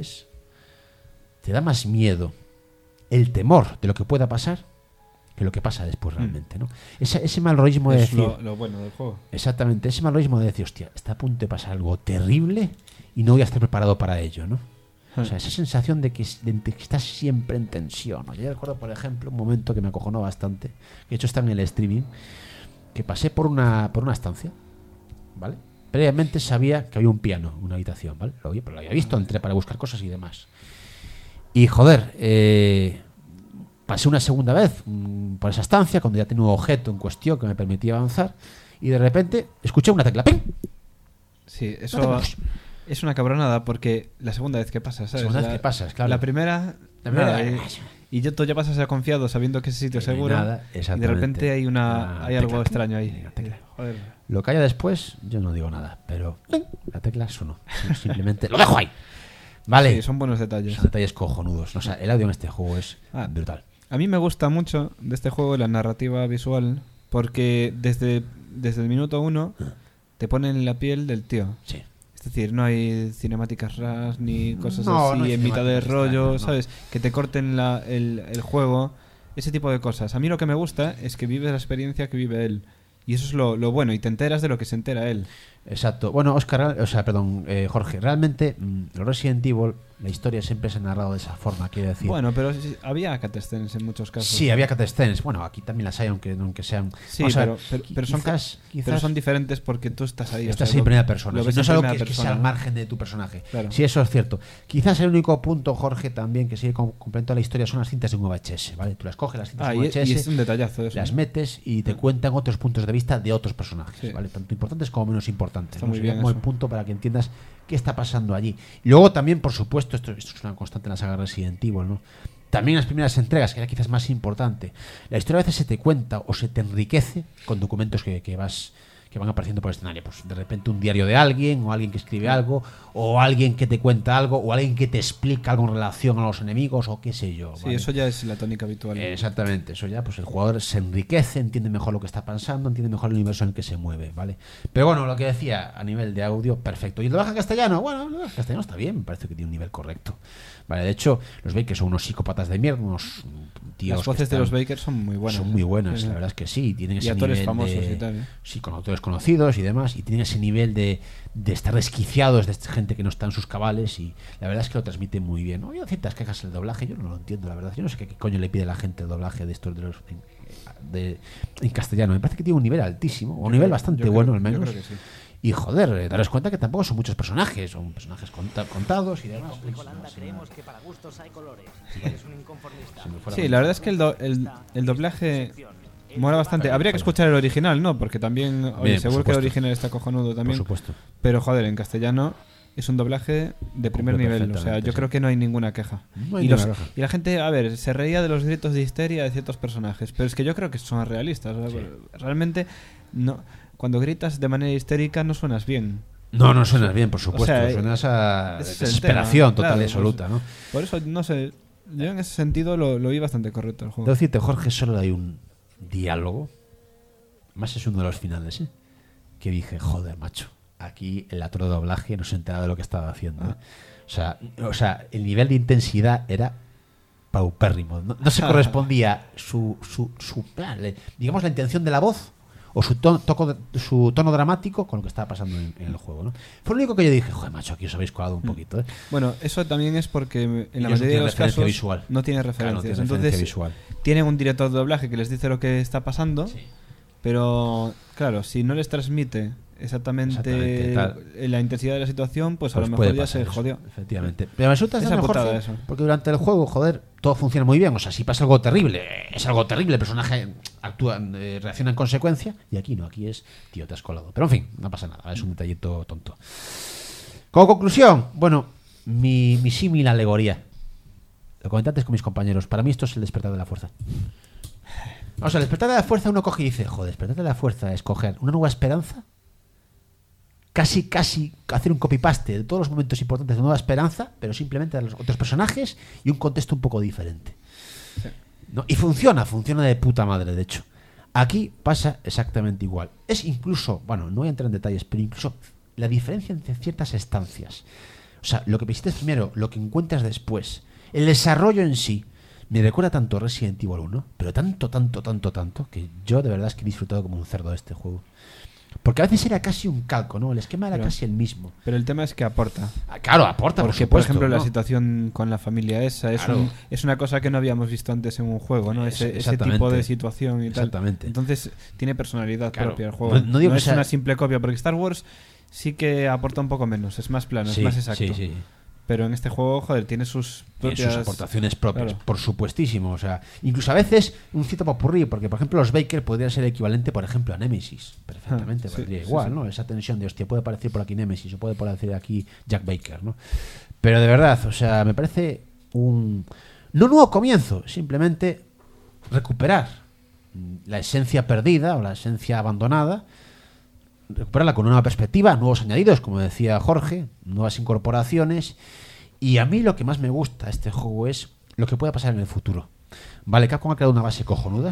te da más miedo el temor de lo que pueda pasar que lo que pasa después realmente, ¿no? Ese mal rollismo de Es decir... lo bueno del juego. Exactamente, ese mal rollismo de decir, hostia, está a punto de pasar algo terrible y no voy a estar preparado para ello, ¿no? O sea, esa sensación de que estás siempre en tensión, ¿no? Yo recuerdo, por ejemplo, un momento que me acojonó bastante, que de hecho está en el streaming, que pasé por una estancia, ¿vale? Previamente sabía que había un piano, una habitación, ¿vale? Pero lo había visto, entré para buscar cosas y demás. Y joder, pasé una segunda vez por esa estancia, cuando ya tenía un objeto en cuestión que me permitía avanzar, y de repente escuché una tecla, ¡ping! Sí, eso es una cabronada porque la segunda vez que pasas, ¿sabes? Segunda vez que pasas, claro. La primera nada, y tú ya pasas confiado sabiendo que ese sitio es seguro, nada, y de repente hay algo extraño ahí. Joder. Lo que haya después, yo no digo nada, pero la tecla sonó. Simplemente lo dejo ahí. Vale. Sí, son buenos detalles. Son detalles cojonudos. O sea, el audio en este juego es brutal. A mí me gusta mucho de este juego la narrativa visual, porque desde el minuto 1 te ponen en la piel del tío. Sí. Es decir, no hay cinemáticas raras ni cosas No, así no hay en mitad de rollo, extrañas, no. ¿sabes? Que te corten el juego, ese tipo de cosas. A mí lo que me gusta es que vives la experiencia que vive él. Y eso es lo bueno, y te enteras de lo que se entera él. Exacto. Bueno, Jorge, realmente los Resident Evil, la historia siempre se ha narrado de esa forma, quiero decir. Bueno, pero había cutscenes en muchos casos. Sí, había cutscenes. Bueno, aquí también las hay, aunque sean. Sí, pero son diferentes porque tú estás ahí. Estás en primera persona. No es algo que sea al margen de tu personaje. Claro. Sí, eso es cierto. Quizás el único punto, Jorge, también que sigue completo la historia son las cintas de un VHS, ¿vale? Tú las coges, las cintas de un VHS, y es un detallazo eso, las metes y te cuentan otros puntos de vista de otros personajes, ¿vale? Tanto importantes como menos importantes. Está muy bien como el punto para que entiendas qué está pasando allí. Y luego también, por supuesto, esto es una constante en la saga Resident Evil, ¿no? También en las primeras entregas, que era quizás más importante, la historia a veces se te cuenta o se te enriquece con documentos que van apareciendo por el escenario. Pues de repente un diario de alguien, o alguien que escribe algo, o alguien que te cuenta algo, o alguien que te explica algo en relación a los enemigos, o qué sé yo. Sí, ¿vale? eso ya es la tónica habitual. Exactamente, eso ya, pues el jugador se enriquece, entiende mejor lo que está pasando, entiende mejor el universo en el que se mueve, ¿vale? Pero bueno, lo que decía, a nivel de audio, perfecto. ¿Y el doblaje en castellano? Bueno, el castellano está bien, me parece que tiene un nivel correcto. Vale, de hecho, los Bakers son unos psicópatas de mierda, unos tíos. Las voces de los Bakers son muy buenas. Son muy buenas, la verdad es que sí. Tienen ese actores nivel famosos de, y tal. Sí, con actores conocidos y demás. Y tienen ese nivel de estar desquiciados de gente que no está en sus cabales. Y la verdad es que lo transmiten muy bien. Oye, ciertas quejas del doblaje, yo no lo entiendo, la verdad. Yo no sé qué coño le pide la gente el doblaje de estos en castellano. Me parece que tiene un nivel altísimo, o un nivel bastante bueno al menos. Yo creo que sí. Y joder, daros cuenta que tampoco son muchos personajes, son personajes contados y demás. Creemos que para gustos hay colores. Si eres un inconformista. Sí, la verdad es que el doblaje mola bastante. Habría que escuchar el original, ¿no? Porque también, oye, Bien, seguro que el original está cojonudo también. Por supuesto. Pero joder, en castellano es un doblaje de primer nivel. O sea, yo creo que no hay ninguna queja. No hay y ninguna queja. la gente, a ver, se reía de los gritos de histeria de ciertos personajes. Pero es que yo creo que son realistas. O sea, realmente, no. Cuando gritas de manera histérica no suenas bien. No suenas bien, por supuesto. O sea, suenas a ese es el desesperación tema, total claro, y absoluta, pues, ¿no? Por eso, no sé, yo en ese sentido lo vi bastante correcto el juego. Debo decirte, Jorge, solo hay un diálogo, más es uno de los finales, que dije, joder, macho, aquí el actor de doblaje no se enteraba de lo que estaba haciendo. O sea, el nivel de intensidad era paupérrimo. No se correspondía digamos, la intención de la voz o su tono dramático con lo que estaba pasando en el juego, ¿no? Fue lo único que yo dije, joder, macho, aquí os habéis colado un poquito, ¿eh? Bueno, eso también es porque en la Ellos mayoría de los casos visual. no tiene referencias. Claro, no tiene Entonces referencia visual. tienen un director de doblaje que les dice lo que está pasando, pero claro, si no les transmite exactamente la intensidad de la situación, pues a lo mejor ya se jodió. Efectivamente. Pero me resulta Esa mejor putada eso. porque durante el juego, joder, todo funciona muy bien. O sea, si pasa algo terrible, es algo terrible, el personaje actúa, reacciona en consecuencia, y aquí no, aquí es, tío, te has colado. Pero en fin, no pasa nada, es un detallito tonto. Como conclusión, bueno, mi símil alegoría. Lo comenté antes con mis compañeros. Para mí esto es el despertar de la fuerza. O sea, el despertar de la fuerza uno coge y dice, joder, despertar de la fuerza es coger una nueva esperanza, casi hacer un copy-paste de todos los momentos importantes de Nueva Esperanza, pero simplemente a los otros personajes y un contexto un poco diferente. Sí. ¿No? Y funciona de puta madre, de hecho. Aquí pasa exactamente igual. Es incluso, bueno, no voy a entrar en detalles, pero incluso la diferencia entre ciertas estancias. O sea, lo que visites primero, lo que encuentras después, el desarrollo en sí, me recuerda tanto a Resident Evil 1, pero tanto, que yo de verdad es que he disfrutado como un cerdo de este juego. Porque a veces era casi un calco, ¿no? El esquema era casi el mismo. Pero el tema es que aporta. Claro, aporta, porque, por ejemplo, ¿no? la situación con la familia esa es una cosa que no habíamos visto antes en un juego, ¿no? Ese tipo de situación y tal. Exactamente. Entonces, tiene personalidad propia el juego. No digo no que es una simple copia, porque Star Wars sí que aporta un poco menos, es más plano, es más exacto. Sí. Pero en este juego, joder, tiene sus propias... sus aportaciones propias, claro. Por supuestísimo. O sea, incluso a veces un cierto popurrí, porque por ejemplo los Baker podrían ser equivalente, por ejemplo, a Nemesis. Perfectamente, podría igual, ¿no? Esa tensión de, hostia, puede aparecer por aquí Nemesis o puede aparecer aquí Jack Baker, ¿no? Pero de verdad, o sea, me parece un... no nuevo comienzo, simplemente recuperar la esencia perdida o la esencia abandonada, recuperarla con una nueva perspectiva, nuevos añadidos, como decía Jorge, nuevas incorporaciones. Y a mí lo que más me gusta de este juego es lo que pueda pasar en el futuro. Vale, Capcom ha creado una base cojonuda,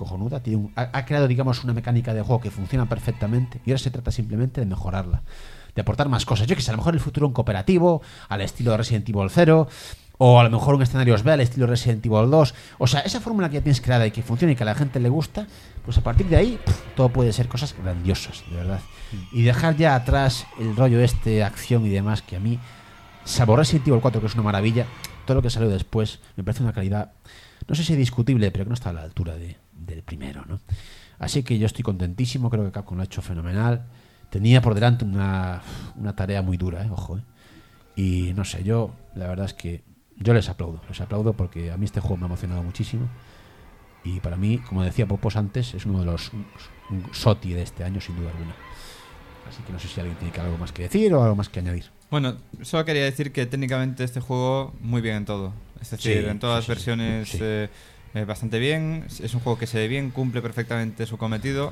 ha creado, digamos, una mecánica de juego que funciona perfectamente, y ahora se trata simplemente de mejorarla, de aportar más cosas. Yo que sé, a lo mejor en el futuro un cooperativo, al estilo de Resident Evil 0, O a lo mejor un escenario os ve al estilo Resident Evil 2. O sea, esa fórmula que ya tienes creada y que funciona y que a la gente le gusta, pues a partir de ahí todo puede ser cosas grandiosas, de verdad. Y dejar ya atrás el rollo acción y demás, que a mí, salvo Resident Evil 4, que es una maravilla, todo lo que salió después me parece una calidad, no sé si discutible, pero que no está a la altura del primero, ¿no? Así que yo estoy contentísimo, creo que Capcom lo ha hecho fenomenal. Tenía por delante una tarea muy dura, ojo. Y no sé, yo la verdad es que yo les aplaudo porque a mí este juego me ha emocionado muchísimo. Y para mí, como decía Popos antes, es uno de los SOTI de este año, sin duda alguna. Así que no sé si alguien tiene algo más que decir o algo más que añadir. Bueno, solo quería decir que técnicamente este juego muy bien en todo. Es decir, en todas las versiones bastante bien. Es un juego que se ve bien, cumple perfectamente su cometido.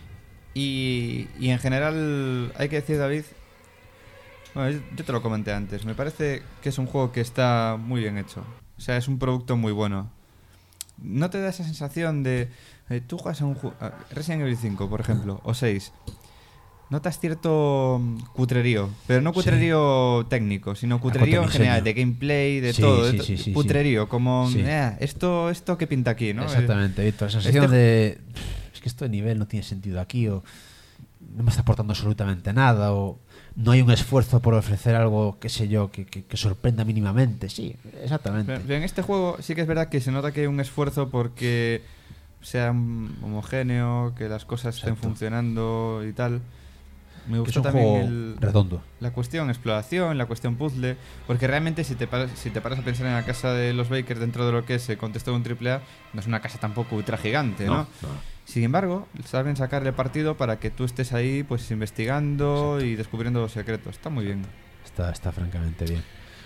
Y en general hay que decir, David, bueno, yo te lo comenté antes, me parece que es un juego que está muy bien hecho. O sea, es un producto muy bueno. ¿No te da esa sensación de... tú juegas a un Resident Evil 5, por ejemplo, o 6... Notas cierto cutrerío, pero no cutrerío técnico, sino cutrerío en general, de gameplay, de todo. Cutrerío, como esto que pinta aquí, ¿no? Exactamente, Víctor. Esa sensación de es que esto de nivel no tiene sentido aquí, o no me está aportando absolutamente nada, o no hay un esfuerzo por ofrecer algo, qué sé yo, que sorprenda mínimamente. Sí, exactamente. Pero en este juego sí que es verdad que se nota que hay un esfuerzo porque sea homogéneo, que las cosas estén funcionando y tal. Me gustó también redondo. La cuestión exploración, la cuestión puzzle, porque realmente si te paras a pensar en la casa de los Baker dentro de lo que es el contexto de un AAA, no es una casa tampoco ultra gigante, ¿no? Sin embargo, saben sacarle partido para que tú estés ahí pues investigando y descubriendo los secretos. Está muy bien. Está francamente bien.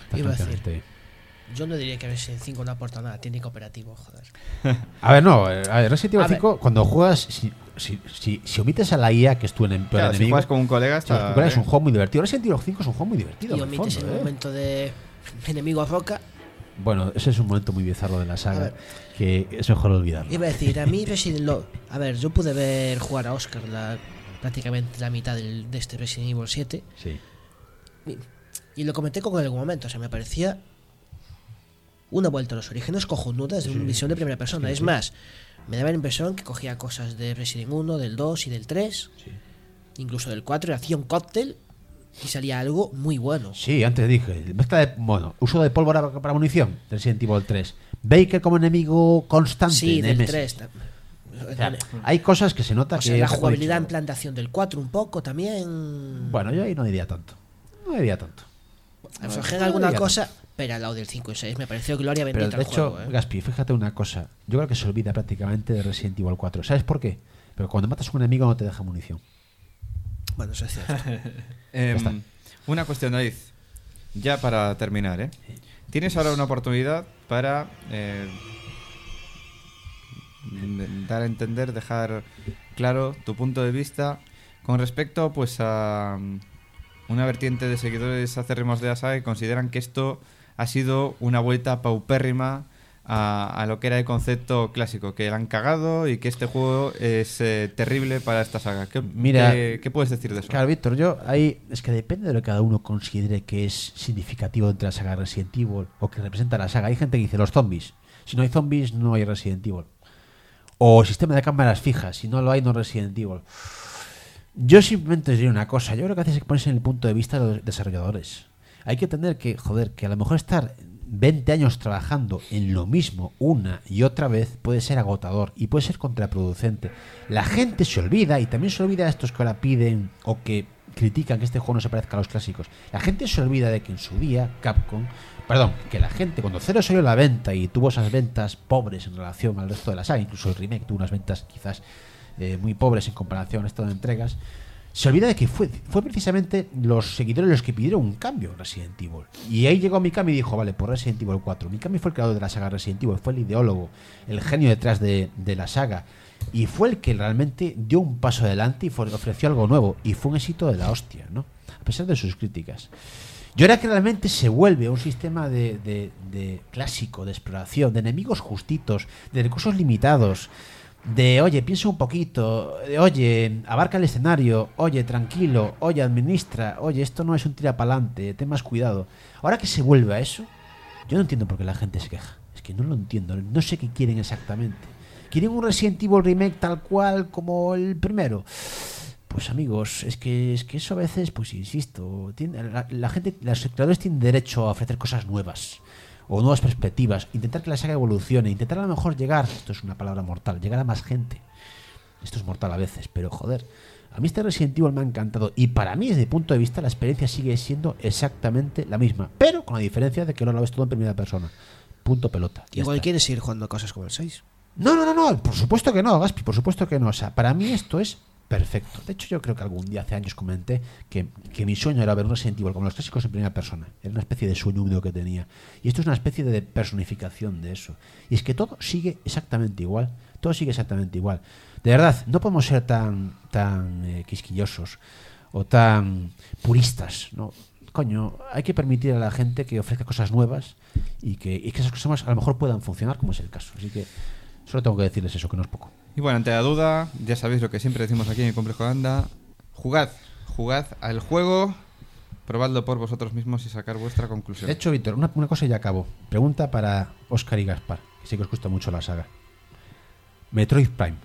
Yo no diría que Resident 5 no aporta nada, tiene cooperativo, joder. A ver, Resident Evil 5, cuando juegas, si omites a la IA, que es tu enemigo, si juegas con un colega, es un juego muy divertido. Resident Evil 5 es un juego muy divertido. Y omites el momento de enemigo a roca. Bueno, ese es un momento muy bizarro de la saga, que es mejor olvidarlo. Iba a decir, a mí Resident Evil... A ver, yo pude ver jugar a Oscar prácticamente la mitad de este Resident Evil 7. Sí. Y lo comenté con él en algún momento, o sea, me parecía una vuelta a los orígenes cojonuda desde una visión de primera persona. Es más, me daba la impresión que cogía cosas de Resident 1, del 2 y del 3, incluso del 4, y hacía un cóctel y salía algo muy bueno. Sí, antes dije, uso de pólvora para munición del Resident Evil 3. Baker como enemigo constante. Sí, del 3. O sea, hay cosas que se nota que... la jugabilidad en plantación del 4 un poco también... Bueno, yo ahí no diría tanto. Aflojen alguna cosa, pero al lado del 5 y 6 me pareció gloria bendita. Pero de hecho, Gaspi, fíjate una cosa. Yo creo que se olvida prácticamente de Resident Evil 4. ¿Sabes por qué? Porque cuando matas a un enemigo no te deja munición. Bueno, eso es cierto. Una cuestión, David. Ya para terminar, tienes ahora una oportunidad para dar a entender, dejar claro tu punto de vista con respecto pues a una vertiente de seguidores acérrimos de la saga que consideran que esto ha sido una vuelta paupérrima a lo que era el concepto clásico, que la han cagado y que este juego es terrible para esta saga. ¿Qué puedes decir de eso? Claro, Víctor, yo ahí es que depende de lo que cada uno considere que es significativo entre la saga Resident Evil o que representa la saga. Hay gente que dice los zombies. Si no hay zombies, no hay Resident Evil. O el sistema de cámaras fijas. Si no lo hay, no Resident Evil. Yo simplemente os diré una cosa. Yo creo que a veces hay que ponerse en el punto de vista de los desarrolladores. Hay que entender que, que a lo mejor estar 20 años trabajando en lo mismo una y otra vez puede ser agotador y puede ser contraproducente. La gente se olvida, y también se olvida de estos que ahora piden o que critican que este juego no se parezca a los clásicos. La gente se olvida de que en su día que la gente cuando Zero salió a la venta y tuvo esas ventas pobres en relación al resto de la saga, incluso el remake tuvo unas ventas quizás muy pobres en comparación al resto de entregas, se olvida de que fue precisamente los seguidores los que pidieron un cambio en Resident Evil. Y ahí llegó Mikami y dijo, vale, por Resident Evil 4. Mikami fue el creador de la saga Resident Evil, fue el ideólogo, el genio detrás de la saga. Y fue el que realmente dio un paso adelante y ofreció algo nuevo. Y fue un éxito de la hostia, ¿no? A pesar de sus críticas. Y ahora que realmente se vuelve un sistema de clásico, de exploración, de enemigos justitos, de recursos limitados, de oye, piensa un poquito, de oye, abarca el escenario, oye, tranquilo, oye, administra, oye, esto no es un tira pa'lante, ten más cuidado. Ahora que se vuelve a eso, Yo no entiendo por qué la gente se queja. Es que no lo entiendo. No sé qué quieren exactamente. ¿Quieren un Resident Evil remake tal cual como el primero? Pues amigos, es que eso a veces, pues insisto, la gente, los creadores tienen derecho a ofrecer cosas nuevas o nuevas perspectivas, intentar que la saga evolucione, intentar a lo mejor llegar, esto es una palabra mortal, llegar a más gente. Esto es mortal a veces, pero joder, a mí este Resident Evil me ha encantado y para mí desde mi punto de vista la experiencia sigue siendo exactamente la misma, pero con la diferencia de que ahora lo ves todo en primera persona. Punto pelota. Ya Igual está. quieres ir jugando cosas como el 6. No, por supuesto que no, Gaspi, por supuesto que no. O sea, para mí esto es perfecto. De hecho, yo creo que algún día, hace años, comenté que mi sueño era ver un Resident Evil como los clásicos en primera persona. Era una especie de sueño húmedo que tenía. Y esto es una especie de personificación de eso. Y es que todo sigue exactamente igual. Todo sigue exactamente igual. De verdad, no podemos ser tan quisquillosos o tan puristas, ¿no? Coño, hay que permitir a la gente que ofrezca cosas nuevas y que esas cosas a lo mejor puedan funcionar, como es el caso. Así que solo tengo que decirles eso, que no es poco. Y bueno, ante la duda, ya sabéis lo que siempre decimos aquí en el Complejo Landa. Jugad al juego, probadlo por vosotros mismos y sacar vuestra conclusión. De hecho, Víctor, una cosa y ya acabo. Pregunta para Óscar y Gaspar, que sé que os gusta mucho la saga. Metroid Prime.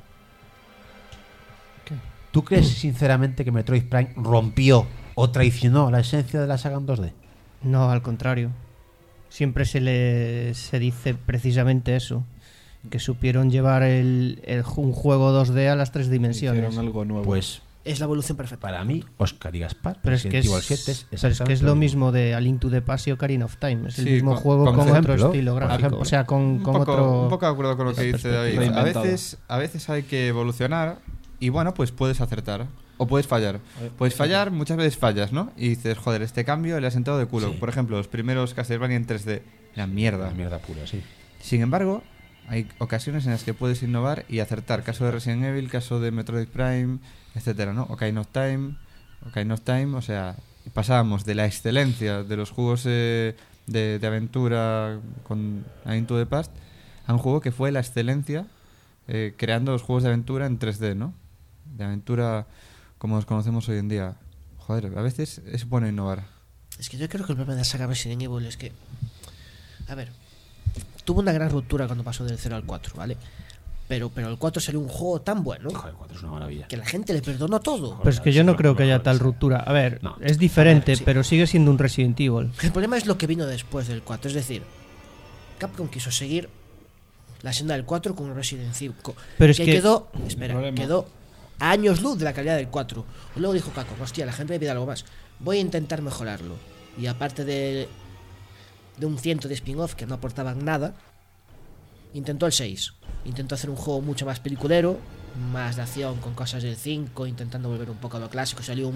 ¿Qué? ¿Tú crees sinceramente que Metroid Prime rompió o traicionó la esencia de la saga en 2D? No, al contrario. Siempre se dice precisamente eso. Que supieron llevar un juego 2D a las 3 dimensiones. Hicieron algo nuevo. Pues Es la evolución perfecta. para mí, Óscar y Gaspar, Pero es que Resident Evil 7 pero es que exactamente es lo mismo de A Link to the Past y Ocarina of Time. Es el Sí, mismo con- juego con con otro ejemplo, estilo por gráfico. ejemplo. O sea, con un poco otro... de acuerdo con lo que dice David. Reinventado. A veces hay que evolucionar y bueno, pues puedes acertar o puedes fallar. Puedes fallar, muchas veces fallas, ¿no? Y dices, joder, este cambio le ha sentado de culo. Sí. Por ejemplo, los primeros Castlevania en 3D eran mierda. La mierda pura, sí. Sin embargo, hay ocasiones en las que puedes innovar y acertar. Caso de Resident Evil, caso de Metroid Prime, etcétera, ¿no? Ocarina of Time, o sea, pasábamos de la excelencia de los juegos de aventura con A Link to the Past a un juego que fue la excelencia creando los juegos de aventura en 3D, ¿no? De aventura como los conocemos hoy en día. Joder, a veces es bueno innovar. Es que yo creo que el problema de la saga Resident Evil es que... A ver, tuvo una gran ruptura cuando pasó del 0 al 4, ¿vale? Pero el 4 salió un juego tan bueno Joder, 4 es una maravilla. que la gente le perdonó todo. Pero es que yo no creo que haya tal ruptura. A ver, No. es diferente, A ver, sí. pero sigue siendo un Resident Evil. El problema es lo que vino después del 4. Es decir, Capcom quiso seguir la senda del 4 con Resident Evil. Pero es que- quedó... El Espera, problema- quedó a años luz de la calidad del 4. Luego dijo Capcom, hostia, la gente me pide algo más. Voy a intentar mejorarlo. Y aparte de un ciento de spin-off que no aportaban nada, intentó el 6. Intentó hacer un juego mucho más peliculero, más de acción con cosas del 5, intentando volver un poco a lo clásico. Salió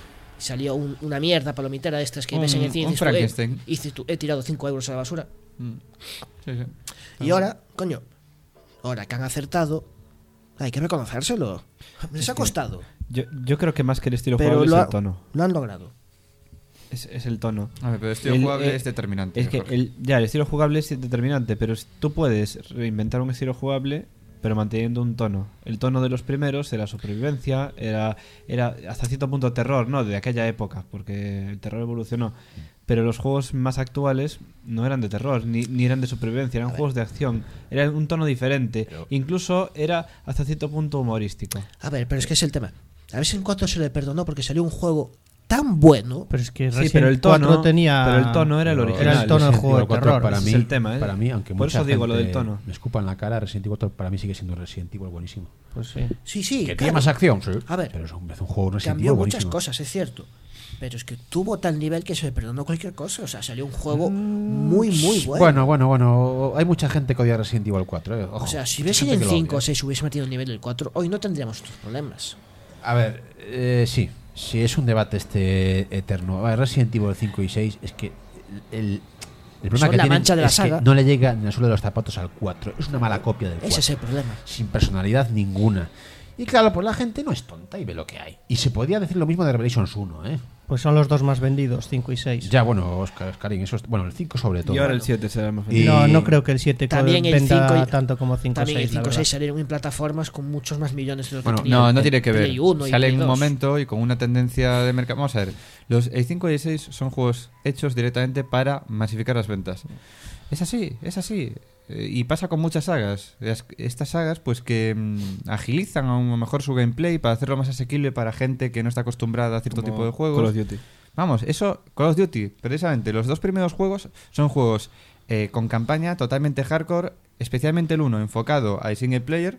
una mierda palomitera de estas que ves en el cine y Un dices tú, Frankenstein. y dices tú, he tirado 5 euros a la basura. Mm. Sí, sí. Y ahora, coño, ahora que han acertado, hay que reconocérselo. Les ha costado, Yo creo que más que el estilo pero jugable es lo, el tono. lo han logrado. Es el tono. A ver, pero el estilo jugable es determinante. Es que Jorge. el estilo jugable es determinante, pero tú puedes reinventar un estilo jugable, pero manteniendo un tono. El tono de los primeros era supervivencia, era hasta cierto punto terror, ¿no? De aquella época, porque el terror evolucionó. Pero los juegos más actuales no eran de terror, ni eran de supervivencia, eran juegos de acción. Era un tono diferente. Incluso era hasta cierto punto humorístico. A ver, pero es que es el tema. A ver si en 4 se le perdonó porque salió un juego tan bueno. Pero es que Sí, Resident pero el tono 4 tenía... pero el tono era el Pero original. Era el tono de Resident juego de Evil 4 terror. para ese mí, es el tema, ¿eh? Para mí, aunque Por mucha eso digo lo gente del tono. me escupa en la cara, Resident Evil 4 para mí sigue siendo Resident Evil buenísimo. Pues sí. Sí, sí, Que claro. tiene más acción, sí. A ver, Pero es un juego Resident cambió Evil muchas buenísimo. cosas, es cierto. Pero es que tuvo tal nivel que se le perdonó cualquier cosa. O sea, salió un juego muy, muy bueno. Bueno, hay mucha gente que odia Resident Evil 4. Ojo, O sea, si mucha gente Resident que lo 5 o odia. 6 hubiese metido el nivel del 4, hoy no tendríamos estos problemas. A ver, sí es un debate eterno. A ver, Resident Evil 5 y 6 es que el problema Son que la tienen mancha de la es saga. que no le llega ni al suelo de los zapatos al 4. Es una mala copia del 4. Ese es el problema. Sin personalidad ninguna. Y claro, pues la gente no es tonta y ve lo que hay. Y se podía decir lo mismo de Revelations 1, ¿eh? Pues son los dos más vendidos, 5 y 6. Ya, bueno, Oscarín, eso es, bueno, el 5 sobre todo. Y ahora el 7 será más Y- No, no creo que el 7 También el venda 5 y- tanto como 5 o También 6. el 5 y 6 salieron en plataformas con muchos más millones de los Bueno, que tenía No, el no tiene que ver. Play 1 y Sale Play en un 2. momento y con una tendencia de mercado. Vamos a ver. El 5 y el 6 son juegos hechos directamente para masificar las ventas. Es así, es así. Y pasa con muchas sagas. Estas sagas, pues que agilizan a lo mejor su gameplay para hacerlo más asequible para gente que no está acostumbrada a cierto Como tipo de juegos. Call of Duty. Vamos, eso, Call of Duty, precisamente, los dos primeros juegos son juegos con campaña totalmente hardcore, especialmente el 1 enfocado al single player,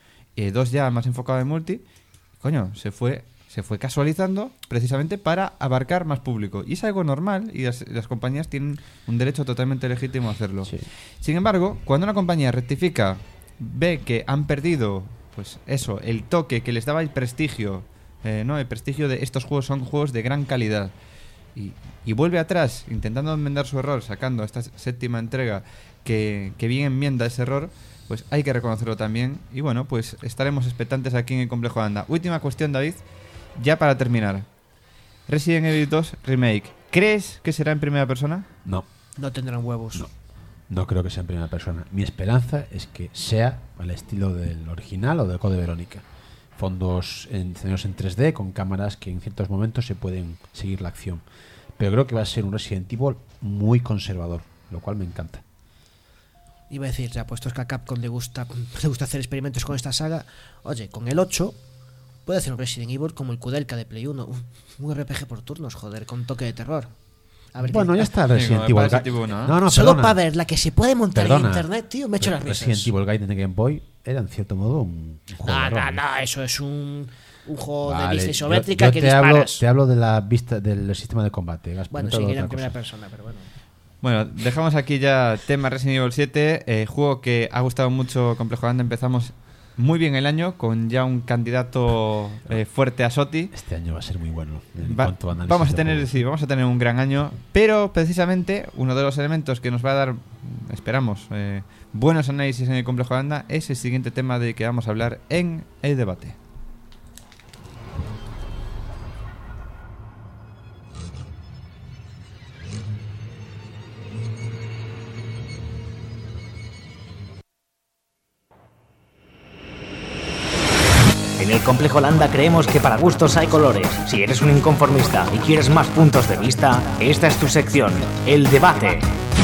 2 ya más enfocado en multi. Coño, se fue casualizando precisamente para abarcar más público. Y es algo normal y las compañías tienen un derecho totalmente legítimo a hacerlo. Sí. Sin embargo, cuando una compañía rectifica, ve que han perdido, pues eso, el toque que les daba el prestigio, ¿no? El prestigio de estos juegos son juegos de gran calidad. Y vuelve atrás, intentando enmendar su error, sacando esta séptima entrega que bien enmienda ese error, pues hay que reconocerlo también. Y bueno, pues estaremos expectantes aquí en el Complejo Anda. Última cuestión, David, ya para terminar. Resident Evil 2 Remake. ¿Crees que será en primera persona? No, No tendrán huevos. No. no creo que sea en primera persona. Mi esperanza es que sea al estilo del original o del Code Verónica. Fondos en escenarios en 3D con cámaras que en ciertos momentos se pueden seguir la acción. Pero creo que va a ser un Resident Evil muy conservador, lo cual me encanta. Iba a decir, ya puestos que a Capcom le gusta hacer experimentos con esta saga, oye, con el 8 puede hacer un Resident Evil como el Kudelka de Play 1, un RPG por turnos, joder, con toque de terror. A ver, Bueno, qué- ya está Sí, Resident como Evil. para Resident Evil 1, ¿no? No, Solo perdona. para ver la que se puede montar Perdona. en internet, tío, me echo las risas. Resident Evil Gaiden de Game Boy era en cierto modo un juego de rol. No, eso es un juego de Vale, vista yo isométrica que te hablo, disparas. te hablo de la vista del sistema de combate. Bueno, Has sí, comentado que era en otra primera cosa. persona, pero bueno. Bueno, dejamos aquí ya tema Resident Evil 7, juego que ha gustado mucho Complejo Anda. Empezamos muy bien el año con ya un candidato fuerte a SOTI. Este año va a ser muy bueno. En cuanto a análisis Vamos a de tener, juego. sí, vamos a tener un gran año, pero precisamente uno de los elementos que nos va a dar, esperamos, buenos análisis en el Complejo Anda es el siguiente tema de que vamos a hablar en el debate. En el Complejo Landa creemos que para gustos hay colores. Si eres un inconformista y quieres más puntos de vista, esta es tu sección, el debate.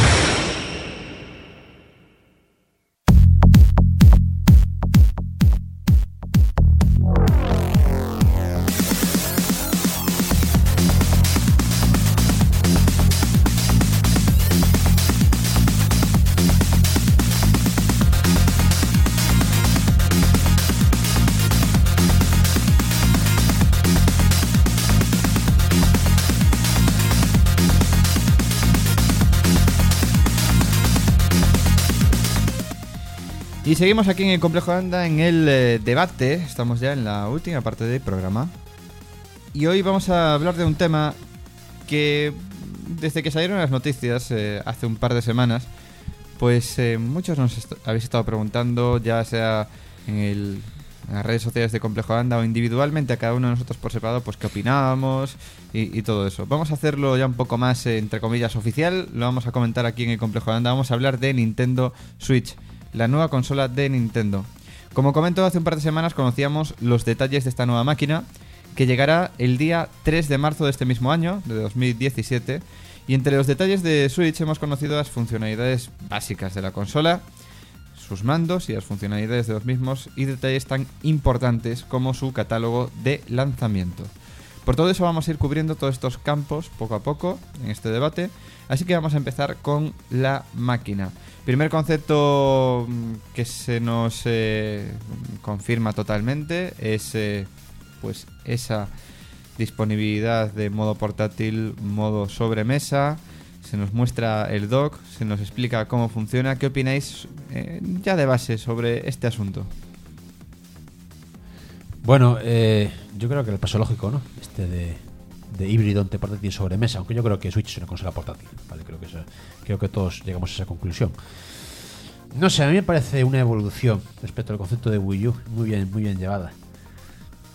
Y seguimos aquí en el Complejo Anda en el debate. Estamos ya en la última parte del programa. Y hoy vamos a hablar de un tema que desde que salieron las noticias hace un par de semanas, pues muchos nos habéis estado preguntando, ya sea en las redes sociales de Complejo Anda o individualmente a cada uno de nosotros por separado, pues qué opinábamos y todo eso. Vamos a hacerlo ya un poco más, entre comillas, oficial. Lo vamos a comentar aquí en el Complejo Anda. Vamos a hablar de Nintendo Switch, la nueva consola de Nintendo. Como comento, hace un par de semanas conocíamos los detalles de esta nueva máquina, que llegará el día 3 de marzo de este mismo año, de 2017. Y entre los detalles de Switch hemos conocido las funcionalidades básicas de la consola, sus mandos y las funcionalidades de los mismos, y detalles tan importantes como su catálogo de lanzamiento. Por todo eso vamos a ir cubriendo todos estos campos poco a poco en este debate, así que vamos a empezar con la máquina. Primer concepto que se nos confirma totalmente es pues esa disponibilidad de modo portátil, modo sobremesa. Se nos muestra el dock, se nos explica cómo funciona. ¿Qué opináis ya de base sobre este asunto? Bueno, yo creo que el paso lógico, ¿no? Este de híbrido entre portátil y sobremesa, aunque yo creo que Switch es una consola portátil, ¿vale? Creo que todos llegamos a esa conclusión. No sé, a mí me parece una evolución respecto al concepto de Wii U muy bien llevada.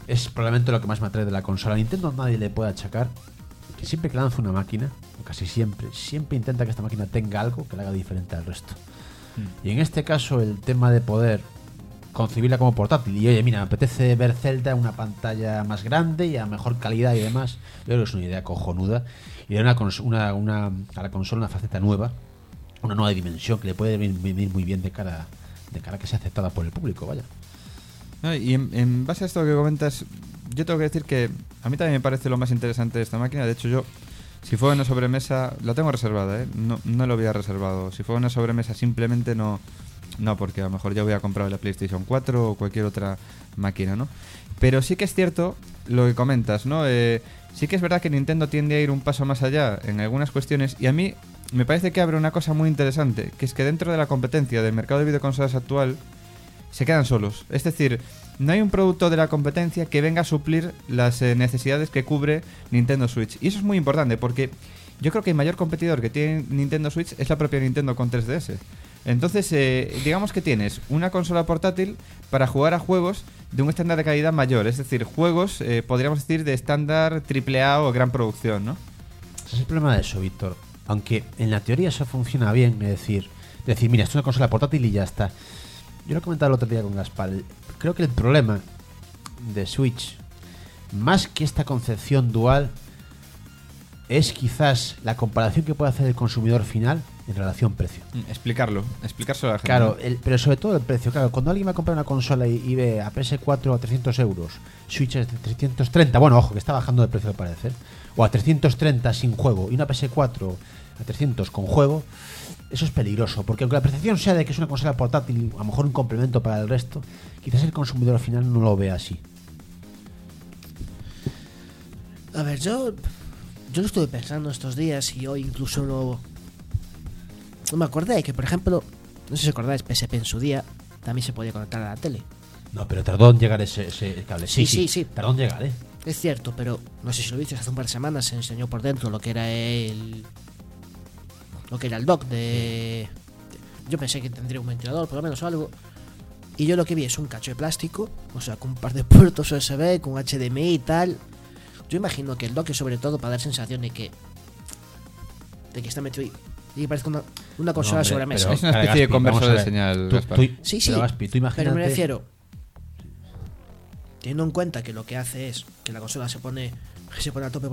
es probablemente lo que más me atrae de la consola. A Nintendo nadie le puede achacar que siempre que lanza una máquina, o casi siempre intenta que esta máquina tenga algo que la haga diferente al resto. Y en este caso el tema de poder concebirla como portátil y oye, mira, me apetece ver Zelda en una pantalla más grande y a mejor calidad y demás, yo creo que es una idea cojonuda y da a la consola una faceta nueva, una nueva dimensión que le puede venir muy bien de cara a que sea aceptada por el público, vaya. No, y en base a esto que comentas, yo tengo que decir que a mí también me parece lo más interesante de esta máquina. De hecho, yo, si fuera una sobremesa, la tengo reservada, ¿eh? No lo había reservado. Si fuera una sobremesa, simplemente no, porque a lo mejor ya voy a comprar la PlayStation 4 o cualquier otra máquina, ¿no? Pero sí que es cierto lo que comentas, ¿no? Sí que es verdad que Nintendo tiende a ir un paso más allá en algunas cuestiones y a mí me parece que abre una cosa muy interesante, que es que dentro de la competencia del mercado de videoconsolas actual se quedan solos. Es decir, no hay un producto de la competencia que venga a suplir las necesidades que cubre Nintendo Switch. Y eso es muy importante porque yo creo que el mayor competidor que tiene Nintendo Switch es la propia Nintendo con 3DS. Entonces, digamos que tienes una consola portátil para jugar a juegos de un estándar de calidad mayor. Es decir, juegos, podríamos decir, de estándar AAA o gran producción, ¿no? Ese es el problema de eso, Víctor. Aunque en la teoría eso funciona bien, es decir, mira, esto es una consola portátil y ya está. Yo lo comentaba el otro día con Gaspar. Creo que el problema de Switch, más que esta concepción dual, es quizás la comparación que puede hacer el consumidor final en relación precio. Explicárselo a la gente. Claro, pero sobre todo el precio. Claro, cuando alguien va a comprar una consola y ve a PS4 a 300 euros, Switch es de 330, bueno, ojo, que está bajando de precio al parecer, o a 330 sin juego, y una PS4 a 300 con juego, eso es peligroso, porque aunque la percepción sea de que es una consola portátil, a lo mejor un complemento para el resto, quizás el consumidor al final no lo vea así. A ver, yo lo estuve pensando estos días y hoy incluso no me acordé de que, por ejemplo, no sé si os acordáis, PSP en su día también se podía conectar a la tele. No, pero tardó en llegar ese cable. Sí. Tardó en llegar, ¿eh? Es cierto, pero no sé si lo viste, hace un par de semanas se enseñó por dentro lo que era el dock de... Yo pensé que tendría un ventilador, por lo menos, o algo. Y yo lo que vi es un cacho de plástico, o sea, con un par de puertos USB, con HDMI y tal. Yo imagino que el dock es sobre todo para dar sensación de que está metido ahí. Y parece una consola sobre mesa. Es una especie de converso de señal, Gaspar. Sí. Pero, Gaspi, tú imagínate... Pero me refiero, teniendo en cuenta que lo que hace es que la consola se pone a tope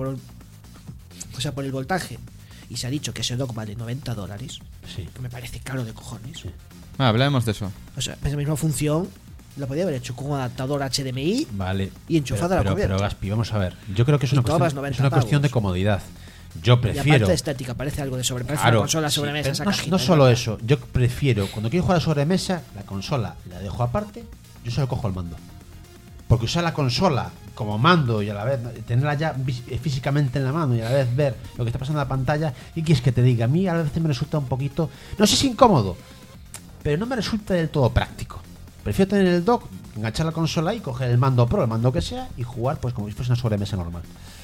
por el voltaje, y se ha dicho que ese dock vale $90, sí, que me parece caro de cojones. Sí. Hablemos de eso. O sea, esa misma función la podía haber hecho con un adaptador HDMI, vale, y enchufada a la cubierta. Pero Gaspi, vamos a ver. Yo creo que es una cuestión de comodidad. Yo prefiero... Y aparte de estética, parece algo de sobremesa. Claro, una consola sobremesa. Sí, no solo eso. Yo prefiero, cuando quiero jugar a sobremesa, la consola la dejo aparte, yo solo cojo el mando. Porque usar la consola como mando y a la vez tenerla ya físicamente en la mano y a la vez ver lo que está pasando en la pantalla, ¿y qué es que te diga? A mí a veces me resulta un poquito... No sé si incómodo, pero no me resulta del todo práctico. Prefiero tener el dock, enganchar la consola y coger el mando Pro, el mando que sea, y jugar pues como si fuese una sobremesa normal.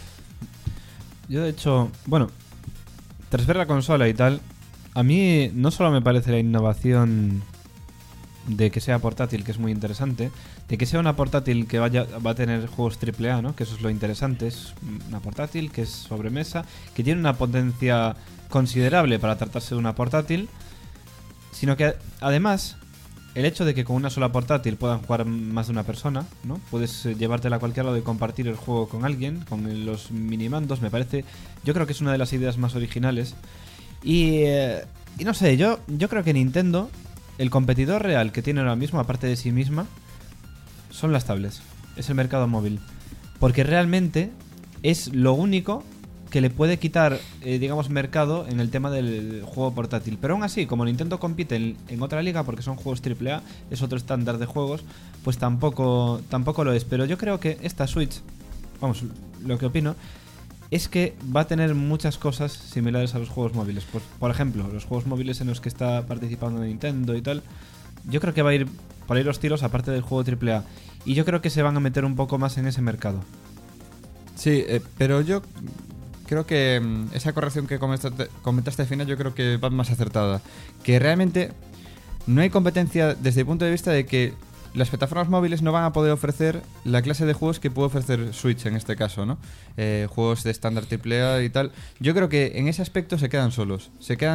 Yo de hecho, bueno, tras ver la consola y tal, a mí no solo me parece la innovación de que sea portátil, que es muy interesante, de que sea una portátil que va a tener juegos AAA, ¿no? Que eso es lo interesante, es una portátil que es sobremesa, que tiene una potencia considerable para tratarse de una portátil, sino que además el hecho de que con una sola portátil puedan jugar más de una persona, ¿no? Puedes llevártela a cualquier lado y compartir el juego con alguien, con los minimandos, me parece... Yo creo que es una de las ideas más originales. Y no sé, yo creo que Nintendo, el competidor real que tiene ahora mismo, aparte de sí misma, son las tablets. Es el mercado móvil. Porque realmente es lo único que le puede quitar, digamos, mercado en el tema del juego portátil. Pero aún así, como Nintendo compite en otra liga, porque son juegos AAA, es otro estándar de juegos, pues tampoco lo es. Pero yo creo que esta Switch, vamos, lo que opino, es que va a tener muchas cosas similares a los juegos móviles. Pues, por ejemplo, los juegos móviles en los que está participando Nintendo y tal, yo creo que va a ir por ahí los tiros, aparte del juego AAA. Y yo creo que se van a meter un poco más en ese mercado. Sí, pero yo... creo que esa corrección que comentaste al final, yo creo que va más acertada. Que realmente no hay competencia desde el punto de vista de que las plataformas móviles no van a poder ofrecer la clase de juegos que puede ofrecer Switch en este caso, ¿no? Juegos de estándar AAA y tal. Yo creo que en ese aspecto se quedan solos.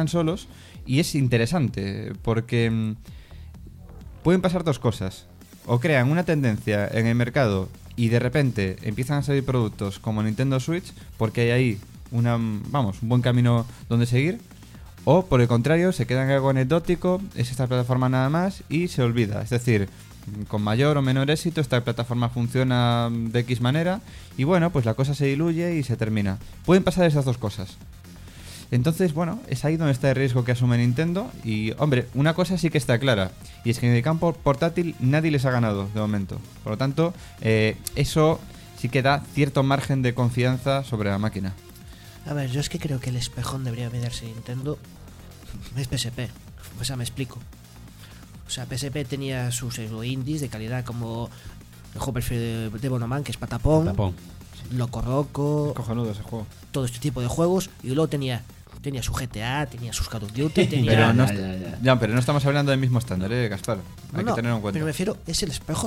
Y es interesante porque pueden pasar dos cosas. O crean una tendencia en el mercado y de repente empiezan a salir productos como Nintendo Switch porque hay ahí un buen camino donde seguir. O por el contrario, se queda en algo anecdótico, es esta plataforma nada más y se olvida. Es decir, con mayor o menor éxito esta plataforma funciona de X manera y bueno, pues la cosa se diluye y se termina. Pueden pasar esas dos cosas. Entonces, bueno, es ahí donde está el riesgo que asume Nintendo. Y, hombre, una cosa sí que está clara. Y es que en el campo portátil nadie les ha ganado de momento. Por lo tanto, eso sí que da cierto margen de confianza sobre la máquina. A ver, yo es que creo que el espejón debería mirarse Nintendo. Es PSP. O sea, me explico. O sea, PSP tenía sus indies de calidad como el juego preferido de Bonoman, que es Patapón. Loco Roco. Cojonudo ese juego. Todo este tipo de juegos. Y luego tenía su GTA, tenía sus Call of Duty, tenía... Pero no estamos hablando del mismo estándar, Gaspar. Hay que tenerlo en cuenta. Pero me refiero, es el espejo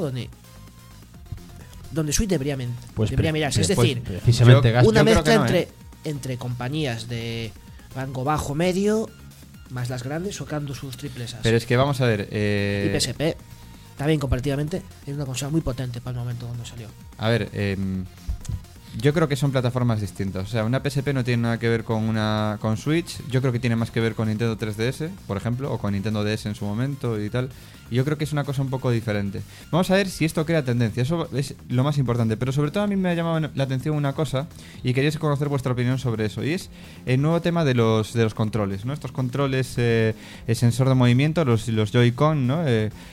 donde Switch debería mirarse. Es Pues, decir, precisamente, una yo creo mezcla que no, entre compañías de rango bajo medio más las grandes socando sus triples As. Pero es que vamos a ver... Y PSP también comparativamente es una consola muy potente para el momento cuando salió. A ver, yo creo que son plataformas distintas. O sea, una PSP no tiene nada que ver con Switch. Yo creo que tiene más que ver con Nintendo 3DS, por ejemplo, o con Nintendo DS en su momento y tal. Y yo creo que es una cosa un poco diferente. Vamos a ver si esto crea tendencia. Eso es lo más importante. Pero sobre todo a mí me ha llamado la atención una cosa y quería conocer vuestra opinión sobre eso. Y es el nuevo tema de los controles, ¿no? Estos controles, el sensor de movimiento, los Joy-Con, ¿no?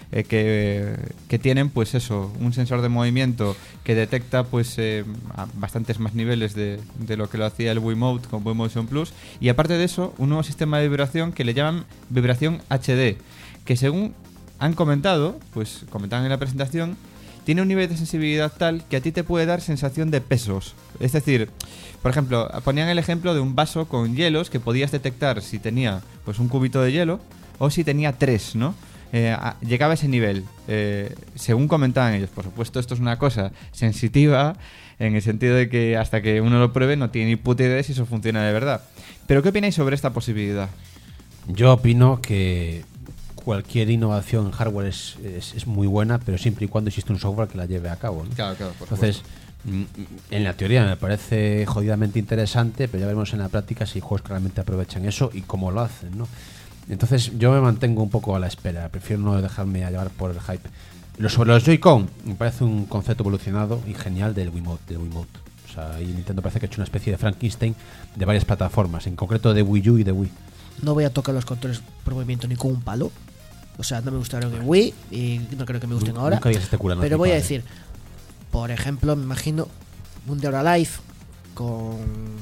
Que tienen, pues eso, un sensor de movimiento que detecta, pues, a bastantes más niveles de lo que lo hacía el Wiimote con Wii Motion Plus. Y aparte de eso, un nuevo sistema de vibración que le llaman vibración HD, que según han comentado, pues comentaban en la presentación, tiene un nivel de sensibilidad tal que a ti te puede dar sensación de pesos. Es decir, por ejemplo, ponían el ejemplo de un vaso con hielos que podías detectar si tenía pues un cubito de hielo o si tenía 3, ¿no? Llegaba a ese nivel, según comentaban ellos. Por supuesto, esto es una cosa sensitiva en el sentido de que hasta que uno lo pruebe no tiene ni puta idea de si eso funciona de verdad. Pero ¿qué opináis sobre esta posibilidad? Yo opino que cualquier innovación en hardware es muy buena, pero siempre y cuando existe un software que la lleve a cabo, ¿no? Claro, por Entonces, en la teoría me parece jodidamente interesante, pero ya veremos en la práctica si juegos que realmente aprovechan eso y cómo lo hacen, ¿no? Entonces yo me mantengo un poco a la espera, prefiero no dejarme a llevar por el hype. Sobre los Joy-Con, me parece un concepto evolucionado y genial del Wiimote. O sea, y Nintendo parece que ha hecho una especie de Frankenstein de varias plataformas, en concreto de Wii U y de Wii. No voy a tocar los controles por movimiento ni con un palo. O sea, no me gustaron en Wii y no creo que me gusten ahora. Pero voy a decir, por ejemplo, me imagino un Dead or Alive con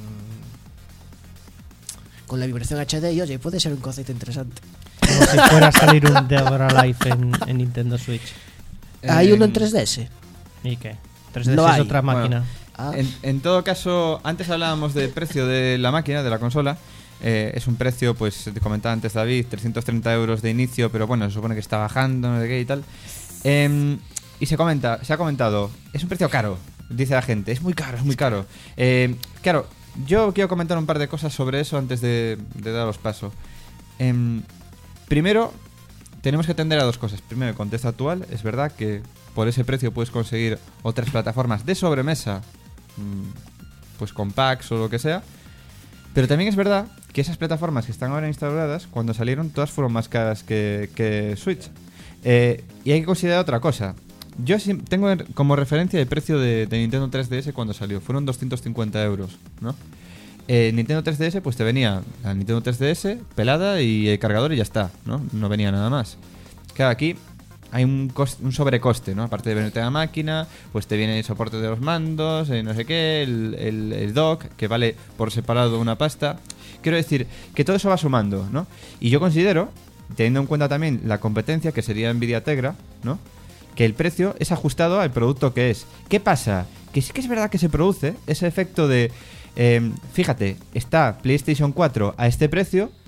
la vibración HD y oye, puede ser un concepto interesante. Como si fuera a salir un Dead or Alive en Nintendo Switch. ¿Hay uno en 3DS? ¿Y qué? 3DS No es hay. otra máquina. En todo caso, antes hablábamos del precio de la máquina, de la consola. Es un precio, pues te comentaba antes David, 330 euros de inicio, pero bueno, se supone que está bajando, no sé qué y tal. Y se ha comentado, es un precio caro, dice la gente, es muy caro. Claro, yo quiero comentar un par de cosas sobre eso antes de daros paso. Primero, tenemos que atender a dos cosas. Primero, el contexto actual, es verdad que por ese precio puedes conseguir otras plataformas de sobremesa, pues con packs o lo que sea. Pero también es verdad que esas plataformas que están ahora instaladas, cuando salieron, todas fueron más caras que Switch. Y hay que considerar otra cosa. Yo tengo como referencia el precio de Nintendo 3DS cuando salió. Fueron 250 euros, ¿no? Nintendo 3DS, pues te venía la Nintendo 3DS pelada y el cargador y ya está, ¿no? No venía nada más. Claro, aquí hay un sobrecoste, ¿no? Aparte de venirte a la máquina, pues te viene el soporte de los mandos, no sé qué, el dock, que vale por separado una pasta. Quiero decir que todo eso va sumando, ¿no? Y yo considero, teniendo en cuenta también la competencia, que sería Nvidia Tegra, ¿no? Que el precio es ajustado al producto que es. ¿Qué pasa? Que sí que es verdad que se produce ese efecto de... fíjate, está PlayStation 4 a este precio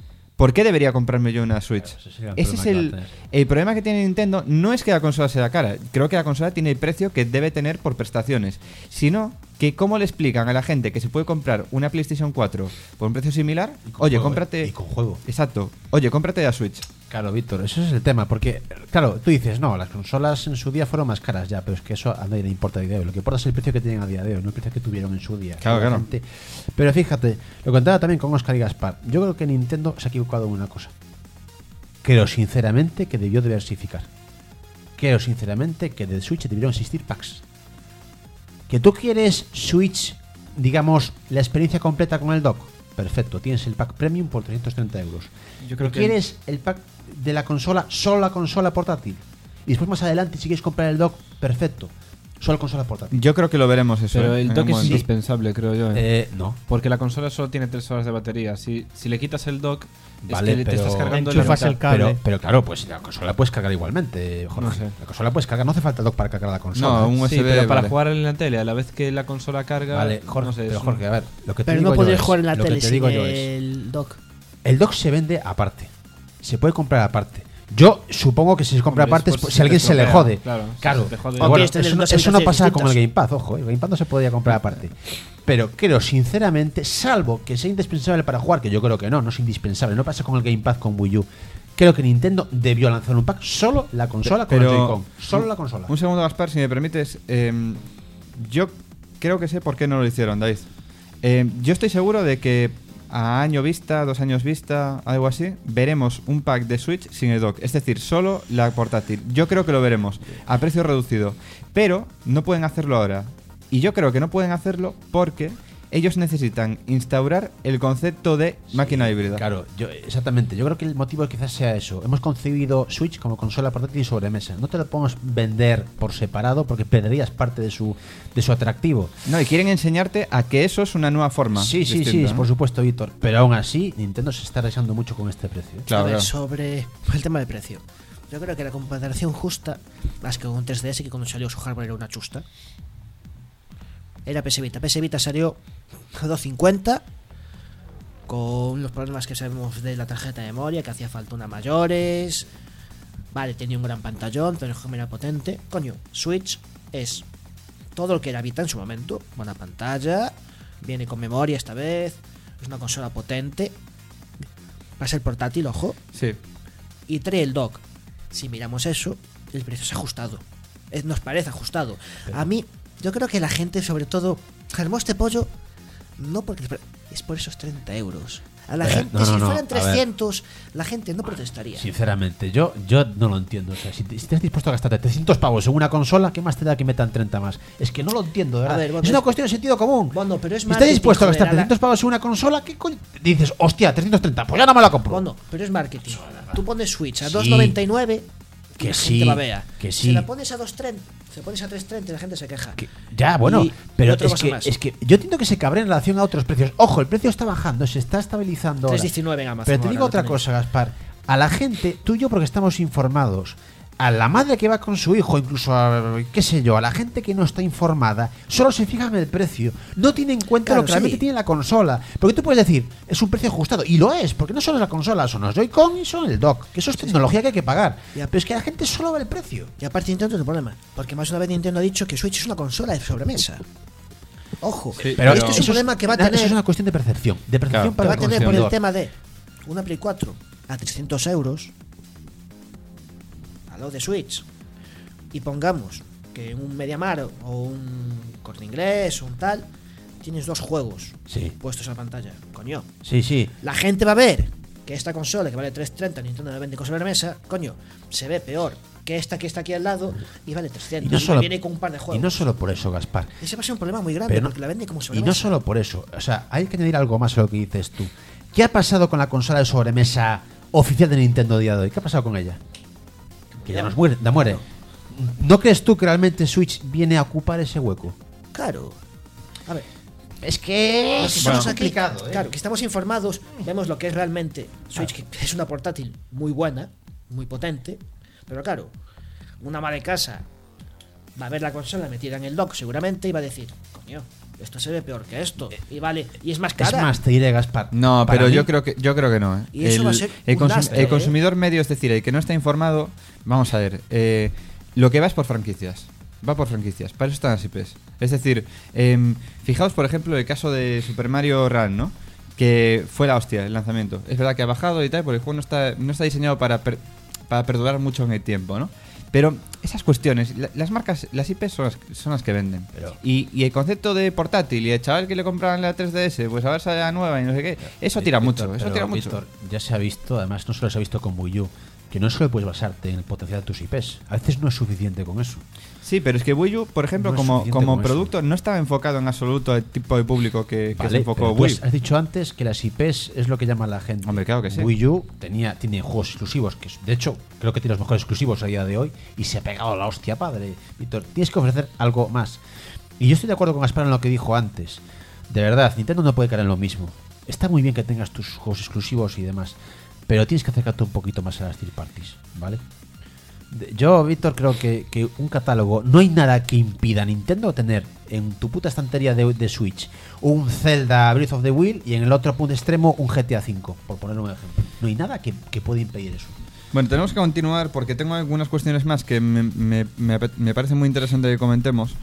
¿por qué debería comprarme yo una Switch? Claro, Ese es el problema que tiene Nintendo. No es que la consola sea cara. Creo que la consola tiene el precio que debe tener por prestaciones. Sino que cómo le explican a la gente que se puede comprar una PlayStation 4 por un precio similar. Oye, cómprate... Y con juego. Exacto. Oye, cómprate la Switch. Claro, Víctor, eso es el tema, porque, claro, tú dices, no, las consolas en su día fueron más caras ya, pero es que eso a nadie le importa a día de hoy. Lo que importa es el precio que tienen a día de hoy, no el precio que tuvieron en su día. Claro. Gente... Pero fíjate, lo contaba también con Oscar y Gaspar, yo creo que Nintendo se ha equivocado en una cosa. Creo sinceramente que debió diversificar. Creo sinceramente que de Switch debieron existir packs. Que tú quieres Switch, digamos, la experiencia completa con el dock. Perfecto, tienes el pack premium por 330 euros. Yo creo que ¿Quieres el pack de la consola, solo la consola portátil? Y después más adelante, si quieres comprar el dock, perfecto, solo consola portátil. Yo creo que lo veremos eso. Pero el en dock un es momento. indispensable, creo yo. No. Porque la consola solo tiene 3 horas de batería. Si le quitas el dock, Vale, es que te pero estás cargando enchufas la el mitad. cable. Pero claro, pues la consola la puedes cargar igualmente, Jorge. No sé. La consola la puedes cargar, no hace falta el dock para cargar la consola. No, un Sí, USB, pero para vale. jugar en la tele, a la vez que la consola carga. Vale, Jorge, no sé, pero es un- Jorge, a ver, lo que te Pero digo no yo podrías es- jugar en la lo que tele te sin digo yo es, el dock. el dock se vende aparte. Se puede comprar aparte. Yo supongo que si se compra Hombre, aparte es después si a alguien te se le estropea, jode. claro, Claro. si te jode. Pero O bueno, tienes que tener eso, dos eso no habitaciones pasa con el distintas. Gamepad, ojo. El Gamepad no se podía comprar aparte. Pero creo sinceramente, salvo que sea indispensable para jugar, que yo creo que no es indispensable. No pasa con el Gamepad con Wii U. Creo que Nintendo debió lanzar un pack solo la consola con el Joy-Con. Solo la consola. Un segundo, Gaspar, si me permites. Yo creo que sé por qué no lo hicieron, David. Yo estoy seguro de que a año vista, 2 años vista, algo así, veremos un pack de Switch sin el dock. Es decir, solo la portátil. Yo creo que lo veremos a precio reducido. Pero no pueden hacerlo ahora. Y yo creo que no pueden hacerlo porque ellos necesitan instaurar el concepto de máquina híbrida. Claro, exactamente. Yo creo que el motivo quizás sea eso. Hemos concebido Switch como consola portátil y sobremesa. No te lo podemos vender por separado porque perderías parte de su atractivo. No, y quieren enseñarte a que eso es una nueva forma. Sí, distinta, ¿no? por supuesto, Víctor. Pero aún así, Nintendo se está arriesgando mucho con este precio. Claro, A ver, claro. sobre el tema del precio. Yo creo que la comparación justa, más que con 3DS, que cuando salió su hardware era una chusta, era PS Vita. PS Vita salió a 250 con los problemas que sabemos de la tarjeta de memoria, que hacía falta una mayores. Vale, tenía un gran pantallón, pero era potente. Coño, Switch es todo lo que era Vita en su momento. Buena pantalla, viene con memoria esta vez, es una consola potente. Va a ser portátil, ojo. Sí. Y trae el dock. Si miramos eso, el precio es ajustado. Nos parece ajustado. A mí, yo creo que la gente, sobre todo, armó este pollo no porque es por esos 30 euros. A la gente, no, si no, fueran a ver. 300, la gente no protestaría. Sinceramente, yo no lo entiendo. O sea, si estás dispuesto a gastarte 300 pavos en una consola, ¿qué más te da que metan 30 más? Es que no lo entiendo, de verdad. A ver, bueno, es una cuestión de sentido común. Bueno, pero es Si estás marketing, dispuesto a joder, gastar a la- 300 pavos en una consola, ¿qué coño? Dices, hostia, 330, pues ya no me la compro. Bueno, pero es marketing. Tú pones Switch a Sí. 2,99 y Que la sí, gente la vea. que Si sí. la pones a 2,30, si la pones a 3,30 la gente se queja. Ya, bueno, Y pero otra es cosa que, más. es que yo entiendo que se cabrea en relación a otros precios. Ojo, el precio está bajando, se está estabilizando. ahora. 3,19 en Amazon. Pero te ahora, digo lo otra tenéis. cosa, Gaspar. A la gente, tú y yo porque estamos informados, a la madre que va con su hijo, incluso a, qué sé yo, a la gente que no está informada, solo se fija en el precio. No tiene en cuenta Claro, lo que realmente sí. tiene la consola. Porque tú puedes decir, es un precio ajustado. Y lo es, porque no solo es la consola, son los Joy-Con y son el dock. Que eso es tecnología que hay que pagar. Ya. Pero es que la gente solo ve el precio. Y aparte Nintendo es el problema, porque más una vez Nintendo ha dicho que Switch es una consola de sobremesa. Ojo, Sí, Pero esto es un eso problema que va a Eso tener, es una cuestión de percepción. De percepción Claro. que para va a el tener por el consumidor. tema de una Play 4 a 300 euros a lo de Switch, y pongamos que en un Mediamar o un Corte Inglés o un tal tienes 2 juegos Sí. puestos a pantalla. Coño, Sí, sí. la gente va a ver que esta consola que vale 330, Nintendo la vende con sobremesa, coño, se ve peor que esta que está aquí al lado y vale 300. Y no solo- viene con un par de Y juegos. no solo por eso, Gaspar. Ese va a ser un problema muy grande Pero no- porque la vende como Y sobremesa. no solo por eso. O sea, hay que añadir algo más a lo que dices tú. ¿Qué ha pasado con la consola de sobremesa oficial de Nintendo a día de hoy? ¿Qué ha pasado con ella? Que ya nos muere. ¿No crees tú que realmente Switch viene a ocupar ese hueco? Claro. A ver, Es que los que es estamos aquí, complicado, ¿eh? claro, que estamos informados, vemos lo que es realmente Switch, que es una portátil muy buena, muy potente, pero claro, una ama de casa va a ver la consola metida en el dock seguramente y va a decir, coño, esto se ve peor que esto. Y vale, y es más Es cara. más, te diré, Gaspar. No, para pero mí- yo creo que no. ¿eh? Y eso va a ser el un lastre, el consumidor medio, es decir, el que no está informado, vamos a ver, lo que va es por franquicias. Va por franquicias, para eso están las IPs. Es decir, fijaos por ejemplo el caso de Super Mario Run, ¿no? Que fue la hostia el lanzamiento. Es verdad que ha bajado y tal, porque el juego no está diseñado para perdurar mucho en el tiempo, ¿no? Pero esas cuestiones, las marcas, las IPs son las que venden. Pero- Y el concepto de portátil y el chaval que le compraban la 3DS, pues a ver sale la nueva y no sé qué, eso tira mucho, Víctor, eso pero, tira mucho. Víctor, ya se ha visto, además no solo se ha visto con Wii U, que no solo puedes basarte en el potencial de tus IPs. A veces no es suficiente con eso. Sí, pero es que Wii U, por ejemplo, No es como suficiente con producto, no estaba enfocado en absoluto al tipo de público que se enfocó pero tú Wii. has dicho antes que las IPs es lo que llama la gente. Hombre, claro que sí. Wii U tiene juegos exclusivos, que de hecho creo que tiene los mejores exclusivos a día de hoy, y se ha pegado la hostia padre. Víctor, tienes que ofrecer algo más. Y yo estoy de acuerdo con Gaspar en lo que dijo antes. De verdad, Nintendo no puede caer en lo mismo. Está muy bien que tengas tus juegos exclusivos y demás, pero tienes que acercarte un poquito más a las third parties, ¿vale? Yo, Víctor, creo que un catálogo, no hay nada que impida a Nintendo tener en tu puta estantería de Switch un Zelda Breath of the Wild y en el otro punto extremo un GTA V, por poner un ejemplo. No hay nada que pueda impedir eso. Bueno, tenemos que continuar porque tengo algunas cuestiones más que me parece muy interesante que comentemos.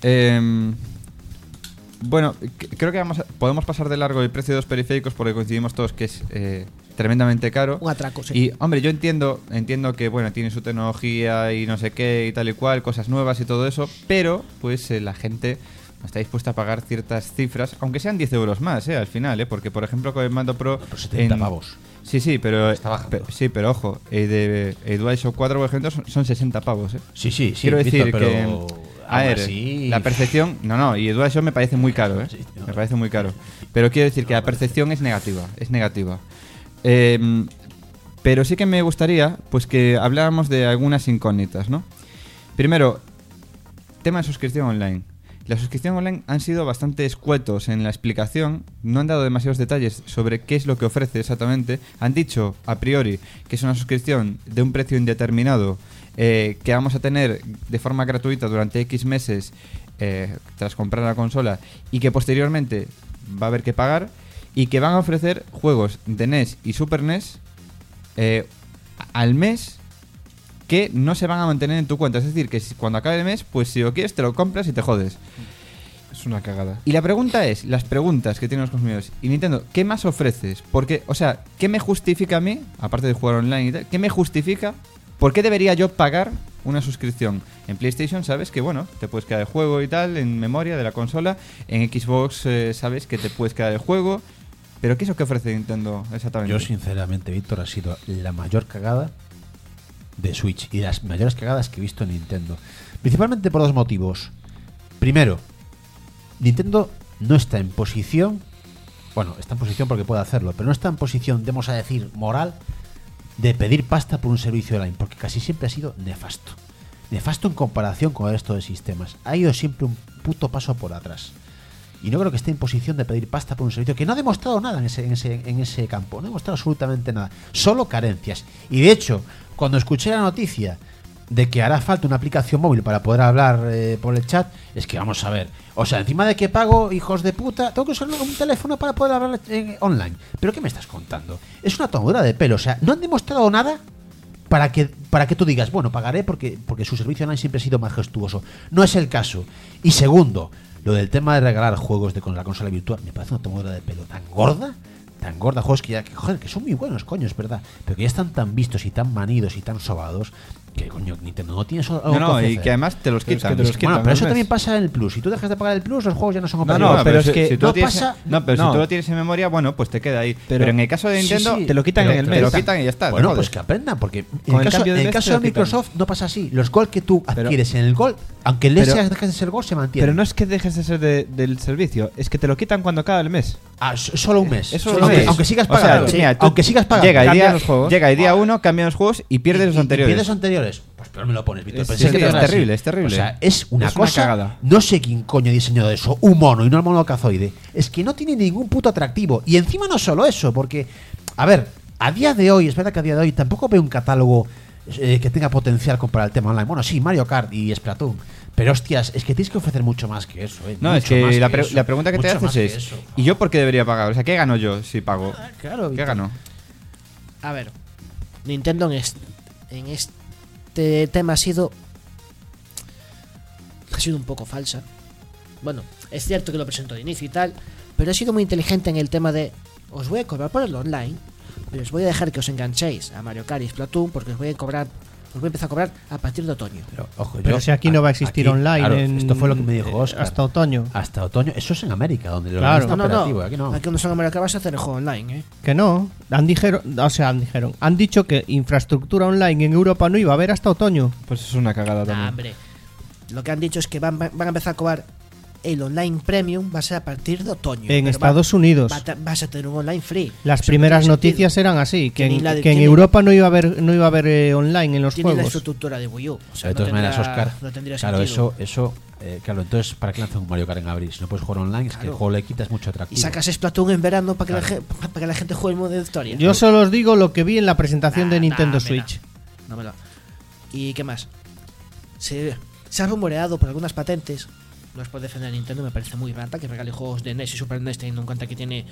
Bueno, creo que podemos pasar de largo el precio de los periféricos porque coincidimos todos que es tremendamente caro. Un atraco, sí. Y, hombre, yo entiendo que, bueno, tiene su tecnología y no sé qué y tal y cual, cosas nuevas y todo eso, pero, pues, la gente está dispuesta a pagar ciertas cifras, aunque sean 10 euros más, al final, porque, por ejemplo, con el mando Pro... Por 70 pavos. Sí, pero... Está bajando. Sí, pero ojo, el DualShock 4, por ejemplo, son 60 pavos, Sí, Quiero decir Víctor, que... pero A aún ver, así- la percepción... No, y el DualShock me parece muy caro, Sí, no. Me parece muy caro. Pero quiero decir que la percepción es negativa, pero sí que me gustaría, pues, que habláramos de algunas incógnitas, ¿no? Primero, tema de suscripción online. La suscripción online han sido bastante escuetos en la explicación, no han dado demasiados detalles sobre qué es lo que ofrece exactamente. Han dicho, a priori, que es una suscripción de un precio indeterminado que vamos a tener de forma gratuita durante X meses tras comprar la consola y que posteriormente va a haber que pagar y que van a ofrecer juegos de NES y Super NES al mes que no se van a mantener en tu cuenta. Es decir, que cuando acabe el mes, pues si lo quieres te lo compras y te jodes. Es una cagada. Y la pregunta es, las preguntas que tienen los consumidores. Y Nintendo, ¿qué más ofreces? Porque, o sea, ¿qué me justifica a mí, aparte de jugar online y tal, qué me justifica? ¿Por qué debería yo pagar una suscripción? En PlayStation sabes que, bueno, te puedes quedar el juego y tal, en memoria de la consola. En Xbox sabes que te puedes quedar el juego. ¿Pero qué es lo que ofrece Nintendo exactamente? Yo, sinceramente, Víctor, ha sido la mayor cagada de Switch y de las mayores cagadas que he visto en Nintendo. Principalmente por dos motivos. Primero, Nintendo no está en posición, bueno, está en posición porque puede hacerlo, pero no está en posición, vamos a decir, moral, de pedir pasta por un servicio online, porque casi siempre ha sido nefasto. Nefasto en comparación con el resto de sistemas. Ha ido siempre un puto paso por atrás. Y no creo que esté en posición de pedir pasta por un servicio que no ha demostrado nada en ese campo. No ha demostrado absolutamente nada. Solo carencias. Y de hecho, cuando escuché la noticia de que hará falta una aplicación móvil para poder hablar por el chat, es que vamos a ver. O sea, encima de que pago, hijos de puta, tengo que usar un teléfono para poder hablar online. ¿Pero qué me estás contando? Es una tomadura de pelo. O sea, no han demostrado nada para que tú digas, bueno, pagaré porque su servicio online siempre ha sido majestuoso. No es el caso. Y segundo, lo del tema de regalar juegos con la consola virtual me parece una tomadura de pelo tan gorda, juegos que son muy buenos, coño, es verdad, pero que ya están tan vistos y tan manidos y tan sobados que, coño, Nintendo no tiene algo No, que y ofrecer. que además te los Pero es quitan. que te los quitan. Bueno, pero eso al mes. también pasa en el Plus. Si tú dejas de pagar el Plus, los juegos ya no son No, operativos. pero es que si tú no lo tienes, pasa- no, pero no. si tú lo tienes en memoria, bueno, pues te queda ahí. Pero, Pero- en el caso de Sí, Nintendo, sí, te lo quitan en el te mes. lo quitan y ya está. Bueno, te pues jodes. que aprendan, porque en Con el el cambio de caso, mes te de lo quitan. Microsoft no pasa así. Los Gold que tú Pero- adquieres en el Gold, aunque el pero- dejes de ser Gold, se mantiene. Pero no es que dejes de ser del servicio, es que te lo quitan cuando acaba el mes. Ah, solo un mes. Eso Solo un mes. aunque sigas O sea, pagando. mira, tú- aunque sigas pagando. Llega el cambian día, los juegos. llega el día 1, cambian los juegos y pierdes los anteriores. Pierdes los anteriores. Pues peor me lo pones, Víctor. Es- Pensé es que que te es era así. terrible, es terrible. O sea, es una Es una cosa. cagada. No sé quién coño ha diseñado eso. Un mono y no el mono cazoide. Es que no tiene ningún puto atractivo. Y encima no solo eso, porque, a ver, a día de hoy, es verdad que a día de hoy tampoco veo un catálogo que tenga potencial para el tema online. Bueno, sí, Mario Kart y Splatoon. Pero hostias, es que tienes que ofrecer mucho más que eso. No, mucho es que más la eso. pregunta que te Mucho más haces que es: eso. ¿y yo por qué debería pagar? O sea, ¿qué gano yo si pago? Claro, ¿Qué Víctor. gano? A ver, Nintendo en este tema ha sido un poco falsa. Bueno, es cierto que lo presentó de inicio y tal, pero ha sido muy inteligente en el tema de: os voy a cobrar por el online, pero os voy a dejar que os enganchéis a Mario Kart y Splatoon porque os voy a empezar a cobrar a partir de otoño. Pero, ojo, Pero si aquí no va a existir online. Claro, en- esto fue lo que me dijo Oscar. Hasta otoño. Hasta otoño. Eso es en América, donde lo Claro. está No, operativo. Aquí no. Aquí cuando salga Mario Kart vas a hacer el juego online, ¿eh? Que no. Han dicho que infraestructura online en Europa no iba a haber hasta otoño. Pues es una cagada Nah, también. hombre. Lo que han dicho es que van a empezar a cobrar el online premium, va a ser a partir de otoño. En Pero Estados Unidos. vas a tener un online free. Las Eso primeras no tiene noticias eran así, que ni en, la- que en tiene- Europa no iba a haber online en los Tiene la juegos. infraestructura de Wii U. O sea, De todas maneras, Oscar, no tendría claro, sentido. claro, entonces, ¿para qué lanzan un Mario Kart en abril? Si no puedes jugar online, es que el Claro. juego le quitas mucho atractivo. Y sacas Splatoon en verano para que, Claro. para que la gente juegue el modo de historia. Yo solo os digo lo que vi en la presentación de Nintendo Switch. No me lo. ¿Y qué más? Se ha rumoreado por algunas patentes. No es por defender a Nintendo, me parece muy rata que regale juegos de NES y Super NES teniendo en cuenta que tiene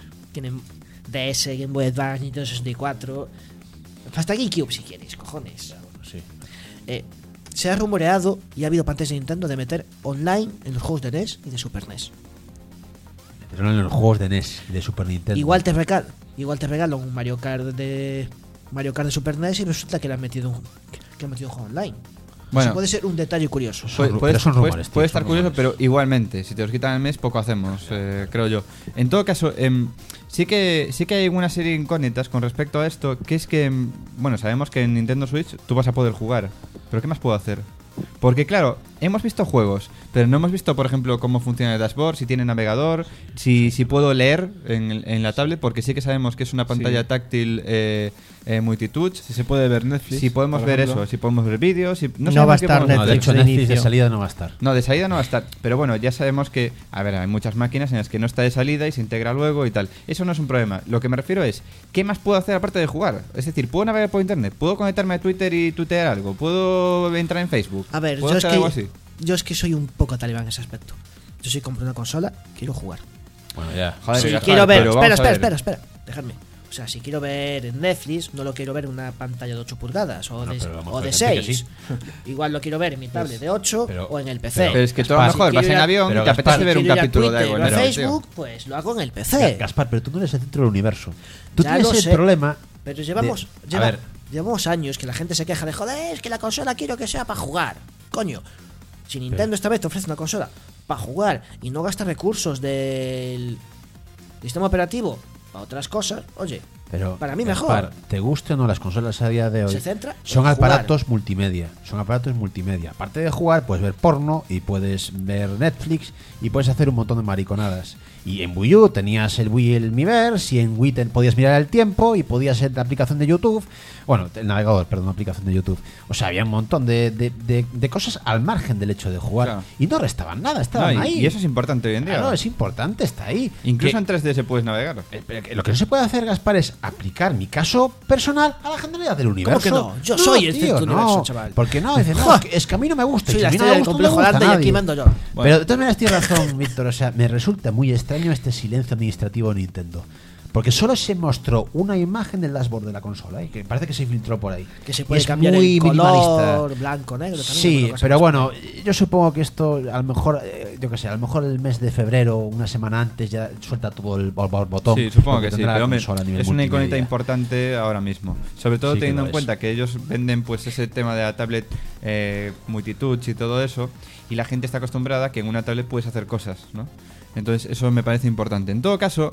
DS, Game Boy Advance, Nintendo 64. Hasta GameCube si quieres, cojones. Sí. Se ha rumoreado y ha habido patentes de Nintendo de meter online en los juegos de NES y de Super NES. Pero en los juegos de NES y de Super Nintendo. Igual te regalo un Mario Kart de Super NES y resulta que le han metido un juego online. Bueno. Eso puede ser un detalle curioso. Pero son rumores, tío, puede estar son curioso, rumores. pero igualmente, si te los quitan el mes, poco hacemos, creo yo. En todo caso, sí que hay una serie de incógnitas con respecto a esto, que es que, bueno, sabemos que en Nintendo Switch tú vas a poder jugar, pero ¿qué más puedo hacer? Porque claro, hemos visto juegos, pero no hemos visto, por ejemplo, cómo funciona el dashboard, si tiene navegador, si puedo leer en la tablet, porque sí que sabemos que es una pantalla Sí. táctil multitouch. Si se puede ver Netflix. Si podemos por ver ejemplo. eso, si podemos ver vídeos, No sabemos va a qué estar podemos No, de hacer. hecho, de Netflix de inicio. salida no va a estar. No, de salida no va a estar. Pero bueno, ya sabemos que, a ver, hay muchas máquinas en las que no está de salida y se integra luego y tal. Eso no es un problema. Lo que me refiero es, ¿qué más puedo hacer aparte de jugar? Es decir, ¿puedo navegar por internet? ¿Puedo conectarme a Twitter y tuitear algo? ¿Puedo entrar en Facebook? A ver, ¿Puedo yo es, hacer algo así? que soy un poco talibán en ese aspecto. Yo si compro una consola, quiero jugar. Bueno, ya. Joder, Si Gaspar, quiero ver, pero vamos a ver. espera, dejadme. O sea, si quiero ver en Netflix, no lo quiero ver en una pantalla de 8 pulgadas o No, de, pero vamos o a de ver, gente que 6. Igual lo quiero ver en mi tablet de 8 pero- o en el PC. Pero es que tú a lo Gaspar, mejor si vas quiero en ir a- avión y pero te apetece Gaspar, ver un quiero ir a capítulo de Twitter algo. o en a Netflix, tío. Facebook, pues lo hago en el PC. Gaspar, pero tú no eres el centro del universo. Tú Ya tienes lo el sé. problema. Pero a ver. llevamos años que la gente se queja de joder, es que la consola quiero que sea para jugar. Coño, si Nintendo esta vez te ofrece una consola para jugar y no gasta recursos del sistema operativo para otras cosas, oye, Pero, para mí Gaspar, mejor. te guste o no, las consolas a día de hoy Se centra son en aparatos multimedia. Son aparatos multimedia. Aparte de jugar, puedes ver porno y puedes ver Netflix y puedes hacer un montón de mariconadas. Y en Wii U tenías el Wii el Miiverse y en Wii podías mirar el tiempo y podías ser la aplicación de YouTube. Bueno, el navegador, perdón, la aplicación de YouTube. O sea, había un montón de cosas al margen del hecho de jugar. Claro. Y no restaban nada, No, estaban ahí. y eso es importante hoy en día. Claro, es importante, está ahí. Incluso Que- en 3D se puedes navegar. pero que lo que no se puede hacer, Gaspar, es aplicar mi caso personal a la generalidad del universo. que no? Yo soy el centro del universo, chaval. Porque no, dice, no, ¡Ja! es que a mí no me gusta. Soy y si la a mí no estrella me del gusta, no le complejo gusta a Landa y nadie. aquí mando yo. Pero de todas maneras tienes razón, Víctor. O sea, me resulta muy extraño este silencio administrativo de Nintendo. Porque solo se mostró una imagen del dashboard de la consola, que parece que se filtró por ahí. Que se Y puede es cambiar muy el color minimalista. blanco, negro también. Sí, alguna cosa pero más. bueno, yo supongo que esto a lo mejor, yo qué sé, a lo mejor el mes de febrero, una semana antes, ya suelta todo el botón. Sí, supongo porque que sí, tendrá la pero hombre, consola a nivel es una incógnita multimedia. importante ahora mismo. Sobre todo Sí que teniendo lo en es. cuenta que ellos venden pues ese tema de la tablet multitouch y todo eso, y la gente está acostumbrada a que en una tablet puedes hacer cosas, ¿no? Entonces eso me parece importante. En todo caso,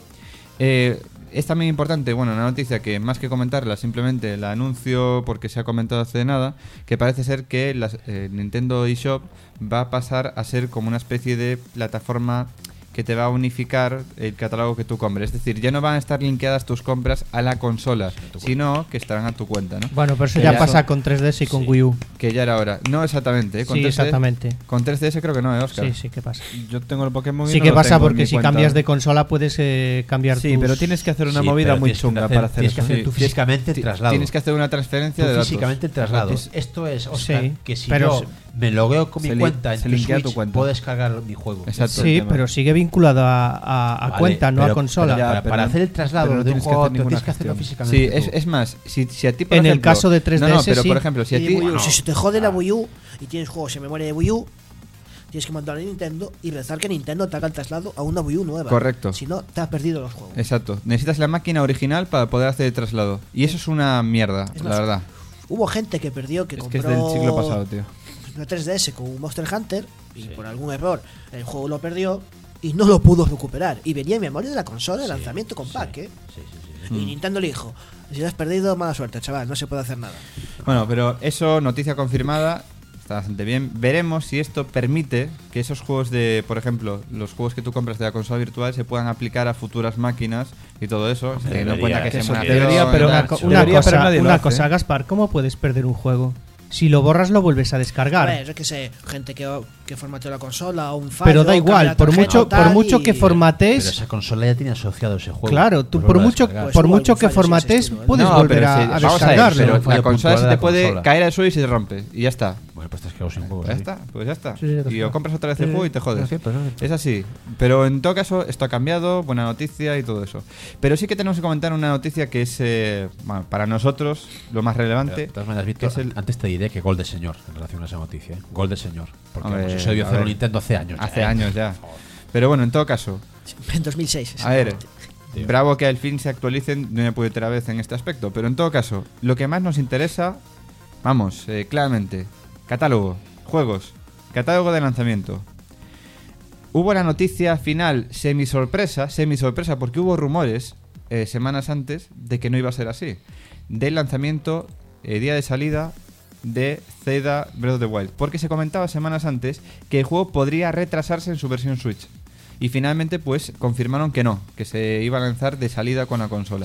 es también importante, bueno, una noticia que más que comentarla, simplemente la anuncio porque se ha comentado hace nada, que parece ser que Nintendo eShop va a pasar a ser como una especie de plataforma que te va a unificar el catálogo que tú compres. Es decir, ya no van a estar linkeadas tus compras a la consola, sino que estarán a tu cuenta, ¿no? Bueno, pero eso Que ya ya pasa son- con 3DS y con Wii U. que ya era hora. No exactamente, con Sí, 3DS exactamente. Con 3DS creo que no, Oscar. Sí, sí, ¿qué pasa? Yo tengo el Pokémon y Sí no que lo pasa tengo en porque mi si cuenta. cambias de consola puedes cambiar Sí, tus- pero tienes que hacer una Sí, movida pero muy tienes que chunga hacer- para hacer tienes que eso. hacer Sí. tú físicamente el traslado. Tienes que hacer una transferencia Tú de datos. físicamente el traslado. Entonces- Esto es, Oscar, Sí, que si pero yo me logueo con mi se li- cuenta en se tu linkea Switch, tu cuenta. puedo descargar mi juego. Exacto. Sí, el tema. pero sigue vinculado a Vale, cuenta, no pero- a consola. pero Ya, para pero- hacer el traslado pero no de un tienes que juego a hacer otro, ninguna tienes que hacerlo gestión. físicamente. Sí, tú. es más, si a ti por En el ejemplo- caso de 3DS, No, pero sí. por ejemplo, si a Y de ti... Wii U, no. si se te jode la Wii U y tienes juegos en memoria de Wii U, tienes que mandar a Nintendo y rezar que Nintendo te haga el traslado a una Wii U nueva. Correcto. Si no, te has perdido los juegos. Exacto, necesitas la máquina original para poder hacer el traslado. Y eso es una mierda, Es la más, verdad. Hubo gente que perdió, que Es compró que es del siglo pasado, tío. una 3DS con un Monster Hunter y por algún error el juego lo perdió y no lo pudo recuperar. Y venía en memoria de la consola de lanzamiento con pack, ¿eh? Y Nintendo le dijo, si lo has perdido, mala suerte, chaval, no se puede hacer nada. Bueno, pero eso, noticia confirmada, está bastante bien. Veremos si esto permite que esos juegos de, por ejemplo, los juegos que tú compras de la consola virtual se puedan aplicar a futuras máquinas y todo eso, teniendo en cuenta que que es eso emulación, debería, pero- tal. Debería, pero nadie lo una hace. cosa, Gaspar, ¿cómo puedes perder un juego? Si lo borras lo vuelves a A descargar. ver, yo que sé, gente que formateó la consola o un fallo. Pero da cambia igual, la por tarjeta mucho, o tal, por mucho y- que Pero formatees, esa consola ya tiene asociado ese juego. claro, tú Pues por vuelve a mucho, descargar. por Pues mucho hubo que algún fallo formatees, ese estilo, ¿eh? puedes No, volver pero a vamos a ver, descargarlo. pero Un fallo la consola se puntual de te la puede consola. caer al suelo y se rompe, y ya está. Bueno, pues te has quedado sin juego. Ya sí. está, pues ya está. Sí, sí, ya Y está. o compras otra vez el Sí, juego sí. y te jodes. No es cierto, no es cierto. Es así. Pero en todo caso, esto ha cambiado, buena noticia y todo eso. Pero sí que tenemos que comentar una noticia que es, bueno, para nosotros, lo más Pero, relevante. de todas maneras, Víctor, que es el- antes te diré que gol de señor en relación a esa noticia. Gol de señor. Porque Hombre, vamos, eso debió a hacerlo ver. Nintendo hace años. Hace años ya. Pero bueno, en todo caso, En 2006. a ver, exactamente. bravo que al fin se actualicen de una puñetera vez en este aspecto. Pero en todo caso, lo que más nos interesa, vamos, claramente, catálogo, juegos, catálogo de lanzamiento. Hubo la noticia final semi-sorpresa, porque hubo rumores semanas antes de que no iba a ser así. Del lanzamiento, día de salida de Zelda Breath of the Wild. Porque se comentaba semanas antes que el juego podría retrasarse en su versión Switch. Y finalmente, pues, confirmaron que no, que se iba a lanzar de salida con la consola.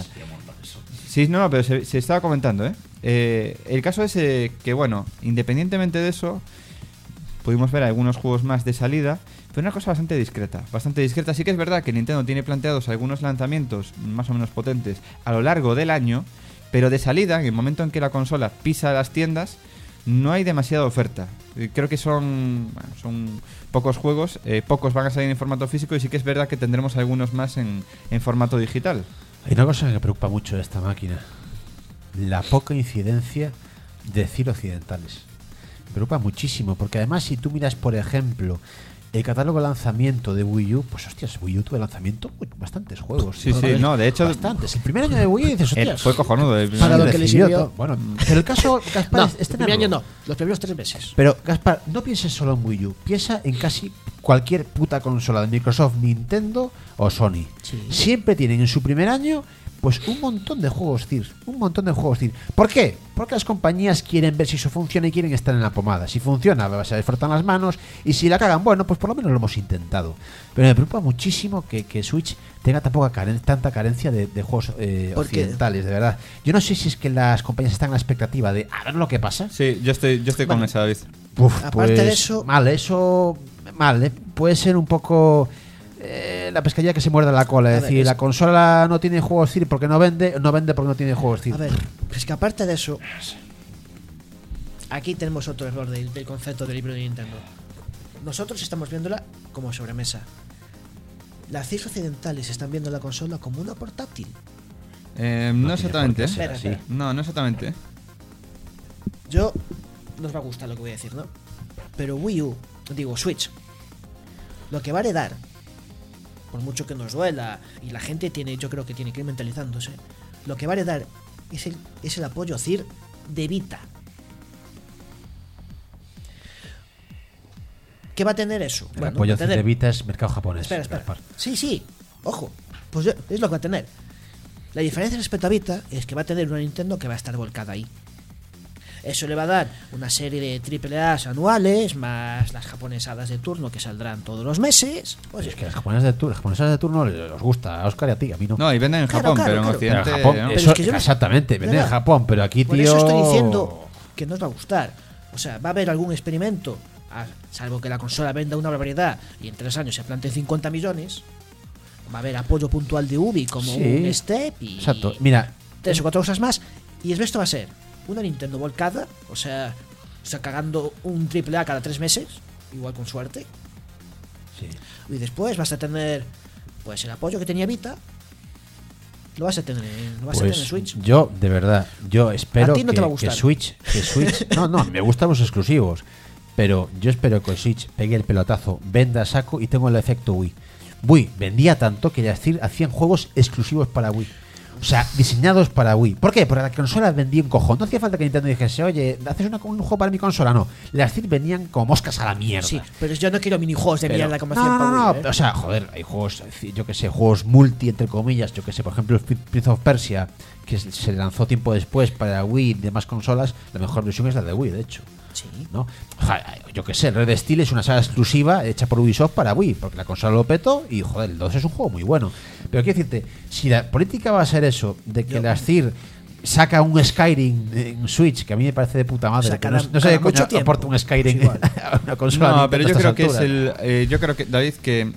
Sí, no, pero se estaba comentando, ¿eh? El caso es que, bueno, independientemente de eso, pudimos ver algunos juegos más de salida, pero una cosa bastante discreta. Bastante discreta. Sí que es verdad que Nintendo tiene planteados algunos lanzamientos más o menos potentes a lo largo del año, pero de salida, en el momento en que la consola pisa las tiendas, no hay demasiada oferta. Creo que son pocos juegos, pocos van a salir en formato físico y sí que es verdad que tendremos algunos más en formato digital. Hay una cosa que me preocupa mucho de esta máquina. La poca incidencia de decir occidentales. Me preocupa muchísimo, porque además si tú miras, por ejemplo, el catálogo de lanzamiento de Wii U, pues hostias, Wii U tuvo de lanzamiento bastantes juegos. Sí, sí, no, de hecho, bastantes. El primer año de Wii U dices, hostias. fue cojonudo. Para lo que le recibió sirvió. todo. Bueno, pero el caso, Gaspar, No, es el primer año no, los primeros 3 meses. Pero, Gaspar, no pienses solo en Wii U. Piensa en casi cualquier puta consola de Microsoft, Nintendo o Sony. Sí. Siempre tienen en su primer año pues un montón de juegos TIR. Un montón de juegos TIR. ¿Por qué? Porque las compañías quieren ver si eso funciona y quieren estar en la pomada. Si funciona, se les frotan las manos. Y si la cagan, bueno, pues por lo menos lo hemos intentado. Pero me preocupa muchísimo que Switch tenga tanta carencia de juegos occidentales, de verdad. Yo no sé si es que las compañías están en la expectativa de a ver lo que pasa. Sí, yo estoy con Bueno, esa, David. Uf, aparte pues, de eso- mal, ¿eh? Puede ser un poco la pescadilla que se muerde la cola. Es A ver, decir, es- la consola no tiene juegos TIR porque no vende porque no tiene juegos TIR. A ver, es que aparte de eso, aquí tenemos otro error del concepto del libro de Nintendo. Nosotros estamos viéndola como sobremesa. Las CIS occidentales están viendo la consola como una portátil. No exactamente, ¿eh? Espera, espera. No exactamente. Yo, no os va a gustar lo que voy a decir, ¿no? Pero Wii U, digo Switch, lo que va a heredar, por mucho que nos duela, y la gente yo creo que tiene que ir mentalizándose, lo que va a heredar es el apoyo CIR de Vita. ¿Qué va a tener eso? El Bueno, apoyo va a tener- de Vita es mercado japonés. Espera. Gaspar. Sí, ojo. Pues es lo que va a tener. La diferencia respecto a Vita es que va a tener una Nintendo que va a estar volcada ahí. Eso le va a dar una serie de AAAs anuales, más las japonesadas de turno que saldrán todos los meses. Pues Es que las japonesas de turno les gusta a Oscar y a ti, a mí no. No, y venden en Claro, Japón, claro, pero en claro. Pero en Occidente. Japón, ¿no? Pero eso, es que yo no- exactamente, vende en ¿verdad? Japón, pero aquí, por tío. eso estoy diciendo que no os va a gustar. O sea, ¿va a haber algún experimento? Salvo que la consola venda una barbaridad y en 3 años se planteen 50 millones, va a haber apoyo puntual de Ubi como un Step y Exacto. Mira, 3 o 4 cosas más. Y el resto va a ser una Nintendo volcada, o sea cagando un AAA cada 3 meses, igual con suerte. sí. Y después vas a tener pues el apoyo que tenía Vita. Lo vas a tener en Switch. Yo, de verdad, yo espero A ti no te va a que gustar. Switch no, me gustan los exclusivos, pero yo espero que Switch pegue el pelotazo, venda a saco y tengo el efecto Wii. Wii vendía tanto que hacían juegos exclusivos para Wii. O sea, diseñados para Wii. ¿Por qué? Porque la consola vendía un cojón. No hacía falta que Nintendo dijese, oye, ¿haces un juego para mi consola? No. Las CID venían como moscas a la mierda. Sí, pero yo no quiero minijuegos de mierda como hacían no, para Wii, o sea, joder, hay juegos, yo que sé, juegos multi, entre comillas, yo que sé, por ejemplo, Prince of Persia, que se lanzó tiempo después para Wii y demás consolas, la mejor versión es la de Wii, de hecho. Sí. ¿No? O sea, yo que sé, Red Steel es una saga exclusiva hecha por Ubisoft para Wii, porque la consola lo petó y joder, el 2 es un juego muy bueno. Pero quiero decirte, si la política va a ser eso, de que la CIR saca un Skyrim en Switch, que a mí me parece de puta madre, O sea, que cada- no sé cada de coño mucho tiempo. aporta un Skyrim Pues igual. a una consola. No, Nintendo pero a yo estas creo que alturas. yo creo que, David, que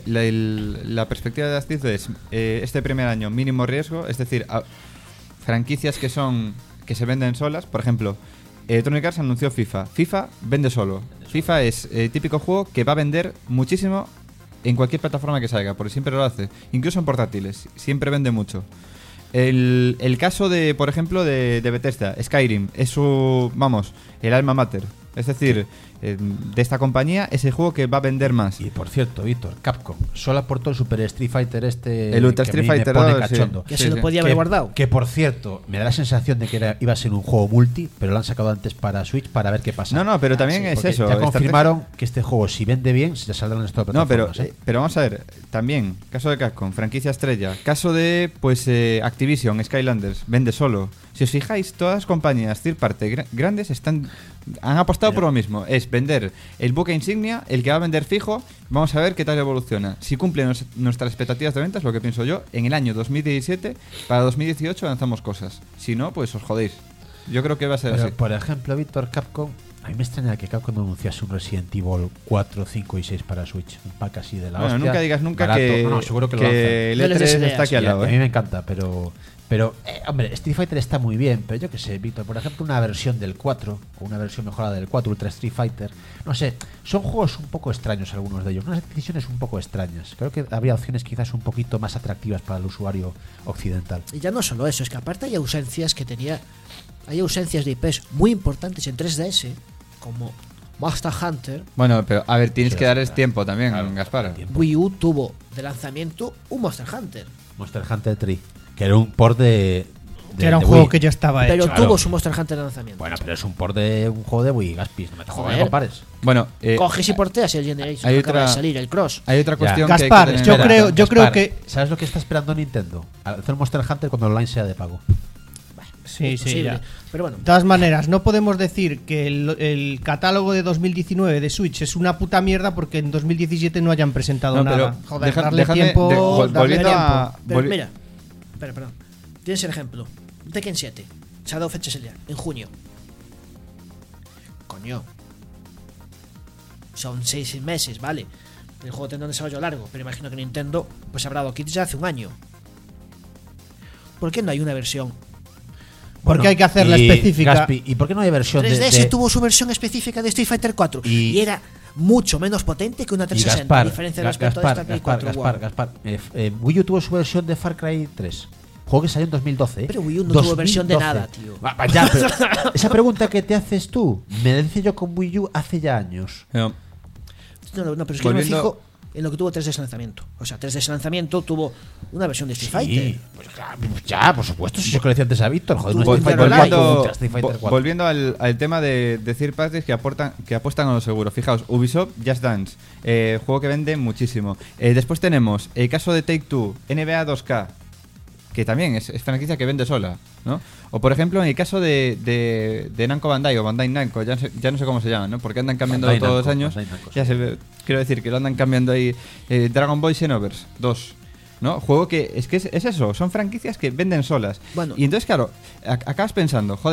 la perspectiva de Astiz es este primer año mínimo riesgo, es decir, franquicias que se venden solas. Por ejemplo, Electronic Arts anunció FIFA. FIFA vende solo. FIFA es típico juego que va a vender muchísimo en cualquier plataforma que salga, porque siempre lo hace. Incluso en portátiles, siempre vende mucho. El caso de, por ejemplo, de Bethesda, Skyrim, es el alma mater. Es decir, de esta compañía es el juego que va a vender más. Y por cierto, Víctor, Capcom solo aportó el Super Street Fighter El Ultra que a Street mí me Fighter pone 2, sí. cachondo. Que se lo podía haber guardado. Que por cierto, me da la sensación de que iba a ser un juego multi, pero lo han sacado antes para Switch para ver qué pasa. No, pero también es Porque eso. ya confirmaron que este juego, si vende bien, se saldrá en todas las No, pero plataformas. pero vamos a ver, también, caso de Capcom, franquicia estrella, caso de Activision, Skylanders, vende solo. Si os fijáis, todas las compañías third party grandes han apostado por lo mismo, es vender el buque insignia, el que va a vender fijo. Vamos a ver qué tal evoluciona. Si cumple nuestras expectativas de ventas, lo que pienso yo, en el año 2017, para 2018 lanzamos cosas. Si no, pues os jodéis. Yo creo que va a ser Pero, así. por ejemplo, Víctor, Capcom, a mí me extraña que Capcom anunciase un Resident Evil 4, 5 y 6 para Switch. Un pack así de la Bueno, hostia. nunca digas nunca barato. que, No, seguro que lo que el No les des E3 ideas. está aquí al lanzan. lado. A mí me encanta, pero hombre, Street Fighter está muy bien, pero yo que sé, Víctor, por ejemplo, una versión del 4 o una versión mejorada del 4, Ultra Street Fighter, no sé, son juegos un poco extraños algunos de ellos, unas decisiones un poco extrañas. Creo que habría opciones quizás un poquito más atractivas para el usuario occidental. Y ya no solo eso, es que aparte hay ausencias de IPs muy importantes en 3DS, como Monster Hunter. Bueno, pero a ver, tienes Sí, que darles claro. tiempo también, Claro, Gaspar. tiempo. Wii U tuvo de lanzamiento un Monster Hunter, Monster Hunter 3, que era un port de Que era un de juego Wii. que ya estaba pero hecho. tuvo su Monster Hunter de lanzamiento. Bueno, pero es un port de un juego de Wii, Gaspis, no me Joder. compares. Bueno, Coges y porteas el Generation hay que acaba de otra- salir, el Cross. hay otra cuestión que hay que Gaspar, tener en yo cuenta. creo Gaspar, que- ¿sabes lo que está esperando Nintendo? Hacer Monster Hunter cuando el online sea de pago. Sí, Es sí, posible. ya. Pero bueno, De todas maneras, no podemos decir que el catálogo de 2019 de Switch es una puta mierda porque en 2017 no hayan presentado No, nada. pero Joder, deja- darle déjame- tiempo. darle volviendo tiempo. a- pero volvi- mira, perdón. Tienes el ejemplo. Tekken 7. Se ha dado fecha salida en junio. Coño. Son 6 meses, vale. El juego tendrá un desarrollo largo, pero imagino que Nintendo pues habrá dado kits ya hace un año. ¿Por qué no hay una versión? Porque hay que hacerla y, específica. Gaspi, ¿y por qué no hay versión 3DS de tuvo su versión específica de Street Fighter 4 y era mucho menos potente que una y 360, Gaspar, a diferencia respecto a esta Play 4. wow. Gaspar. Wii U tuvo su versión de Far Cry 3. Juego que salió en 2012. Pero Wii U no tuvo versión de 2012. nada, tío. Ya, pero esa pregunta que te haces tú, me la hice yo con Wii U hace ya años. No, No, pero es que yo me Volviendo- fijo en lo que tuvo 3DS lanzamiento. O sea, 3DS lanzamiento tuvo una versión de Street Fighter. Pues ya, por supuesto, si yo que le decía antes a Víctor, joder, no Vol- Street Fighter volviendo- 4 contra Street Fighter 4. volviendo al tema de third parties que apuestan a lo seguro. Fijaos, Ubisoft Just Dance, juego que vende muchísimo. Después tenemos el caso de Take-Two, NBA 2K, que también es franquicia que vende sola, ¿no? O por ejemplo, en el caso de Namco Bandai o Bandai Namco, ya no sé cómo se llaman, ¿no? Porque andan cambiando Bandai todos los Namco, años. Bandai Namco, Ya sí. quiero decir que lo andan cambiando ahí. Dragon Ball Xenoverse 2, ¿no? Juego que es eso, son franquicias que venden solas. Bueno. Y entonces, claro, acabas pensando, joder,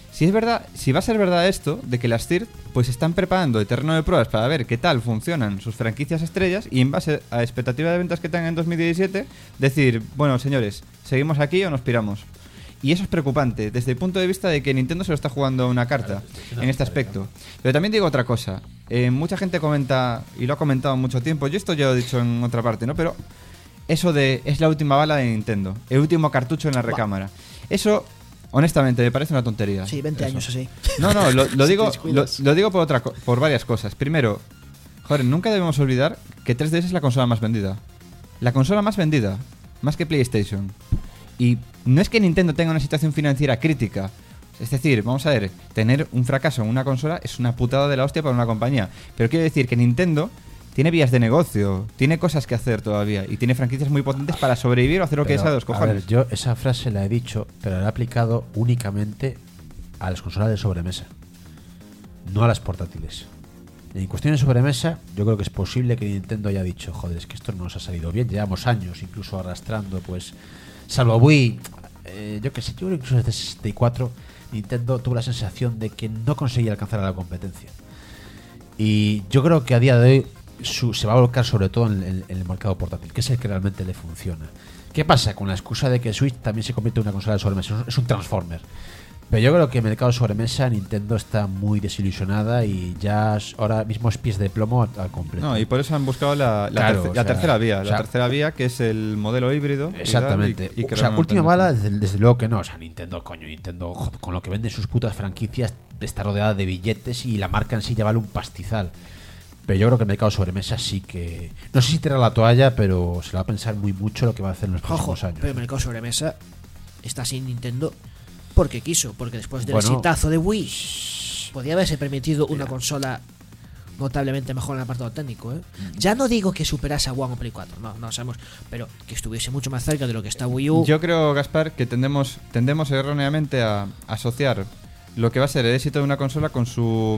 Si es verdad, si va a ser verdad esto, de que las TIR pues están preparando el terreno de pruebas para ver qué tal funcionan sus franquicias estrellas y en base a expectativa de ventas que tengan en 2017, decir, bueno, señores, ¿seguimos aquí o nos piramos? Y eso es preocupante, desde el punto de vista de que Nintendo se lo está jugando una carta en este aspecto. Pero también digo otra cosa, mucha gente comenta, y lo ha comentado mucho tiempo, yo esto ya lo he dicho en otra parte, ¿no? Pero eso de es la última bala de Nintendo, el último cartucho en la recámara. Eso, honestamente, me parece una tontería. Sí, 20 eso. años así. No, lo Si te digo descuidas. lo digo por varias cosas. Primero, joder, nunca debemos olvidar que 3DS es la consola más vendida. La consola más vendida, más que PlayStation. Y no es que Nintendo tenga una situación financiera crítica. Es decir, vamos a ver, tener un fracaso en una consola es una putada de la hostia para una compañía. Pero quiero decir que Nintendo tiene vías de negocio, tiene cosas que hacer todavía y tiene franquicias muy potentes para sobrevivir o hacer lo que Pero, sea de los a cojones. ver, yo esa frase la he dicho, pero la he aplicado únicamente a las consolas de sobremesa, no a las portátiles. En cuestión de sobremesa, yo creo que es posible que Nintendo haya dicho, joder, es que esto no nos ha salido bien, llevamos años incluso arrastrando, pues, salvo Wii, yo que sé, yo creo que incluso desde 64 Nintendo tuvo la sensación de que no conseguía alcanzar a la competencia. Y yo creo que a día de hoy se va a volcar sobre todo en el mercado portátil, que es el que realmente le funciona. ¿Qué pasa? Con la excusa de que Switch también se convierte en una consola de sobremesa, es un Transformer. Pero yo creo que en el mercado de sobremesa Nintendo está muy desilusionada y ya ahora mismo es pies de plomo al completo. No, y por eso han buscado la Claro, o sea, tercera vía. o sea, La tercera vía, que es el modelo híbrido. Exactamente. Y que O sea, realmente última no bala, está. desde luego que no. O sea, Nintendo, joder, con lo que vende sus putas franquicias, está rodeada de billetes y la marca en sí ya vale un pastizal. Pero yo creo que el mercado de sobremesa sí que... No sé si tirará la toalla, pero se lo va a pensar muy mucho lo que va a hacer en los Ojo, próximos años. pero el mercado sobremesa está sin Nintendo porque quiso, porque después del Bueno, exitazo de Wii podía haberse permitido una consola notablemente mejor en el apartado técnico, ¿eh? Ya no digo que superase a One o Play 4, no sabemos, pero que estuviese mucho más cerca de lo que está Wii U. Yo creo, Gaspar, que tendemos erróneamente a asociar lo que va a ser el éxito de una consola con su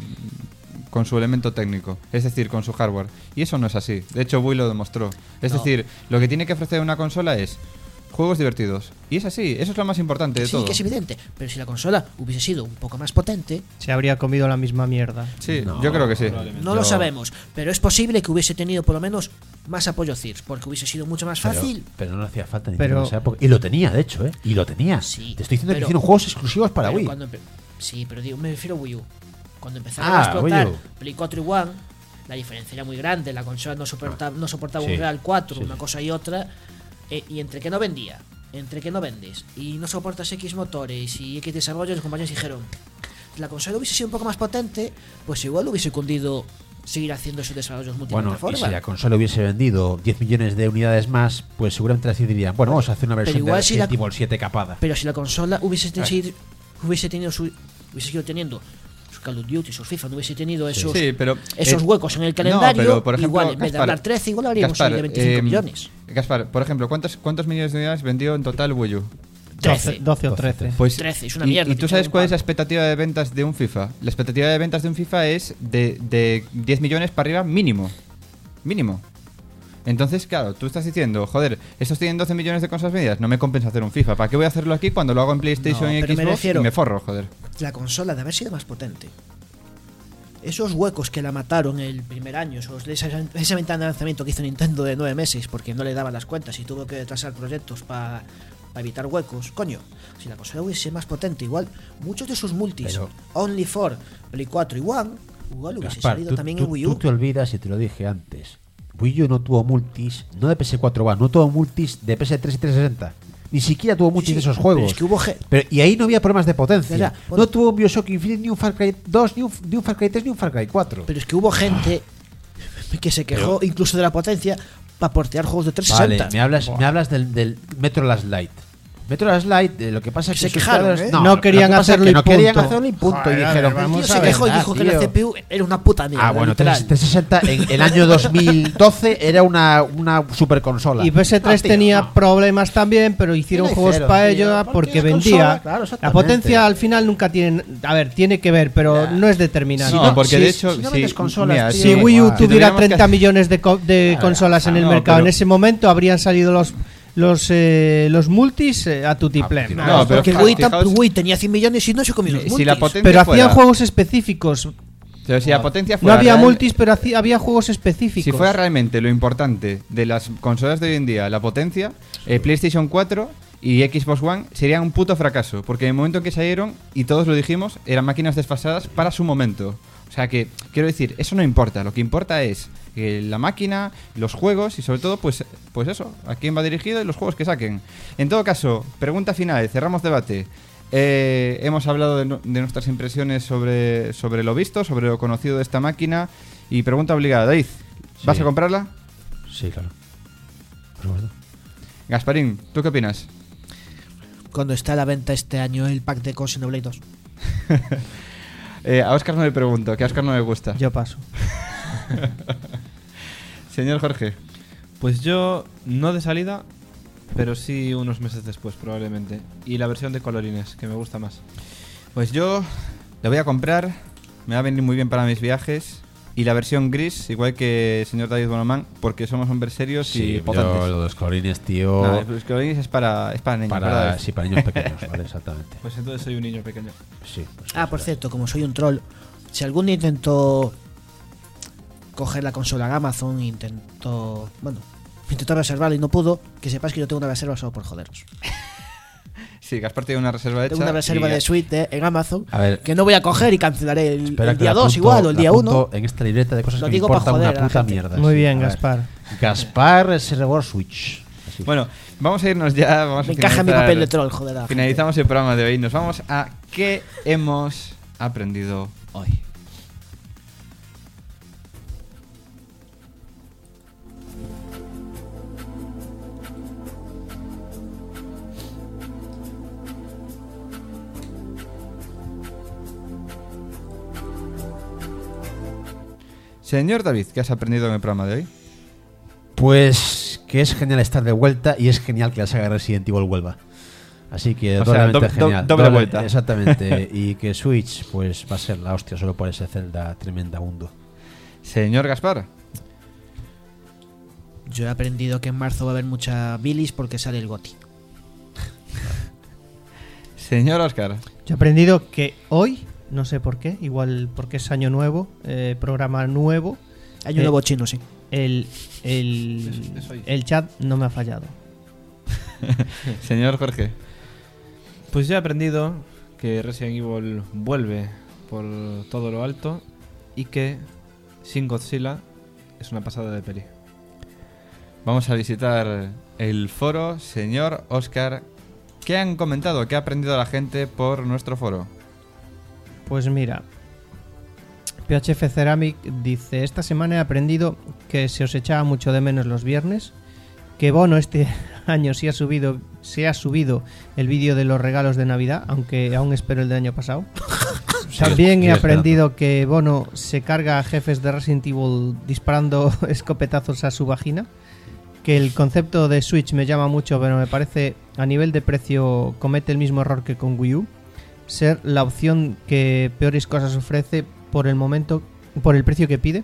elemento técnico, es decir, con su hardware. Y eso no es así. De hecho, Wii lo demostró. Es No. decir, lo que tiene que ofrecer una consola es juegos divertidos. Y es así, eso es lo más importante de Sí, todo. que es evidente, pero si la consola hubiese sido un poco más potente, Se habría comido la misma mierda. Sí, yo creo que sí. no lo sabemos, pero es posible que hubiese tenido por lo menos más apoyo CIRS, porque hubiese sido mucho más fácil. Pero no le hacía falta Pero- en esa época. Y lo tenía, de hecho, ¿eh? Y lo tenía. Sí, Te estoy diciendo que pero- hicieron juegos exclusivos para Pero Wii. cuando sí, pero digo, me refiero a Wii U. Cuando empezaron Ah, a explotar Wii U. Play 4 y One, la diferencia era muy grande. La consola no soportaba Sí, un Real 4, sí, una sí. cosa y otra. Y entre que no vendía, entre que no vendes y no soportas X motores y X desarrollos, los compañeros dijeron: si la consola hubiese sido un poco más potente, pues igual hubiese cundido seguir haciendo esos desarrollos Bueno, multiplataforma. y si la consola hubiese vendido 10 millones de unidades más, pues seguramente así dirían, bueno, vamos a hacer una versión igual de si la- Resident Evil 7 capada. Pero si la consola hubiese seguido teniendo su Call of Duty, sus FIFA, no hubiese tenido esos, Sí, pero esos huecos en el calendario, pero, por ejemplo, igual en vez de Gaspar, hablar 13, igual habríamos Gaspar, salido de 25 millones. Gaspar, por ejemplo, ¿cuántos millones de unidades vendió en total Wii U? 12, 12 o 13. Pues, 13, es una y- mierda, ¿Y te tú sabes echan un cuál es la palo. expectativa de ventas de un FIFA? La expectativa de ventas de un FIFA es de 10 millones para arriba mínimo. Mínimo. Entonces, claro, tú estás diciendo, joder, estos tienen 12 millones de consolas vendidas, no me compensa hacer un FIFA. ¿Para qué voy a hacerlo aquí cuando lo hago en PlayStation No, y pero me Xbox refiero- y me forro, joder? La consola de haber sido más potente. Esos huecos que la mataron el primer año, esa ventana de lanzamiento que hizo Nintendo de 9 meses porque no le daban las cuentas y tuvo que retrasar proyectos para evitar huecos. Coño, si la consola hubiese sido más potente, igual muchos de sus multis, Pero- Only for Play 4 y One, igual hubiese Gaspar, salido también en Wii tú U. te olvidas, y te lo dije antes, Wii U no tuvo multis, no de PS4 One, no tuvo multis de PS3 y 360. Ni siquiera tuvo multis Sí, de esos pero juegos. es que hubo y ahí no había problemas de potencia. Ya, bueno. No tuvo un Bioshock Infinite, ni un Far Cry 2, ni un Far Cry 3, ni un Far Cry 4. Pero es que hubo gente que se quejó incluso de la potencia para portear juegos de 360. Vale, me hablas del Metro Last Light. Metro Last Light, lo que pasa es que Se sus quejaron, creadores- ¿eh? No lo que querían pasa es hacerlo que y no querían punto. hacerlo y punto. Joder, y a dijeron, ver, El tío vamos se a ver, quejó y dijo que la tío. CPU era una puta mierda. bueno, literal. 360 en el año 2012 era una super consola. Y PS3 tenía problemas también, pero hicieron ¿Qué le juegos hicieron, para tío? ello Porque porque la vendía. consola, claro, La exactamente. potencia al final nunca tiene. A ver, tiene que ver, pero no es determinante. No, porque de hecho, si no si- vendes consolas, mira, tío, Si Wii U igual. tuviera tuviéramos que 30 millones de consolas en el no, mercado pero- en ese momento, habrían salido los multis a tutiplén. No, pero porque fijaos- Wii tenía 100 millones y no se comió los multis. Si la potencia Pero fuera, hacían juegos específicos. pero si la potencia No fuera había real- multis, pero había juegos específicos. Si fuera realmente lo importante de las consolas de hoy en día, la potencia, PlayStation 4 y Xbox One serían un puto fracaso. Porque en el momento en que salieron, y todos lo dijimos, eran máquinas desfasadas para su momento. O sea que, quiero decir, eso no importa. Lo que importa es la máquina, los juegos y sobre todo, pues eso, a quién va dirigido y los juegos que saquen. En todo caso, pregunta final, cerramos debate. Hemos hablado de nuestras impresiones sobre lo visto, sobre lo conocido de esta máquina. Y pregunta obligada, David, ¿vas Sí. a comprarla? Sí, claro. Por supuesto. Gasparín, ¿tú qué opinas? Cuando está a la venta este año el pack de Xenoblade 2. A Óscar no le pregunto, que a Óscar no le gusta. Yo paso. Señor Jorge. Pues yo, no de salida, pero sí unos meses después, probablemente. Y la versión de colorines, que me gusta más. Pues yo la voy a comprar, me va a venir muy bien para mis viajes. Y la versión gris, igual que el señor David Bonomán, porque somos hombres serios y yo potentes. lo de los colorines, tío. No, los colorines es para niños, ¿verdad? Sí, para niños pequeños, vale, exactamente. Pues entonces soy un niño pequeño. Sí, pues Ah, por cierto, como soy un troll, si algún día intentó coger la consola en Amazon, intentó reservarla y no pudo, que sepas que yo tengo una reserva solo por joderos. Sí, Gaspar tiene una reserva hecha. Tengo una reserva y- de suite en Amazon A ver, que no voy a coger y cancelaré el espera que día la 2 apunto- igual o el la día apunto 1. en esta libreta de cosas Lo que me digo pa' importan joder una a la puta gente. mierda. Muy sí. bien, A ver. Gaspar. Gaspar Server Switch. Así. Bueno, vamos a irnos ya. Vamos Me a encaja mi finalizar- papel de troll, joder. a la gente. Finalizamos el programa de hoy. Nos vamos a qué hemos aprendido hoy. Señor David, ¿qué has aprendido en el programa de hoy? Pues que es genial estar de vuelta y es genial que la saga Resident Evil vuelva. Así que O sea, doblemente genial. doble vuelta. Exactamente. Y que Switch pues va a ser la hostia solo por ese Zelda tremendabundo. Señor Gaspar. Yo he aprendido que en marzo va a haber mucha bilis porque sale el GOTY. Señor Oscar. Yo he aprendido que hoy, no sé por qué, igual porque es año nuevo, programa nuevo, Hay un nuevo chino, sí. el chat no me ha fallado. Señor Jorge. Pues yo he aprendido que Resident Evil vuelve por todo lo alto y que Shin Godzilla es una pasada de peli. Vamos a visitar el foro. Señor Oscar, ¿qué han comentado? ¿Qué ha aprendido la gente por nuestro foro? Pues mira, PHF Ceramic dice: esta semana he aprendido que se os echaba mucho de menos los viernes, que Bono este año se ha subido el vídeo de los regalos de Navidad, aunque aún espero el del año pasado. También he sigue aprendido que Bono se carga a jefes de Resident Evil disparando escopetazos a su vagina, que el concepto de Switch me llama mucho, pero me parece a nivel de precio comete el mismo error que con Wii U, ser la opción que peores cosas ofrece por el momento, por el precio que pide.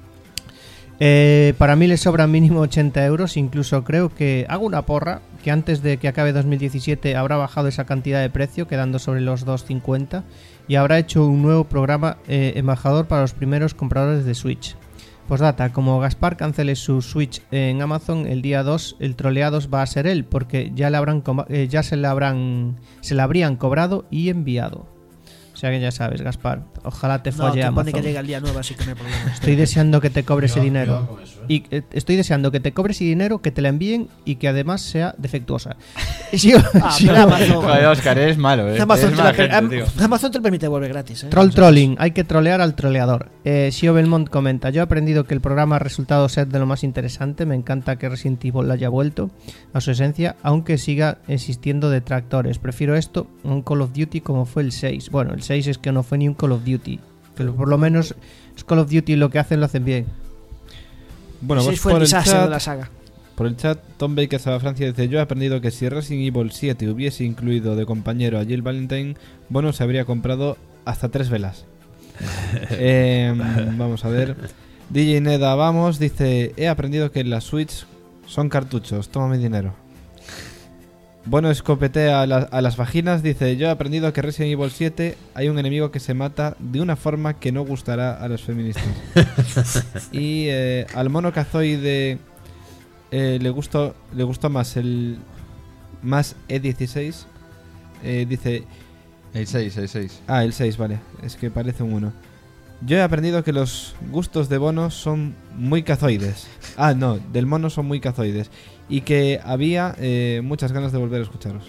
Para mí le sobran mínimo 80 euros, incluso creo que hago una porra que antes de que acabe 2017 habrá bajado esa cantidad de precio, quedando sobre los 2,50, y habrá hecho un nuevo programa embajador para los primeros compradores de Switch. Postdata, como Gaspar cancele su Switch en Amazon el día 2, el troleados va a ser él, porque ya se la habrían cobrado y enviado. O sea que ya sabes, Gaspar, ojalá te No, folle que pone Amazon. que llega el día 9, así que no hay problema. Estoy deseando que te cobre ese dinero. Y estoy deseando que te cobre ese dinero, que te la envíen y que además sea defectuosa. Sí, sí, pero Amazon, Joder, Oscar, eres malo, ¿eh? Amazon, Eres te mala la, gente, tío. Amazon te lo permite volver gratis, Trolling, hay que trolear al troleador. Sio Belmont comenta: yo he aprendido que el programa ha resultado ser de lo más interesante. Me encanta que Resident Evil haya vuelto a su esencia, aunque siga existiendo detractores. Prefiero esto a un Call of Duty como fue el 6. Bueno, el 6 es que no fue ni un Call of Duty, pero por lo menos es Call of Duty, lo que hacen lo hacen bien. Bueno, Sí, pues fue el por el desastre de la chat, saga. por el chat, Tom Baker Saba Francia dice: yo he aprendido que si Resident Evil 7 hubiese incluido de compañero a Jill Valentine, Bono se habría comprado hasta 3 velas. Vamos a ver. DJ Neda, vamos, dice: he aprendido que las Switch son cartuchos, toma mi dinero. Bueno, escopetea a las vaginas. Dice: yo he aprendido que Resident Evil 7 hay un enemigo que se mata de una forma que no gustará a los feministas. Y al mono cazoide le gustó más el más E16. Dice... El 6. Ah, el 6, vale. Es que parece un 1. Yo he aprendido que los gustos de Bono son muy cazoides. Ah, no, del mono son muy cazoides. Y que había muchas ganas de volver a escucharos.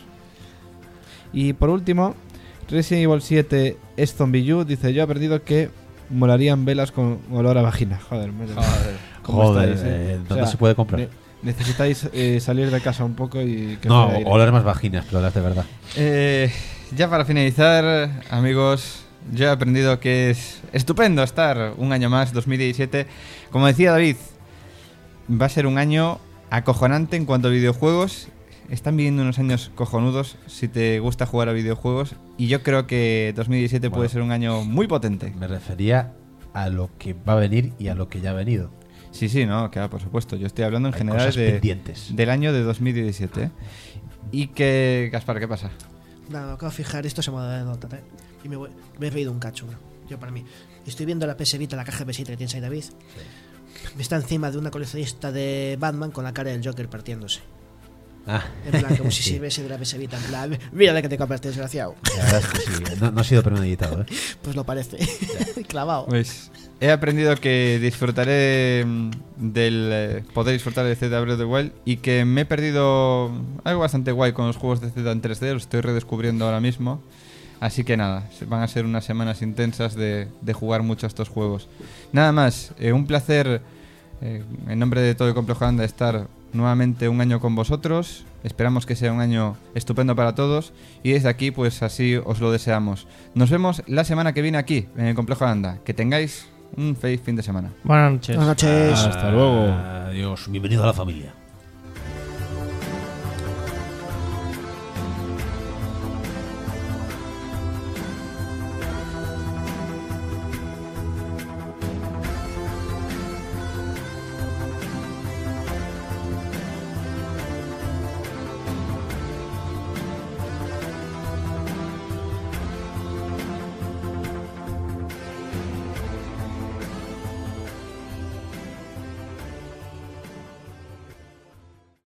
Y por último, Resident Evil 7 es Zombie U. Dice: yo he aprendido que molarían velas con olor a vagina. Joder, ¿cómo estáis, ¿dónde se puede comprar? Necesitáis salir de casa un poco y... que No, me aire. oler más vaginas, pero las de verdad. Ya para finalizar, amigos, yo he aprendido que es estupendo estar un año más, 2017. Como decía David, va a ser un año acojonante en cuanto a videojuegos. Están viviendo unos años cojonudos si te gusta jugar a videojuegos. Y yo creo que 2017 puede ser un año muy potente. Me refería a lo que va a venir y a lo que ya ha venido. Sí, no, claro, por supuesto. Yo estoy hablando en Hay general cosas pendientes. del año de 2017. Y que, Gaspar, ¿qué pasa? Nada, me acabo de fijar, esto se me ha dado de nota, y me he pedido un cacho, bro. Yo para mí. Estoy viendo la PS Vita, la caja de PS Vita que tienes ahí, David. Me está encima de una coleccionista de Batman con la cara del Joker partiéndose. Ah. En plan, como si sirviese de la PS Vita. En plan, mira de que te compraste, desgraciado. La verdad es que sí, no ha sido premeditado, ¿eh? Pues lo parece. Clavado. Pues he aprendido que disfrutaré del poder disfrutar de Zelda Breath of the Wild y que me he perdido algo bastante guay con los juegos de Zelda en 3D, los estoy redescubriendo ahora mismo. Así que nada, van a ser unas semanas intensas de jugar mucho a estos juegos. Nada más, un placer en nombre de todo el Complejo Anda estar nuevamente un año con vosotros. Esperamos que sea un año estupendo para todos y desde aquí pues así os lo deseamos. Nos vemos la semana que viene aquí en el Complejo Anda. Que tengáis un feliz fin de semana. Buenas noches. Buenas noches. Hasta luego. Adiós, bienvenido a la familia.